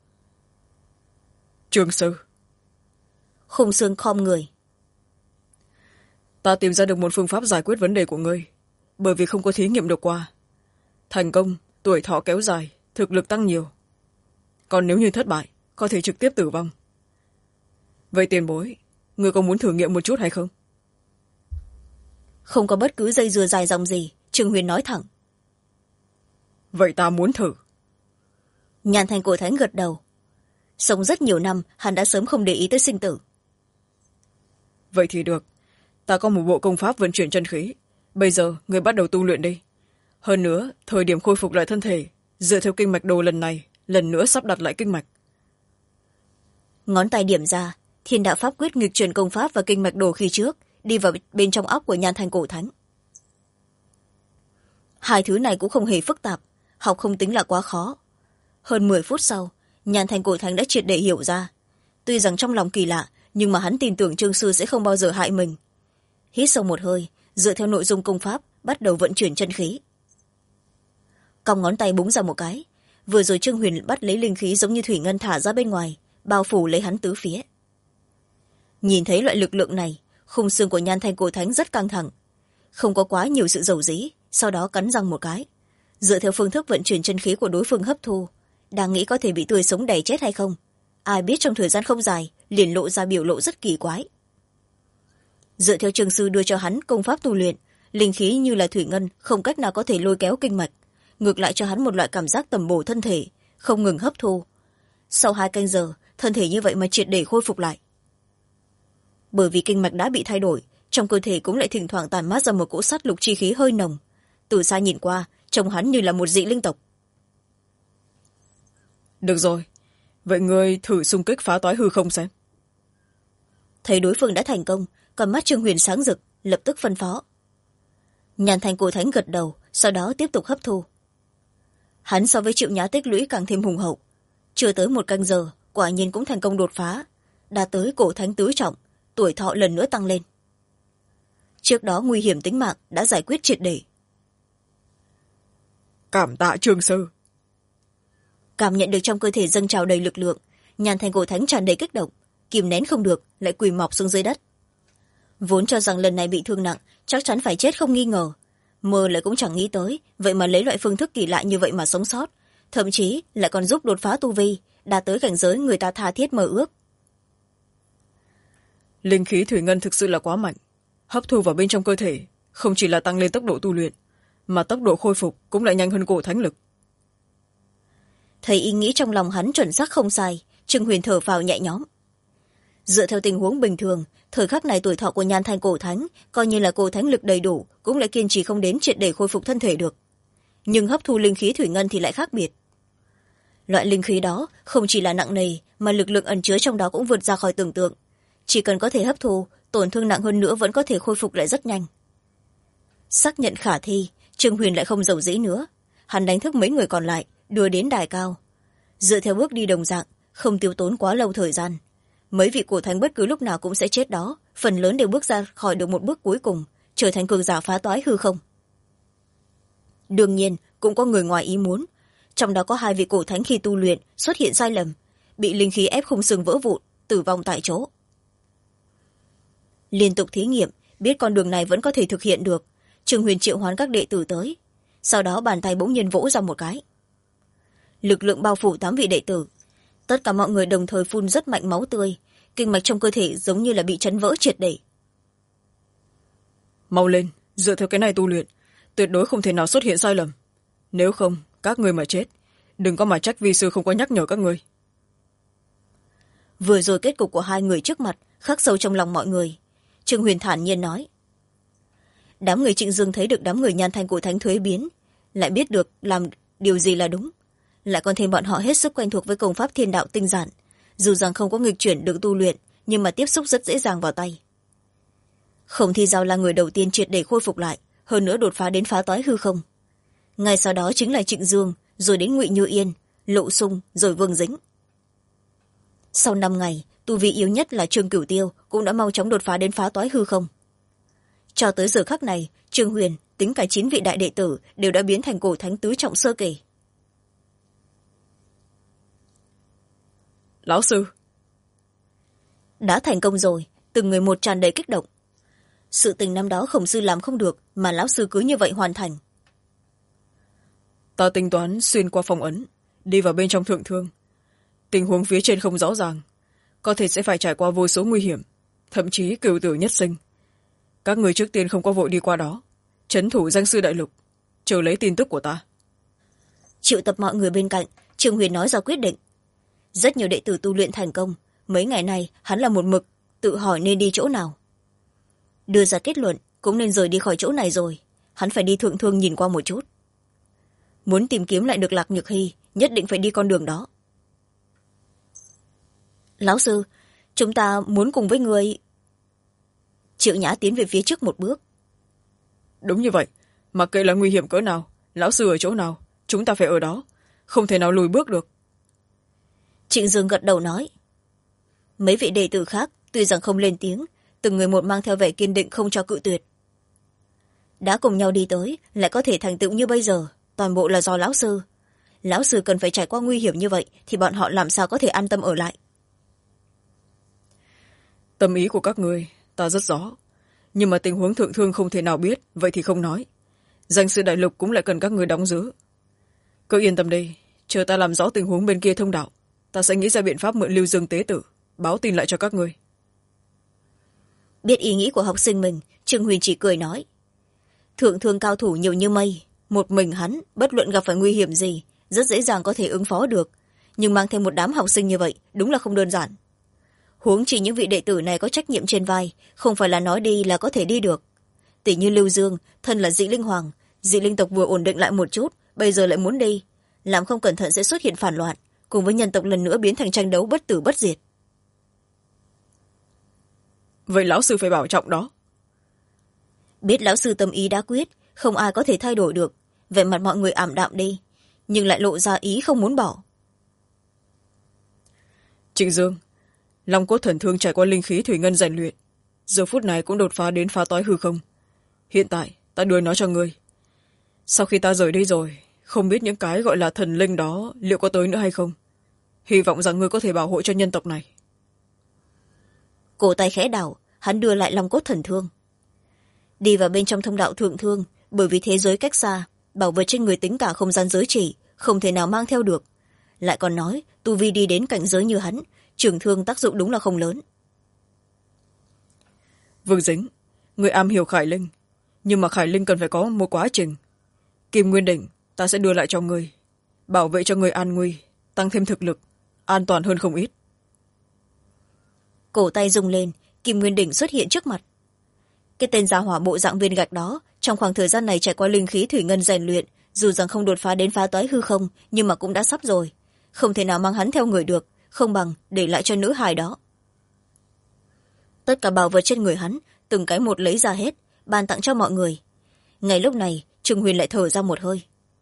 Trương sư. Khung xương khom người. Ta tìm ra được một phương pháp giải quyết vấn đề của ngươi, bởi vì không có thí nghiệm được qua. Thành công, tuổi thọ kéo dài, thực lực tăng nhiều. Còn nếu như thất bại, có thể trực tiếp tử vong. Vậy tiền bối, ngươi có muốn thử nghiệm một chút hay không? Không có bất cứ dây dưa dài dòng gì, Trương Huyền nói thẳng. Vậy ta muốn thử. Nhan Thanh cổ thánh gật đầu. Sống rất nhiều năm, hắn đã sớm không để ý tới sinh tử. Vậy thì được. Ta có một bộ công pháp vận chuyển chân khí. Bây giờ, ngươi bắt đầu tu luyện đi. Hơn nữa, thời điểm khôi phục lại thân thể, dựa theo kinh mạch đồ lần này, lần nữa sắp đặt lại kinh mạch. Ngón tay điểm ra, Thiên đạo pháp quyết nghịch chuyển công pháp và kinh mạch đồ khi trước, đi vào bên trong óc của Nhan Thanh cổ thánh. Hai thứ này cũng không hề phức tạp, học không tính là quá khó. Hơn 10 phút sau, Nhan Thanh cổ thánh đã triệt để hiểu ra. Tuy rằng trong lòng kỳ lạ, nhưng mà hắn tin tưởng Trương sư sẽ không bao giờ hại mình. Hít sâu một hơi, dựa theo nội dung công pháp, bắt đầu vận chuyển chân khí. Cong ngón tay búng ra một cái, vừa rồi Trương Huyền bắt lấy linh khí giống như thủy ngân thả ra bên ngoài, bao phủ lấy hắn tứ phía. Nhìn thấy loại lực lượng này, khung xương của Nhan Thanh cổ thánh rất căng thẳng, không có quá nhiều sự dầu dĩ, sau đó cắn răng một cái, dựa theo phương thức vận chuyển chân khí của đối phương hấp thu, đang nghĩ có thể bị tươi sống đày chết hay không. Ai biết trong thời gian không dài liền lộ ra biểu lộ rất kỳ quái. Dựa theo Trương sư đưa cho hắn công pháp tu luyện, linh khí như là thủy ngân không cách nào có thể lôi kéo kinh mạch, ngược lại cho hắn một loại cảm giác tầm bổ thân thể, không ngừng hấp thu. Sau 2 canh giờ, thân thể như vậy mà triệt để khôi phục lại. Bởi vì kinh mạch đã bị thay đổi, trong cơ thể cũng lại thỉnh thoảng tàn mát ra một cỗ sát lục chi khí hơi nồng. Từ xa nhìn qua, trông hắn như là một dị linh tộc. Được rồi, vậy ngươi thử xung kích phá toái hư không xem. Thấy đối phương đã thành công, còn mắt Trương Huyền sáng rực, lập tức phân phó. Nhan Thanh cổ thánh gật đầu, sau đó tiếp tục hấp thu. Hắn so với chịu nhá tích lũy càng thêm hùng hậu. Chưa tới 1 canh giờ, quả nhiên cũng thành công đột phá, đã tới cổ thánh tứ trọng, tuổi thọ lần nữa tăng lên. Trước đó nguy hiểm tính mạng đã giải quyết triệt để. Cảm tạ Trương sư. Cảm nhận được trong cơ thể dâng trào đầy lực lượng, Nhan Thanh cổ thánh tràn đầy kích động, kìm nén không được, lại quỳ mọp xuống dưới đất. Vốn cho rằng lần này bị thương nặng, chắc chắn phải chết không nghi ngờ, mơ lại cũng chẳng nghĩ tới, vậy mà lấy loại phương thức kỳ lạ như vậy mà sống sót, thậm chí lại còn giúp đột phá tu vi, đạt tới cảnh giới người ta tha thiết mơ ước. Linh khí thủy ngân thực sự là quá mạnh, hấp thu vào bên trong cơ thể không chỉ là tăng lên tốc độ tu luyện, mà tốc độ khôi phục cũng lại nhanh hơn cổ thánh lực. Thấy ý nghĩ trong lòng hắn chuẩn xác không sai, Trương Huyền thở phào nhẹ nhõm. Dựa theo tình huống bình thường, thời khắc này tuổi thọ của Nhan Thanh cổ thánh coi như là cổ thánh lực đầy đủ cũng lại kiên trì không đến triệt để khôi phục thân thể được, nhưng hấp thu linh khí thủy ngân thì lại khác biệt. Loại linh khí đó không chỉ là nặng nề, mà lực lượng ẩn chứa trong đó cũng vượt ra khỏi tưởng tượng. Chỉ cần có thể hấp thu, tổn thương nặng hơn nữa vẫn có thể khôi phục lại rất nhanh. Xác nhận khả thi, Trương Huyền lại không giàu dĩ nữa. Hắn đánh thức mấy người còn lại, đưa đến đài cao. Dựa theo bước đi đồng dạng, không tiêu tốn quá lâu thời gian. Mấy vị cổ thánh bất cứ lúc nào cũng sẽ chết đó, phần lớn đều bước ra khỏi được một bước cuối cùng, trở thành cường giả phá toái hư không. Đương nhiên, cũng có người ngoài ý muốn. Trong đó có hai vị cổ thánh khi tu luyện xuất hiện sai lầm, bị linh khí ép khung xương vỡ vụn, tử vong tại chỗ. Liên tục thí nghiệm, biết con đường này vẫn có thể thực hiện được, Trương Huyền triệu hoán các đệ tử tới. Sau đó bàn tay bỗng nhiên vỗ ra một cái. Lực lượng bao phủ 8 vị đệ tử. Tất cả mọi người đồng thời phun rất mạnh máu tươi, kinh mạch trong cơ thể giống như là bị chấn vỡ triệt để. Mau lên, dựa theo cái này tu luyện, tuyệt đối không thể nào xuất hiện sai lầm. Nếu không, các người mà chết, đừng có mà trách vi sư không có nhắc nhở các người. Vừa rồi kết cục của hai người trước mặt khắc sâu trong lòng mọi người. Trương Huyền thản nhiên nói. Đám người Trịnh Dương thấy được đám người Nhan Thanh cổ thánh thuế biến, lại biết được làm điều gì là đúng, lại còn thêm bọn họ hết sức quen thuộc với công pháp thiên đạo tinh giản, dù rằng không có nghịch chuyển được tu luyện, nhưng mà tiếp xúc rất dễ dàng vào tay. Không Thi Giao là người đầu tiên triệt để khôi phục lại, hơn nữa đột phá đến phá toái hư không. Ngay sau đó chính là Trịnh Dương, rồi đến Ngụy Như Yên, Lộ Sung, rồi Vương Dĩnh. Sau 5 ngày, tu vi yếu nhất là Trương Cửu Tiêu cũng đã mau chóng đột phá đến phá toái hư không. Cho tới giờ khắc này, Trương Huyền tính cả 9 vị đại đệ tử đều đã biến thành cổ thánh tứ trọng sơ kỳ. Lão sư, đã thành công rồi, từng người một tràn đầy kích động. Sự tình năm đó Khổng sư làm không được, mà lão sư cứ như vậy hoàn thành. Ta tính toán xuyên qua phong ấn, đi vào bên trong thượng thương. Tình huống phía trên không rõ ràng, có thể sẽ phải trải qua vô số nguy hiểm, thậm chí cửu tử nhất sinh. Các người trước tiên không có vội đi qua đó, trấn thủ danh sư đại lục, chờ lấy tin tức của ta. Triệu tập mọi người bên cạnh, Trương Huyền nói ra quyết định. Rất nhiều đệ tử tu luyện thành công, mấy ngày nay hắn là một mực tự hỏi nên đi chỗ nào. Đưa ra kết luận cũng nên rời đi khỏi chỗ này rồi, hắn phải đi thượng thương nhìn qua một chút. Muốn tìm kiếm lại được Lạc Nhược Hy, nhất định phải đi con đường đó. Lão sư, chúng ta muốn cùng với người. Triệu Nhã tiến về phía trước một bước. Đúng như vậy, mặc kệ là nguy hiểm cỡ nào, lão sư ở chỗ nào, chúng ta phải ở đó, không thể nào lùi bước được. Trịnh Dương gật đầu nói. Mấy vị đệ tử khác tuy rằng không lên tiếng, từng người một mang theo vẻ kiên định không cho cự tuyệt. Đã cùng nhau đi tới, lại có thể thành tựu như bây giờ, toàn bộ là do lão sư. Lão sư cần phải trải qua nguy hiểm như vậy, thì bọn họ làm sao có thể an tâm ở lại. Tâm ý của các người ta rất rõ, nhưng mà tình huống thượng thương không thể nào biết, vậy thì không nói. Danh sư đại lục cũng lại cần các người đóng giữ. Cứ yên tâm đi, chờ ta làm rõ tình huống bên kia thông đạo, ta sẽ nghĩ ra biện pháp mượn Lưu Dương tế tử, báo tin lại cho các người. Biết ý nghĩ của học sinh mình, Trương Huyền chỉ cười nói. Thượng thương cao thủ nhiều như mây, một mình hắn, bất luận gặp phải nguy hiểm gì, rất dễ dàng có thể ứng phó được. Nhưng mang thêm một đám học sinh như vậy, đúng là không đơn giản. Huống chỉ những vị đệ tử này có trách nhiệm trên vai, không phải là nói đi là có thể đi được. Tỷ như Lưu Dương, thân là dị linh hoàng, dị linh tộc vừa ổn định lại một chút, bây giờ lại muốn đi. Làm không cẩn thận sẽ xuất hiện phản loạn, cùng với nhân tộc lần nữa biến thành tranh đấu bất tử bất diệt. Vậy lão sư phải bảo trọng đó. Biết lão sư tâm ý đã quyết, không ai có thể thay đổi được, vẻ mặt mọi người ảm đạm đi, nhưng lại lộ ra ý không muốn bỏ. Trịnh Dương, Long cốt thần thương trải qua linh khí thủy ngân rèn luyện, giờ phút này cũng đột phá đến phá toái hư không. Hiện tại ta đưa nó cho ngươi. Sau khi ta rời đi rồi, không biết những cái gọi là thần linh đó liệu có tới nữa hay không. Hy vọng rằng ngươi có thể bảo hộ cho nhân tộc này. Cổ tay khẽ đảo, hắn đưa lại long cốt thần thương. Đi vào bên trong thông đạo thượng thương, bởi vì thế giới cách xa, bảo vật trên người tính cả không gian giới chỉ, không thể nào mang theo được. Lại còn nói tu vi đi đến cảnh giới như hắn, trường thương tác dụng đúng là không lớn. Vương Dính, người am hiểu khải linh, nhưng mà khải linh cần phải có một quá trình. Kim Nguyên Đỉnh ta sẽ đưa lại cho người, bảo vệ cho người an nguy, tăng thêm thực lực, an toàn hơn không ít. Cổ tay rung lên, Kim Nguyên Đỉnh xuất hiện trước mặt. Cái tên gia hỏa bộ dạng viên gạch đó trong khoảng thời gian này trải qua linh khí thủy ngân rèn luyện, dù rằng không đột phá đến phá toái hư không, nhưng mà cũng đã sắp rồi, không thể nào mang hắn theo người được, không bằng để lại cho nữ hài đó. Tất cả bảo vật trên người hắn từng cái một lấy ra hết, ban tặng cho mọi người. Ngay lúc này Trương Huyền lại thở ra một hơi.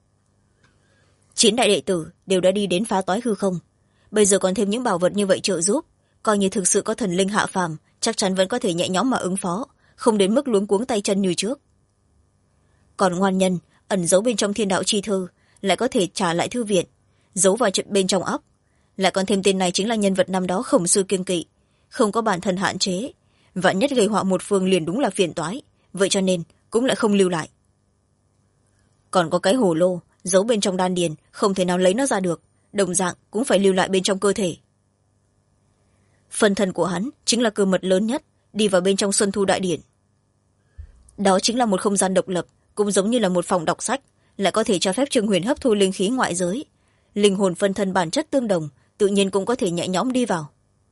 9 đại đệ tử đều đã đi đến phá toái hư không, bây giờ còn thêm những bảo vật như vậy trợ giúp, coi như thực sự có thần linh hạ phàm, chắc chắn vẫn có thể nhẹ nhõm mà ứng phó, không đến mức luống cuống tay chân như trước. Còn ngoan nhân ẩn giấu bên trong thiên đạo chi thư lại có thể trả lại thư viện, giấu vào bên trong óc, lại còn thêm tên này chính là nhân vật năm đó Khổng Sư kiêng kỵ, không có bản thân hạn chế, vạn nhất gây họa một phương liền đúng là phiền toái, vậy cho nên cũng lại không lưu lại. Còn có cái hồ lô giấu bên trong đan điền, không thể nào lấy nó ra được, đồng dạng cũng phải lưu lại bên trong cơ thể. Phần thân của hắn chính là cơ mật lớn nhất, đi vào bên trong Xuân Thu Đại Điển. Đó chính là một không gian độc lập, cũng giống như là một phòng đọc sách, lại có thể cho phép Trương Huyền hấp thu linh khí ngoại giới. Linh hồn phân thân bản chất tương đồng, tự nhiên cũng có thể nhẹ nhõm đi vào.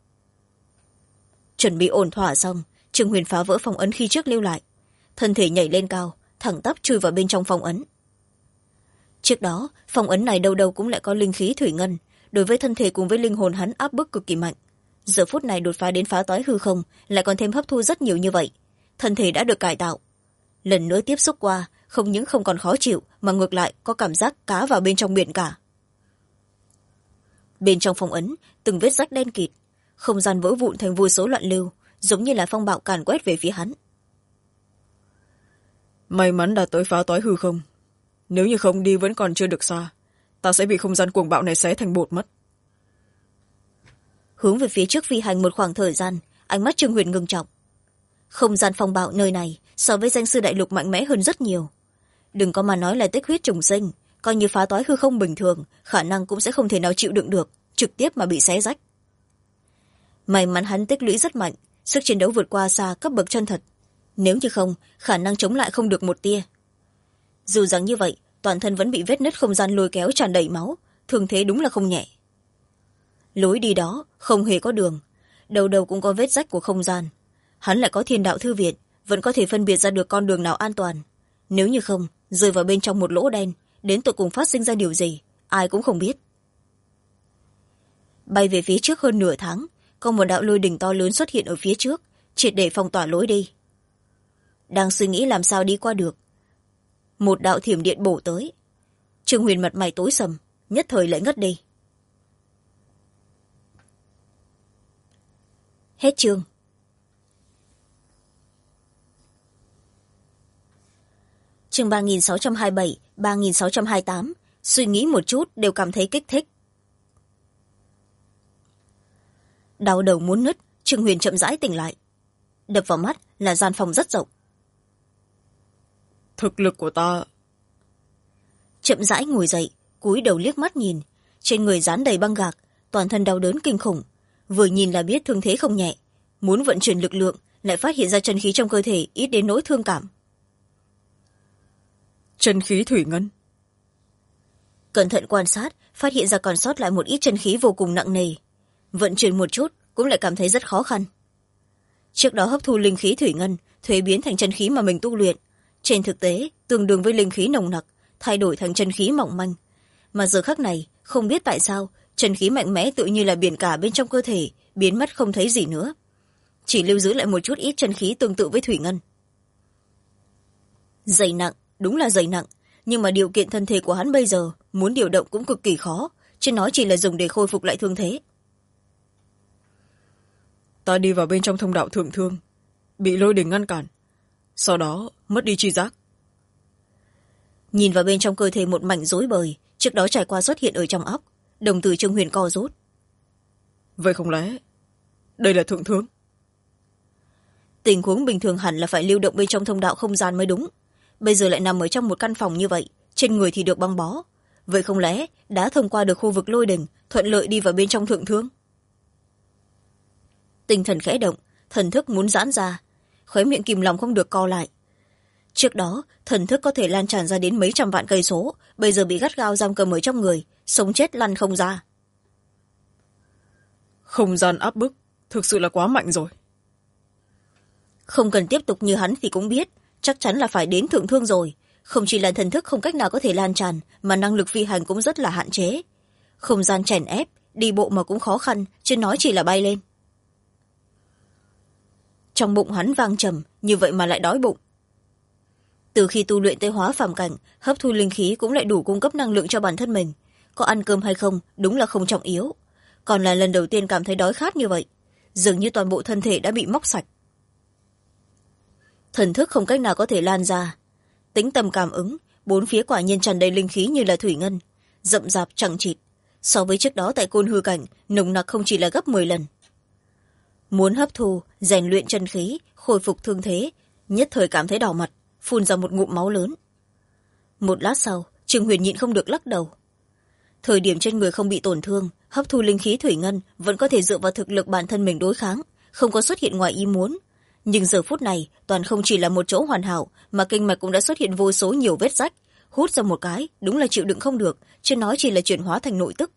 Chuẩn bị ổn thỏa xong, Trương Huyền phá vỡ phong ấn khi trước lưu lại, thân thể nhảy lên cao, thẳng tắp chui vào bên trong phong ấn. Trước đó phong ấn này đâu đâu cũng lại có linh khí thủy ngân, đối với thân thể cùng với linh hồn hắn áp bức cực kỳ mạnh. Giờ phút này đột phá đến phá toái hư không, lại còn thêm hấp thu rất nhiều như vậy, thân thể đã được cải tạo. Lần nữa tiếp xúc qua, không những không còn khó chịu mà ngược lại có cảm giác cá vào bên trong biển cả. Bên trong phong ấn từng vết rách đen kịt, không gian vỡ vụn thành vô số loạn lưu, giống như là phong bạo càn quét về phía hắn. May mắn đã tới phá toái hư không, nếu như không đi vẫn còn chưa được xa, ta sẽ bị không gian cuồng bạo này xé thành bột mất. Hướng về phía trước phi hành một khoảng thời gian, ánh mắt Trương Huyền ngưng trọng. Không gian phong bạo nơi này so với danh sư đại lục mạnh mẽ hơn rất nhiều. Đừng có mà nói là tích huyết trùng sinh, coi như phá toái hư không bình thường, khả năng cũng sẽ không thể nào chịu đựng được, trực tiếp mà bị xé rách. May mắn hắn tích lũy rất mạnh, sức chiến đấu vượt qua xa cấp bậc chân thật, nếu như không khả năng chống lại không được một tia. Dù rằng như vậy, toàn thân vẫn bị vết nứt không gian lôi kéo tràn đầy máu, thương thế đúng là không nhẹ. Lối đi đó không hề có đường, đầu đầu cũng có vết rách của không gian. Hắn lại có thiên đạo thư viện, vẫn có thể phân biệt ra được con đường nào an toàn. Nếu như không, rơi vào bên trong một lỗ đen, đến tụi cùng phát sinh ra điều gì, ai cũng không biết. Bay về phía trước hơn nửa tháng, có một đạo lôi đỉnh to lớn xuất hiện ở phía trước, triệt để phong tỏa lối đi. Đang suy nghĩ làm sao đi qua được, một đạo thiểm điện bổ tới. Trương Huyền mặt mày tối sầm, nhất thời lại ngất đi. Hết chương. Chương 3627, 3628, suy nghĩ một chút đều cảm thấy kích thích. Đau đầu muốn nứt, Trương Huyền chậm rãi tỉnh lại. Đập vào mắt là gian phòng rất rộng. Thực lực của ta. Chậm rãi ngồi dậy, cúi đầu liếc mắt nhìn, trên người dán đầy băng gạc, toàn thân đau đớn kinh khủng, vừa nhìn là biết thương thế không nhẹ, muốn vận chuyển lực lượng lại phát hiện ra chân khí trong cơ thể ít đến nỗi thương cảm. Chân khí thủy ngân. Cẩn thận quan sát, phát hiện ra còn sót lại một ít chân khí vô cùng nặng nề, vận chuyển một chút cũng lại cảm thấy rất khó khăn. Trước đó hấp thu linh khí thủy ngân thuế biến thành chân khí mà mình tu luyện, trên thực tế tương đương với linh khí nồng nặc thay đổi thành chân khí mỏng manh, mà giờ khắc này không biết tại sao chân khí mạnh mẽ tự như là biển cả bên trong cơ thể biến mất không thấy gì nữa, chỉ lưu giữ lại một chút ít chân khí tương tự với thủy ngân. Dày nặng, đúng là dày nặng, nhưng mà điều kiện thân thể của hắn bây giờ muốn điều động cũng cực kỳ khó, chứ nói chỉ là dùng để khôi phục lại thương thế. Ta đi vào bên trong thông đạo thượng thương, bị lôi đỉnh ngăn cản, sau đó mất đi tri giác. Nhìn vào bên trong cơ thể một mảnh rối bời trước đó trải qua xuất hiện ở trong óc, đồng tử Trương Huyền co rút. Vậy không lẽ đây là thượng thương? Tình huống bình thường hẳn là phải lưu động bên trong thông đạo không gian mới đúng, bây giờ lại nằm ở trong một căn phòng như vậy, trên người thì được băng bó, vậy không lẽ đã thông qua được khu vực lôi đỉnh, thuận lợi đi vào bên trong thượng thương? Tinh thần khẽ động, thần thức muốn giãn ra, khóe miệng kìm lòng không được co lại. Trước đó thần thức có thể lan tràn ra đến mấy trăm vạn cây số, bây giờ bị gắt gao giam cầm ở trong người, sống chết lăn không ra. Không gian áp bức thực sự là quá mạnh rồi. Không cần tiếp tục như hắn thì cũng biết chắc chắn là phải đến thượng thương rồi. Không chỉ là thần thức không cách nào có thể lan tràn, mà năng lực phi hành cũng rất là hạn chế. Không gian chèn ép, đi bộ mà cũng khó khăn, chứ nói chỉ là bay lên. Trong bụng hắn vang trầm, như vậy mà lại đói bụng. Từ khi tu luyện tới hóa phàm cảnh, hấp thu linh khí cũng lại đủ cung cấp năng lượng cho bản thân mình. Có ăn cơm hay không đúng là không trọng yếu, còn là lần đầu tiên cảm thấy đói khát như vậy, dường như toàn bộ thân thể đã bị móc sạch. Thần thức không cách nào có thể lan ra, tính tâm cảm ứng bốn phía quả nhiên tràn đầy linh khí như là thủy ngân, rậm rạp chằng chịt, so với trước đó tại côn hư cảnh nồng nặc không chỉ là gấp 10 lần. Muốn hấp thu rèn luyện chân khí, khôi phục thương thế, nhất thời cảm thấy đỏ mặt, phun ra một ngụm máu lớn. Một lát sau, Trương Huyền nhịn không được lắc đầu. Thời điểm trên người không bị tổn thương, hấp thu linh khí thủy ngân vẫn có thể dựa vào thực lực bản thân mình đối kháng, không có xuất hiện ngoài ý muốn. Nhưng giờ phút này toàn không chỉ là một chỗ hoàn hảo, mà kinh mạch cũng đã xuất hiện vô số nhiều vết rách, hút ra một cái đúng là chịu đựng không được, chứ nói chỉ là chuyển hóa thành nội tức.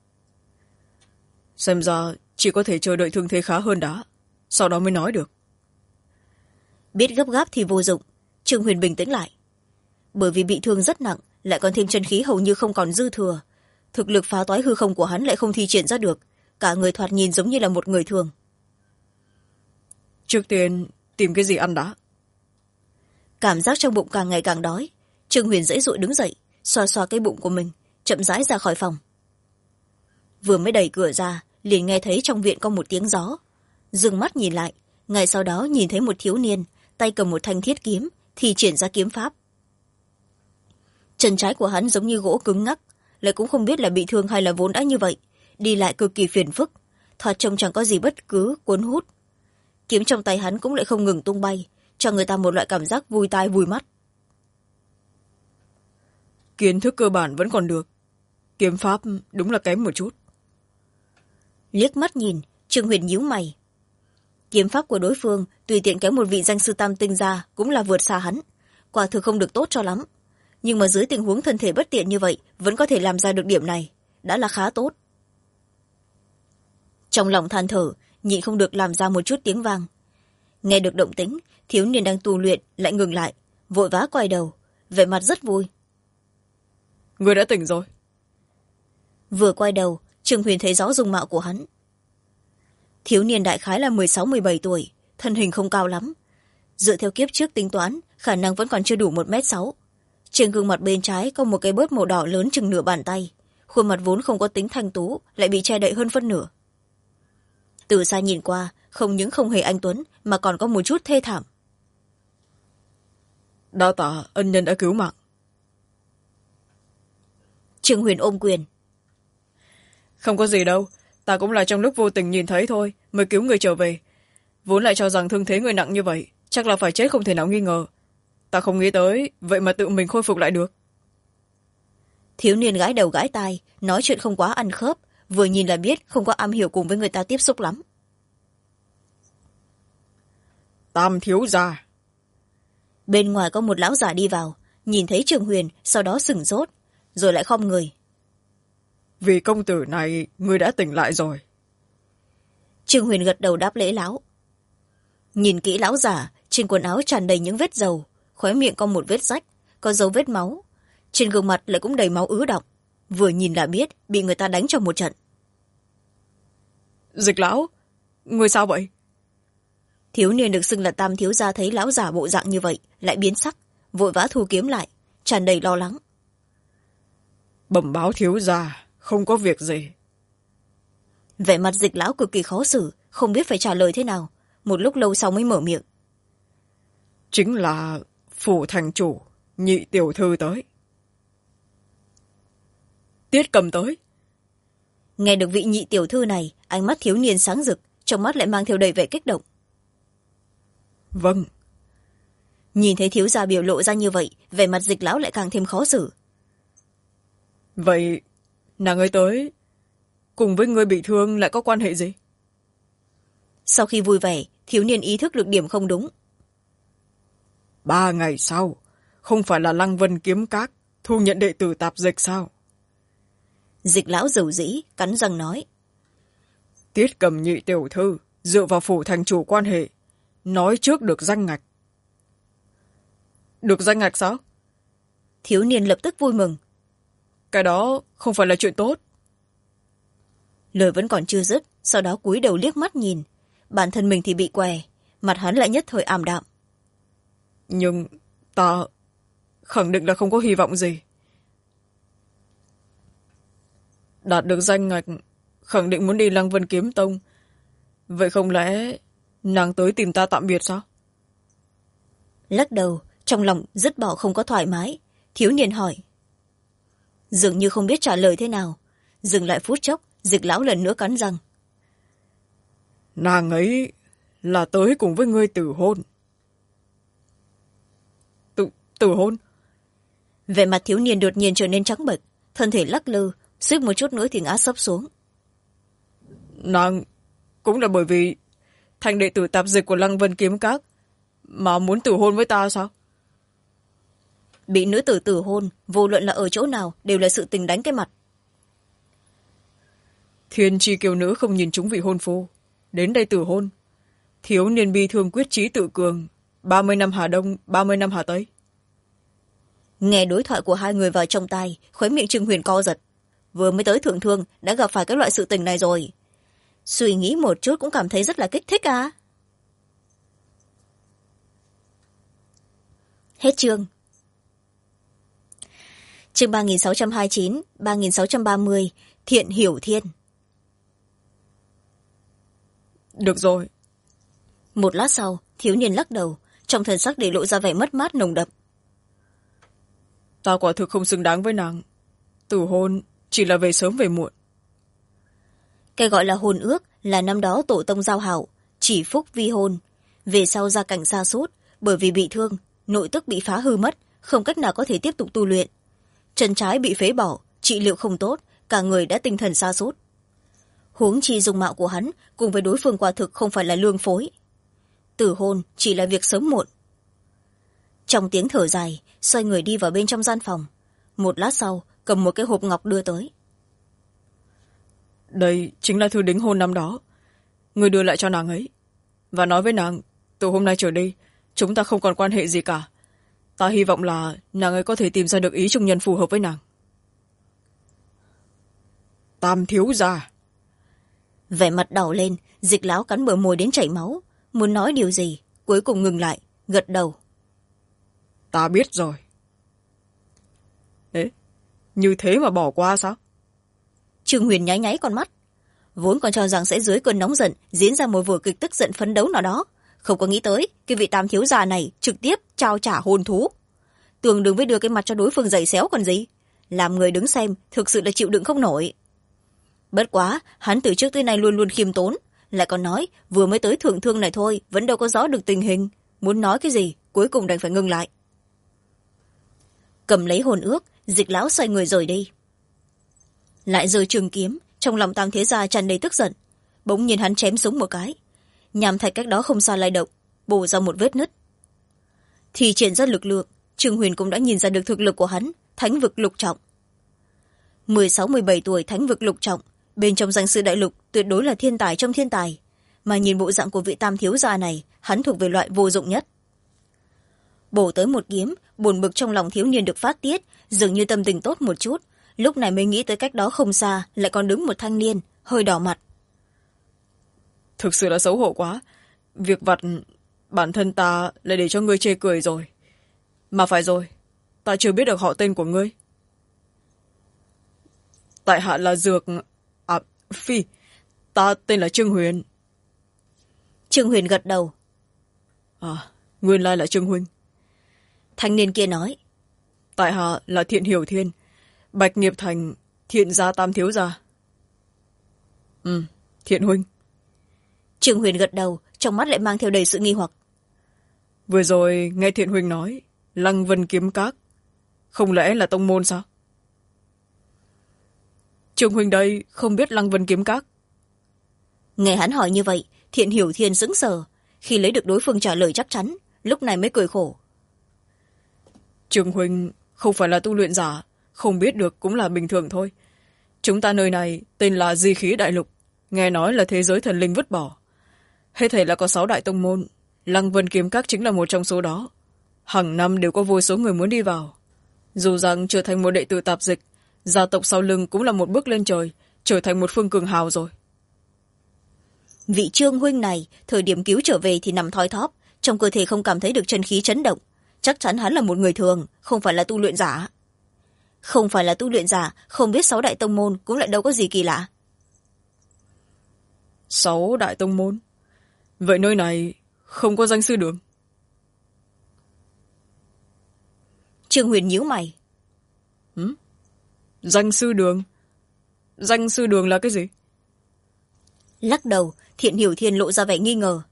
Xem ra chỉ có thể chờ đợi thương thế khá hơn đã, sau đó mới nói được. Biết gấp gáp thì vô dụng, Trương Huyền bình tĩnh lại. Bởi vì bị thương rất nặng, lại còn thêm chân khí hầu như không còn dư thừa, thực lực phá toái hư không của hắn lại không thi triển ra được, cả người thoạt nhìn giống như là một người thường. Trước tiên tìm cái gì ăn đã. Cảm giác trong bụng càng ngày càng đói, Trương Huyền dãy dụi đứng dậy, xoa xoa cái bụng của mình, chậm rãi ra khỏi phòng. Vừa mới đẩy cửa ra, liền nghe thấy trong viện có một tiếng gió. Dừng mắt nhìn lại, ngay sau đó nhìn thấy một thiếu niên tay cầm một thanh thiết kiếm, thì triển ra kiếm pháp. Chân trái của hắn giống như gỗ cứng ngắc, lại cũng không biết là bị thương hay là vốn đã như vậy, đi lại cực kỳ phiền phức, thoạt trông chẳng có gì bất cứ cuốn hút. Kiếm trong tay hắn cũng lại không ngừng tung bay, cho người ta một loại cảm giác vui tai vui mắt. Kiến thức cơ bản vẫn còn được, kiếm pháp đúng là kém một chút. Liếc mắt nhìn, Trương Huyền nhíu mày. Kiếm pháp của đối phương tùy tiện kéo một vị danh sư tam tinh ra cũng là vượt xa hắn, quả thực không được tốt cho lắm. Nhưng mà dưới tình huống thân thể bất tiện như vậy vẫn có thể làm ra được điểm này, đã là khá tốt. Trong lòng than thở, nhịn không được làm ra một chút tiếng vang. Nghe được động tĩnh, thiếu niên đang tu luyện lại ngừng lại, vội vã quay đầu, vẻ mặt rất vui. Người đã tỉnh rồi. Vừa quay đầu, Trương Huyền thấy rõ dung mạo của hắn. Thiếu niên đại khái là 16-17 tuổi, thân hình không cao lắm, dựa theo kiếp trước tính toán khả năng vẫn còn chưa đủ 1m6. Trên gương mặt bên trái có một cái bớt màu đỏ lớn chừng nửa bàn tay, khuôn mặt vốn không có tính thanh tú lại bị che đậy hơn phân nửa. Từ xa nhìn qua, không những không hề anh tuấn mà còn có một chút thê thảm. Đa tạ ân nhân đã cứu mạng. Trương Huyền ôm quyền. Không có gì đâu, ta cũng là trong lúc vô tình nhìn thấy thôi mới cứu người trở về, vốn lại cho rằng thương thế người nặng như vậy chắc là phải chết không thể nào nghi ngờ, ta không nghĩ tới vậy mà tự mình khôi phục lại được. Thiếu niên gãi đầu gãi tai, nói chuyện không quá ăn khớp, vừa nhìn là biết không có am hiểu cùng với người ta tiếp xúc lắm. Tam thiếu gia. Bên ngoài có một lão già đi vào, nhìn thấy Trương Huyền, sau đó sửng sốt, rồi lại khom người. Vì công tử này người đã tỉnh lại rồi. Trương Huyền gật đầu đáp lễ lão. Nhìn kỹ lão già, trên quần áo tràn đầy những vết dầu, khóe miệng có một vết rách, có dấu vết máu, trên gương mặt lại cũng đầy máu ứ đọng, vừa nhìn là biết bị người ta đánh cho một trận. Dịch lão, người sao vậy? Thiếu niên được xưng là Tam thiếu gia thấy lão giả bộ dạng như vậy lại biến sắc, vội vã thu kiếm lại, tràn đầy lo lắng. Bẩm báo thiếu gia, không có việc gì. Vẻ mặt Dịch lão cực kỳ khó xử, không biết phải trả lời thế nào, một lúc lâu sau mới mở miệng. Chính là phủ thành chủ Nhị tiểu thư tới. Tiết Cầm tới. Nghe được vị Nhị tiểu thư này, ánh mắt thiếu niên sáng rực, trong mắt lại mang theo đầy vẻ kích động. Vâng. Nhìn thấy thiếu gia biểu lộ ra như vậy, vẻ mặt Dịch lão lại càng thêm khó xử. vậy nàng ấy tới cùng với người bị thương lại có quan hệ gì? Sau khi vui vẻ, thiếu niên ý thức được điểm không đúng. 3 ngày sau, không phải là Lăng Vân Kiếm Các thu nhận đệ tử tạp dịch sao? Dịch lão dầu dĩ cắn răng nói. Tiết Cầm Nhị tiểu thư dựa vào phủ thành chủ quan hệ, nói trước được danh ngạch. Được danh ngạch sao? Thiếu niên lập tức vui mừng. Cái đó không phải là chuyện tốt. Lời vẫn còn chưa dứt, sau đó cúi đầu liếc mắt nhìn. Bản thân mình thì bị què, mặt hắn lại nhất thời ảm đạm. Nhưng ta khẳng định là không có hy vọng gì. Đạt được danh ngạch, khẳng định muốn đi Lăng Vân Kiếm Tông. Vậy không lẽ nàng tới tìm ta tạm biệt sao? Lắc đầu, trong lòng dứt bỏ không có thoải mái. Thiếu niên hỏi. Dường như không biết trả lời thế nào. Dừng lại phút chốc, Dịch lão lần nữa cắn răng. Nàng ấy là tới cùng với ngươi tử hôn. Tử hôn? Vẻ mặt thiếu niên đột nhiên trở nên trắng bệch, thân thể lắc lư, suýt một chút nữa thì ngã sấp xuống. Nàng cũng là bởi vì thành đệ tử tạp dịch của Lăng Vân Kiếm Các mà muốn tử hôn với ta sao? Bị nữ tử tử hôn, vô luận là ở chỗ nào đều là sự tình đánh cái mặt. Thiên tri kiều nữ không nhìn chúng vị hôn phu, đến đây tử hôn. Thiếu niên bi thương quyết chí tự cường, 30 năm Hà Đông, 30 năm Hà Tây. Nghe đối thoại của hai người vào trong tai, khóe miệng Trương Huyền co giật. Vừa mới tới thượng thương đã gặp phải các loại sự tình này rồi. Suy nghĩ một chút cũng cảm thấy rất là kích thích à. Hết chương. Chương 3629, 3630, Thiện Hiểu Thiên. Được rồi. Một lát sau, thiếu niên lắc đầu, trong thần sắc để lộ ra vẻ mất mát nồng đậm. Ta quả thực không xứng đáng với nàng. Tử hôn chỉ là về sớm về muộn. Cái gọi là hôn ước là năm đó tổ tông giao hảo, chỉ phúc vi hôn. Về sau gia cảnh sa sút, bởi vì bị thương, nội tức bị phá hư mất, không cách nào có thể tiếp tục tu luyện. Chân trái bị phế bỏ, trị liệu không tốt, cả người đã tinh thần sa sút. Huống chi dung mạo của hắn cùng với đối phương quả thực không phải là lương phối. Tử hôn chỉ là việc sớm muộn. Trong tiếng thở dài, xoay người đi vào bên trong gian phòng. Một lát sau, cầm một cái hộp ngọc đưa tới. Đây chính là thư đính hôn năm đó. Người đưa lại cho nàng ấy. Và nói với nàng, từ hôm nay trở đi, chúng ta không còn quan hệ gì cả. Ta hy vọng là nàng ấy có thể tìm ra được ý trung nhân phù hợp với nàng. Tam thiếu gia. Vẻ mặt đỏ lên, Dịch lão cắn bờ môi đến chảy máu. Muốn nói điều gì, cuối cùng ngừng lại, gật đầu. Ta biết rồi. Ê, như thế mà bỏ qua sao? Trương Huyền nháy nháy con mắt. Vốn còn cho rằng sẽ dưới cơn nóng giận diễn ra một vở kịch tức giận phấn đấu nào đó, không có nghĩ tới cái vị tam thiếu già này trực tiếp trao trả hôn thú. Tương đương với đưa cái mặt cho đối phương giày xéo còn gì. Làm người đứng xem thực sự là chịu đựng không nổi. Bất quá hắn từ trước tới nay luôn luôn khiêm tốn, lại còn nói vừa mới tới thượng thương này thôi, vẫn đâu có rõ được tình hình, muốn nói cái gì cuối cùng đành phải ngưng lại. Cầm lấy hồn ước, Dịch lão xoay người rời đi. Lại giơ trường kiếm, trong lòng tam thế gia tràn đầy tức giận. Bỗng nhiên hắn chém súng một cái, nhằm thạch cách đó không xa lay động, bổ ra một vết nứt. Thì triển ra lực lượng, Trương Huyền cũng đã nhìn ra được thực lực của hắn, thánh vực lục trọng. 16-17 tuổi thánh vực lục trọng, bên trong danh sư đại lục tuyệt đối là thiên tài trong thiên tài, mà nhìn bộ dạng của vị tam thiếu gia này, hắn thuộc về loại vô dụng nhất. Bổ tới một kiếm, buồn bực trong lòng thiếu niên được phát tiết, dường như tâm tình tốt một chút, lúc này mới nghĩ tới cách đó không xa lại còn đứng một thanh niên, hơi đỏ mặt. Thực sự là xấu hổ quá. Việc vặt bản thân ta lại để cho ngươi chê cười rồi. Mà phải rồi, ta chưa biết được họ tên của ngươi. Tại hạ là Dược... Phi, ta tên là Trương Huyền. Trương Huyền gật đầu. Nguyên lai là Trương huynh. Thanh niên kia nói. Tại hạ là Thiện Hiểu Thiên, Bạch Nghiệp Thành, Thiện gia tam thiếu gia. Thiện huynh. Trương Huyền gật đầu, trong mắt lại mang theo đầy sự nghi hoặc. Vừa rồi nghe Thiện huynh nói Lăng Vân Kiếm Các, không lẽ là tông môn sao? Trương huynh đây không biết Lăng Vân kiếm các. Nghe hắn hỏi như vậy, Thiện Hiểu Thiên sững sờ. Khi lấy được đối phương trả lời chắc chắn, lúc này mới cười khổ. Trương huynh không phải là tu luyện giả, không biết được cũng là bình thường thôi. Chúng ta nơi này tên là Di Khí Đại Lục, nghe nói là thế giới thần linh vứt bỏ. Hết thảy là có 6 đại tông môn, Lăng Vân kiếm các chính là một trong số đó. Hàng năm đều có vô số người muốn đi vào. Dù rằng trở thành một đệ tử tạp dịch, gia tộc sau lưng cũng là một bước lên trời, trở thành một phương cường hào rồi. Vị Trương huynh này thời điểm cứu trở về thì nằm thoi thóp, trong cơ thể không cảm thấy được chân khí chấn động. Chắc chắn hắn là một người thường, không phải là tu luyện giả. Không phải là tu luyện giả, không biết 6 đại tông môn cũng lại đâu có gì kỳ lạ. 6 đại tông môn? Vậy nơi này không có danh sư đường? Trương Huyền nhíu mày. Danh sư đường? Danh sư đường là cái gì? Lắc đầu, Thiện Hiểu Thiên lộ ra vẻ nghi ngờ.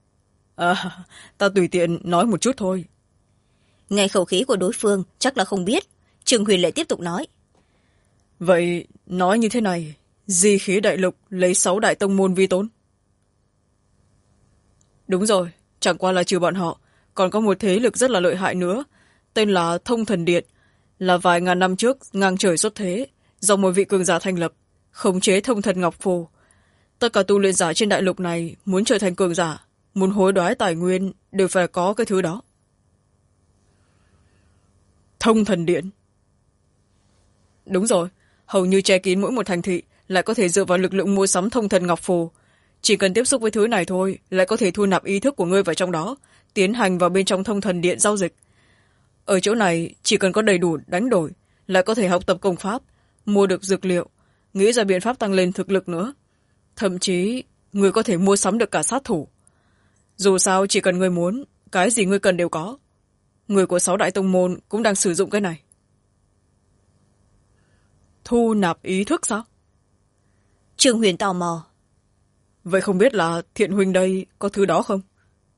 Ta tùy tiện nói một chút thôi. Nghe khẩu khí của đối phương chắc là không biết. Trương Huyền lại tiếp tục nói. Vậy nói như thế này, Di Khí Đại Lục lấy 6 đại tông môn vi tôn? Đúng rồi, chẳng qua là trừ bọn họ, còn có một thế lực rất là lợi hại nữa, tên là Thông Thần Điện, là vài ngàn năm trước ngang trời xuất thế, do một vị cường giả thành lập, khống chế thông thần ngọc phù. Tất cả tu luyện giả trên đại lục này muốn trở thành cường giả, muốn hối đoái tài nguyên đều phải có cái thứ đó. Thông Thần Điện? Đúng rồi, hầu như che kín mỗi một thành thị, lại có thể dựa vào lực lượng mua sắm thông thần ngọc phù. Chỉ cần tiếp xúc với thứ này thôi, lại có thể thu nạp ý thức của ngươi vào trong đó, tiến hành vào bên trong Thông Thần Điện giao dịch. Ở chỗ này, chỉ cần có đầy đủ đánh đổi, lại có thể học tập công pháp, mua được dược liệu, nghĩ ra biện pháp tăng lên thực lực nữa. Thậm chí, ngươi có thể mua sắm được cả sát thủ. Dù sao, chỉ cần ngươi muốn, cái gì ngươi cần đều có. Người của 6 đại tông môn cũng đang sử dụng cái này. Thu nạp ý thức sao? Trương Huyền tò mò. Vậy không biết là Thiện huynh đây có thứ đó không?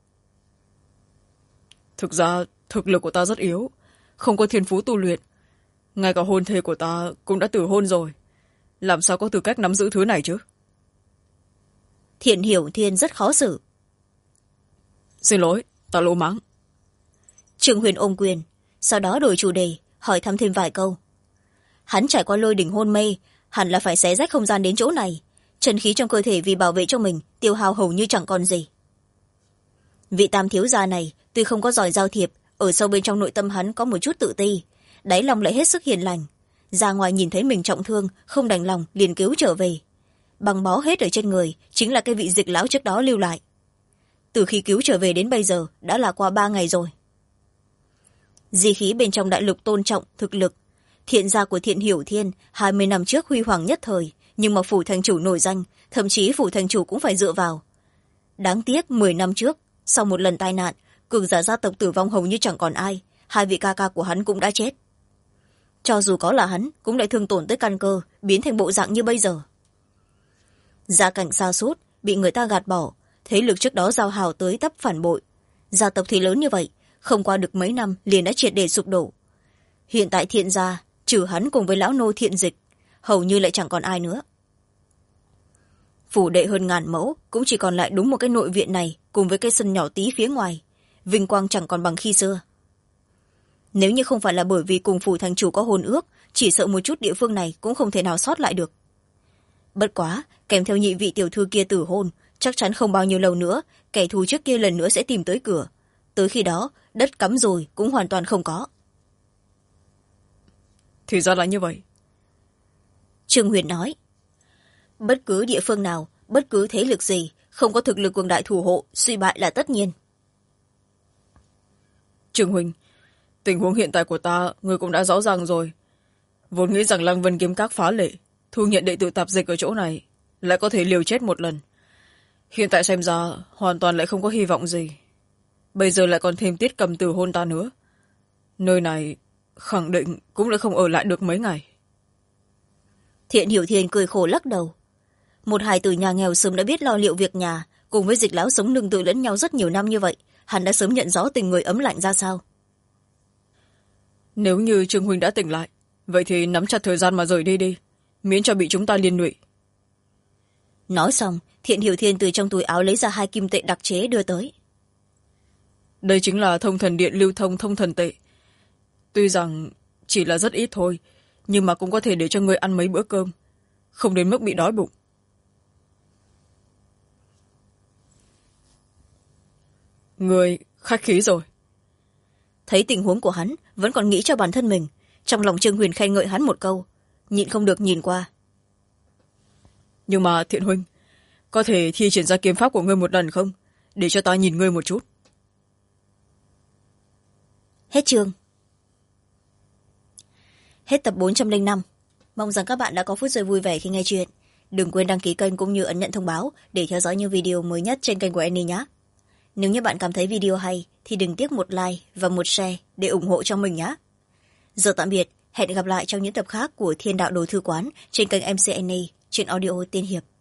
Thực ra, thực lực của ta rất yếu, không có thiên phú tu luyện. Ngay cả hôn thê của ta cũng đã tử hôn rồi. Làm sao có tư cách nắm giữ thứ này chứ? Thiện Hiểu Thiên rất khó xử. Xin lỗi, ta lỗ mãng. Trương Huyền ôm quyền, sau đó đổi chủ đề, hỏi thăm thêm vài câu. Hắn trải qua lôi đỉnh hôn mê, hẳn là phải xé rách không gian đến chỗ này. Chân khí trong cơ thể vì bảo vệ cho mình tiêu hao hầu như chẳng còn gì. Vị tam thiếu gia này tuy không có giỏi giao thiệp, ở sâu bên trong nội tâm hắn có một chút tự ti, đáy lòng lại hết sức hiền lành. Ra ngoài nhìn thấy mình trọng thương, không đành lòng liền cứu trở về. Băng bó hết ở trên người chính là cái vị dịch lão trước đó lưu lại. Từ khi cứu trở về đến bây giờ đã là qua 3 ngày rồi. Di khí bên trong đại lục tôn trọng thực lực. Thiện gia của Thiện Hiểu Thiên 20 năm trước huy hoàng nhất thời, nhưng mà phủ thành chủ nổi danh, thậm chí phủ thành chủ cũng phải dựa vào. Đáng tiếc 10 năm trước, sau một lần tai nạn, cường giả gia tộc tử vong hầu như chẳng còn ai, 2 vị ca ca của hắn cũng đã chết. Cho dù có là hắn, cũng lại thương tổn tới căn cơ, biến thành bộ dạng như bây giờ. Gia cảnh sa sút, bị người ta gạt bỏ, thế lực trước đó giao hào tới tấp phản bội. Gia tộc thì lớn như vậy, không qua được mấy năm liền đã triệt để sụp đổ. Hiện tại Thiện gia, trừ hắn cùng với lão nô Thiện Dịch, hầu như lại chẳng còn ai nữa. Phủ đệ hơn 1000 mẫu, cũng chỉ còn lại đúng một cái nội viện này cùng với cái sân nhỏ tí phía ngoài. Vinh quang chẳng còn bằng khi xưa. Nếu như không phải là bởi vì cùng phủ thành chủ có hôn ước, chỉ sợ một chút địa phương này cũng không thể nào sót lại được. Bất quá, kèm theo nhị vị tiểu thư kia tử hôn, chắc chắn không bao nhiêu lâu nữa, kẻ thù trước kia lần nữa sẽ tìm tới cửa. Tới khi đó, đất cắm rồi cũng hoàn toàn không có. Thì ra là như vậy. Trương Huyền nói. Bất cứ địa phương nào, bất cứ thế lực gì, không có thực lực cường đại thủ hộ, suy bại là tất nhiên. Trương huynh, tình huống hiện tại của ta, người cũng đã rõ ràng rồi. Vốn nghĩ rằng Lăng Vân kiếm các phá lệ, thu nhận đệ tử tạp dịch ở chỗ này, lại có thể liều chết một lần. Hiện tại xem ra, hoàn toàn lại không có hy vọng gì. Bây giờ lại còn thêm Tiết Cầm tử hôn ta nữa. Nơi này, khẳng định cũng lại không ở lại được mấy ngày. Thiện Hiểu Thiên cười khổ lắc đầu. Một hài tử nhà nghèo sớm đã biết lo liệu việc nhà, cùng với Dịch lão sống nương tựa lẫn nhau rất nhiều năm như vậy, hắn đã sớm nhận rõ tình người ấm lạnh ra sao. Nếu như Trương huynh đã tỉnh lại, vậy thì nắm chặt thời gian mà rời đi đi. miễn cho bị chúng ta liên lụy. Nói xong, Thiện Hiểu Thiên từ trong túi áo lấy ra 2 kim tệ đặc chế đưa tới. Đây chính là thông thần điện lưu thông thông thần tệ. Tuy rằng chỉ là rất ít thôi, nhưng mà cũng có thể để cho ngươi ăn mấy bữa cơm, không đến mức bị đói bụng. Ngươi khách khí rồi. Thấy tình huống của hắn vẫn còn nghĩ cho bản thân mình, trong lòng Trương Huyền khen ngợi hắn một câu, nhịn không được nhìn qua. Nhưng mà Thiện huynh, có thể thi triển ra kiếm pháp của ngươi một lần không, để cho ta nhìn ngươi một chút. Hết chương. Hết tập 405. Mong rằng các bạn đã có phút giây vui vẻ khi nghe chuyện. Đừng quên đăng ký kênh cũng như ấn nhận thông báo để theo dõi những video mới nhất trên kênh của Annie nhé. Nếu như bạn cảm thấy video hay thì đừng tiếc một like và một share để ủng hộ cho mình nhé. Giờ tạm biệt, hẹn gặp lại trong những tập khác của Thiên Đạo Đồ Thư Quán trên kênh MC Annie, chuyện audio tiên hiệp.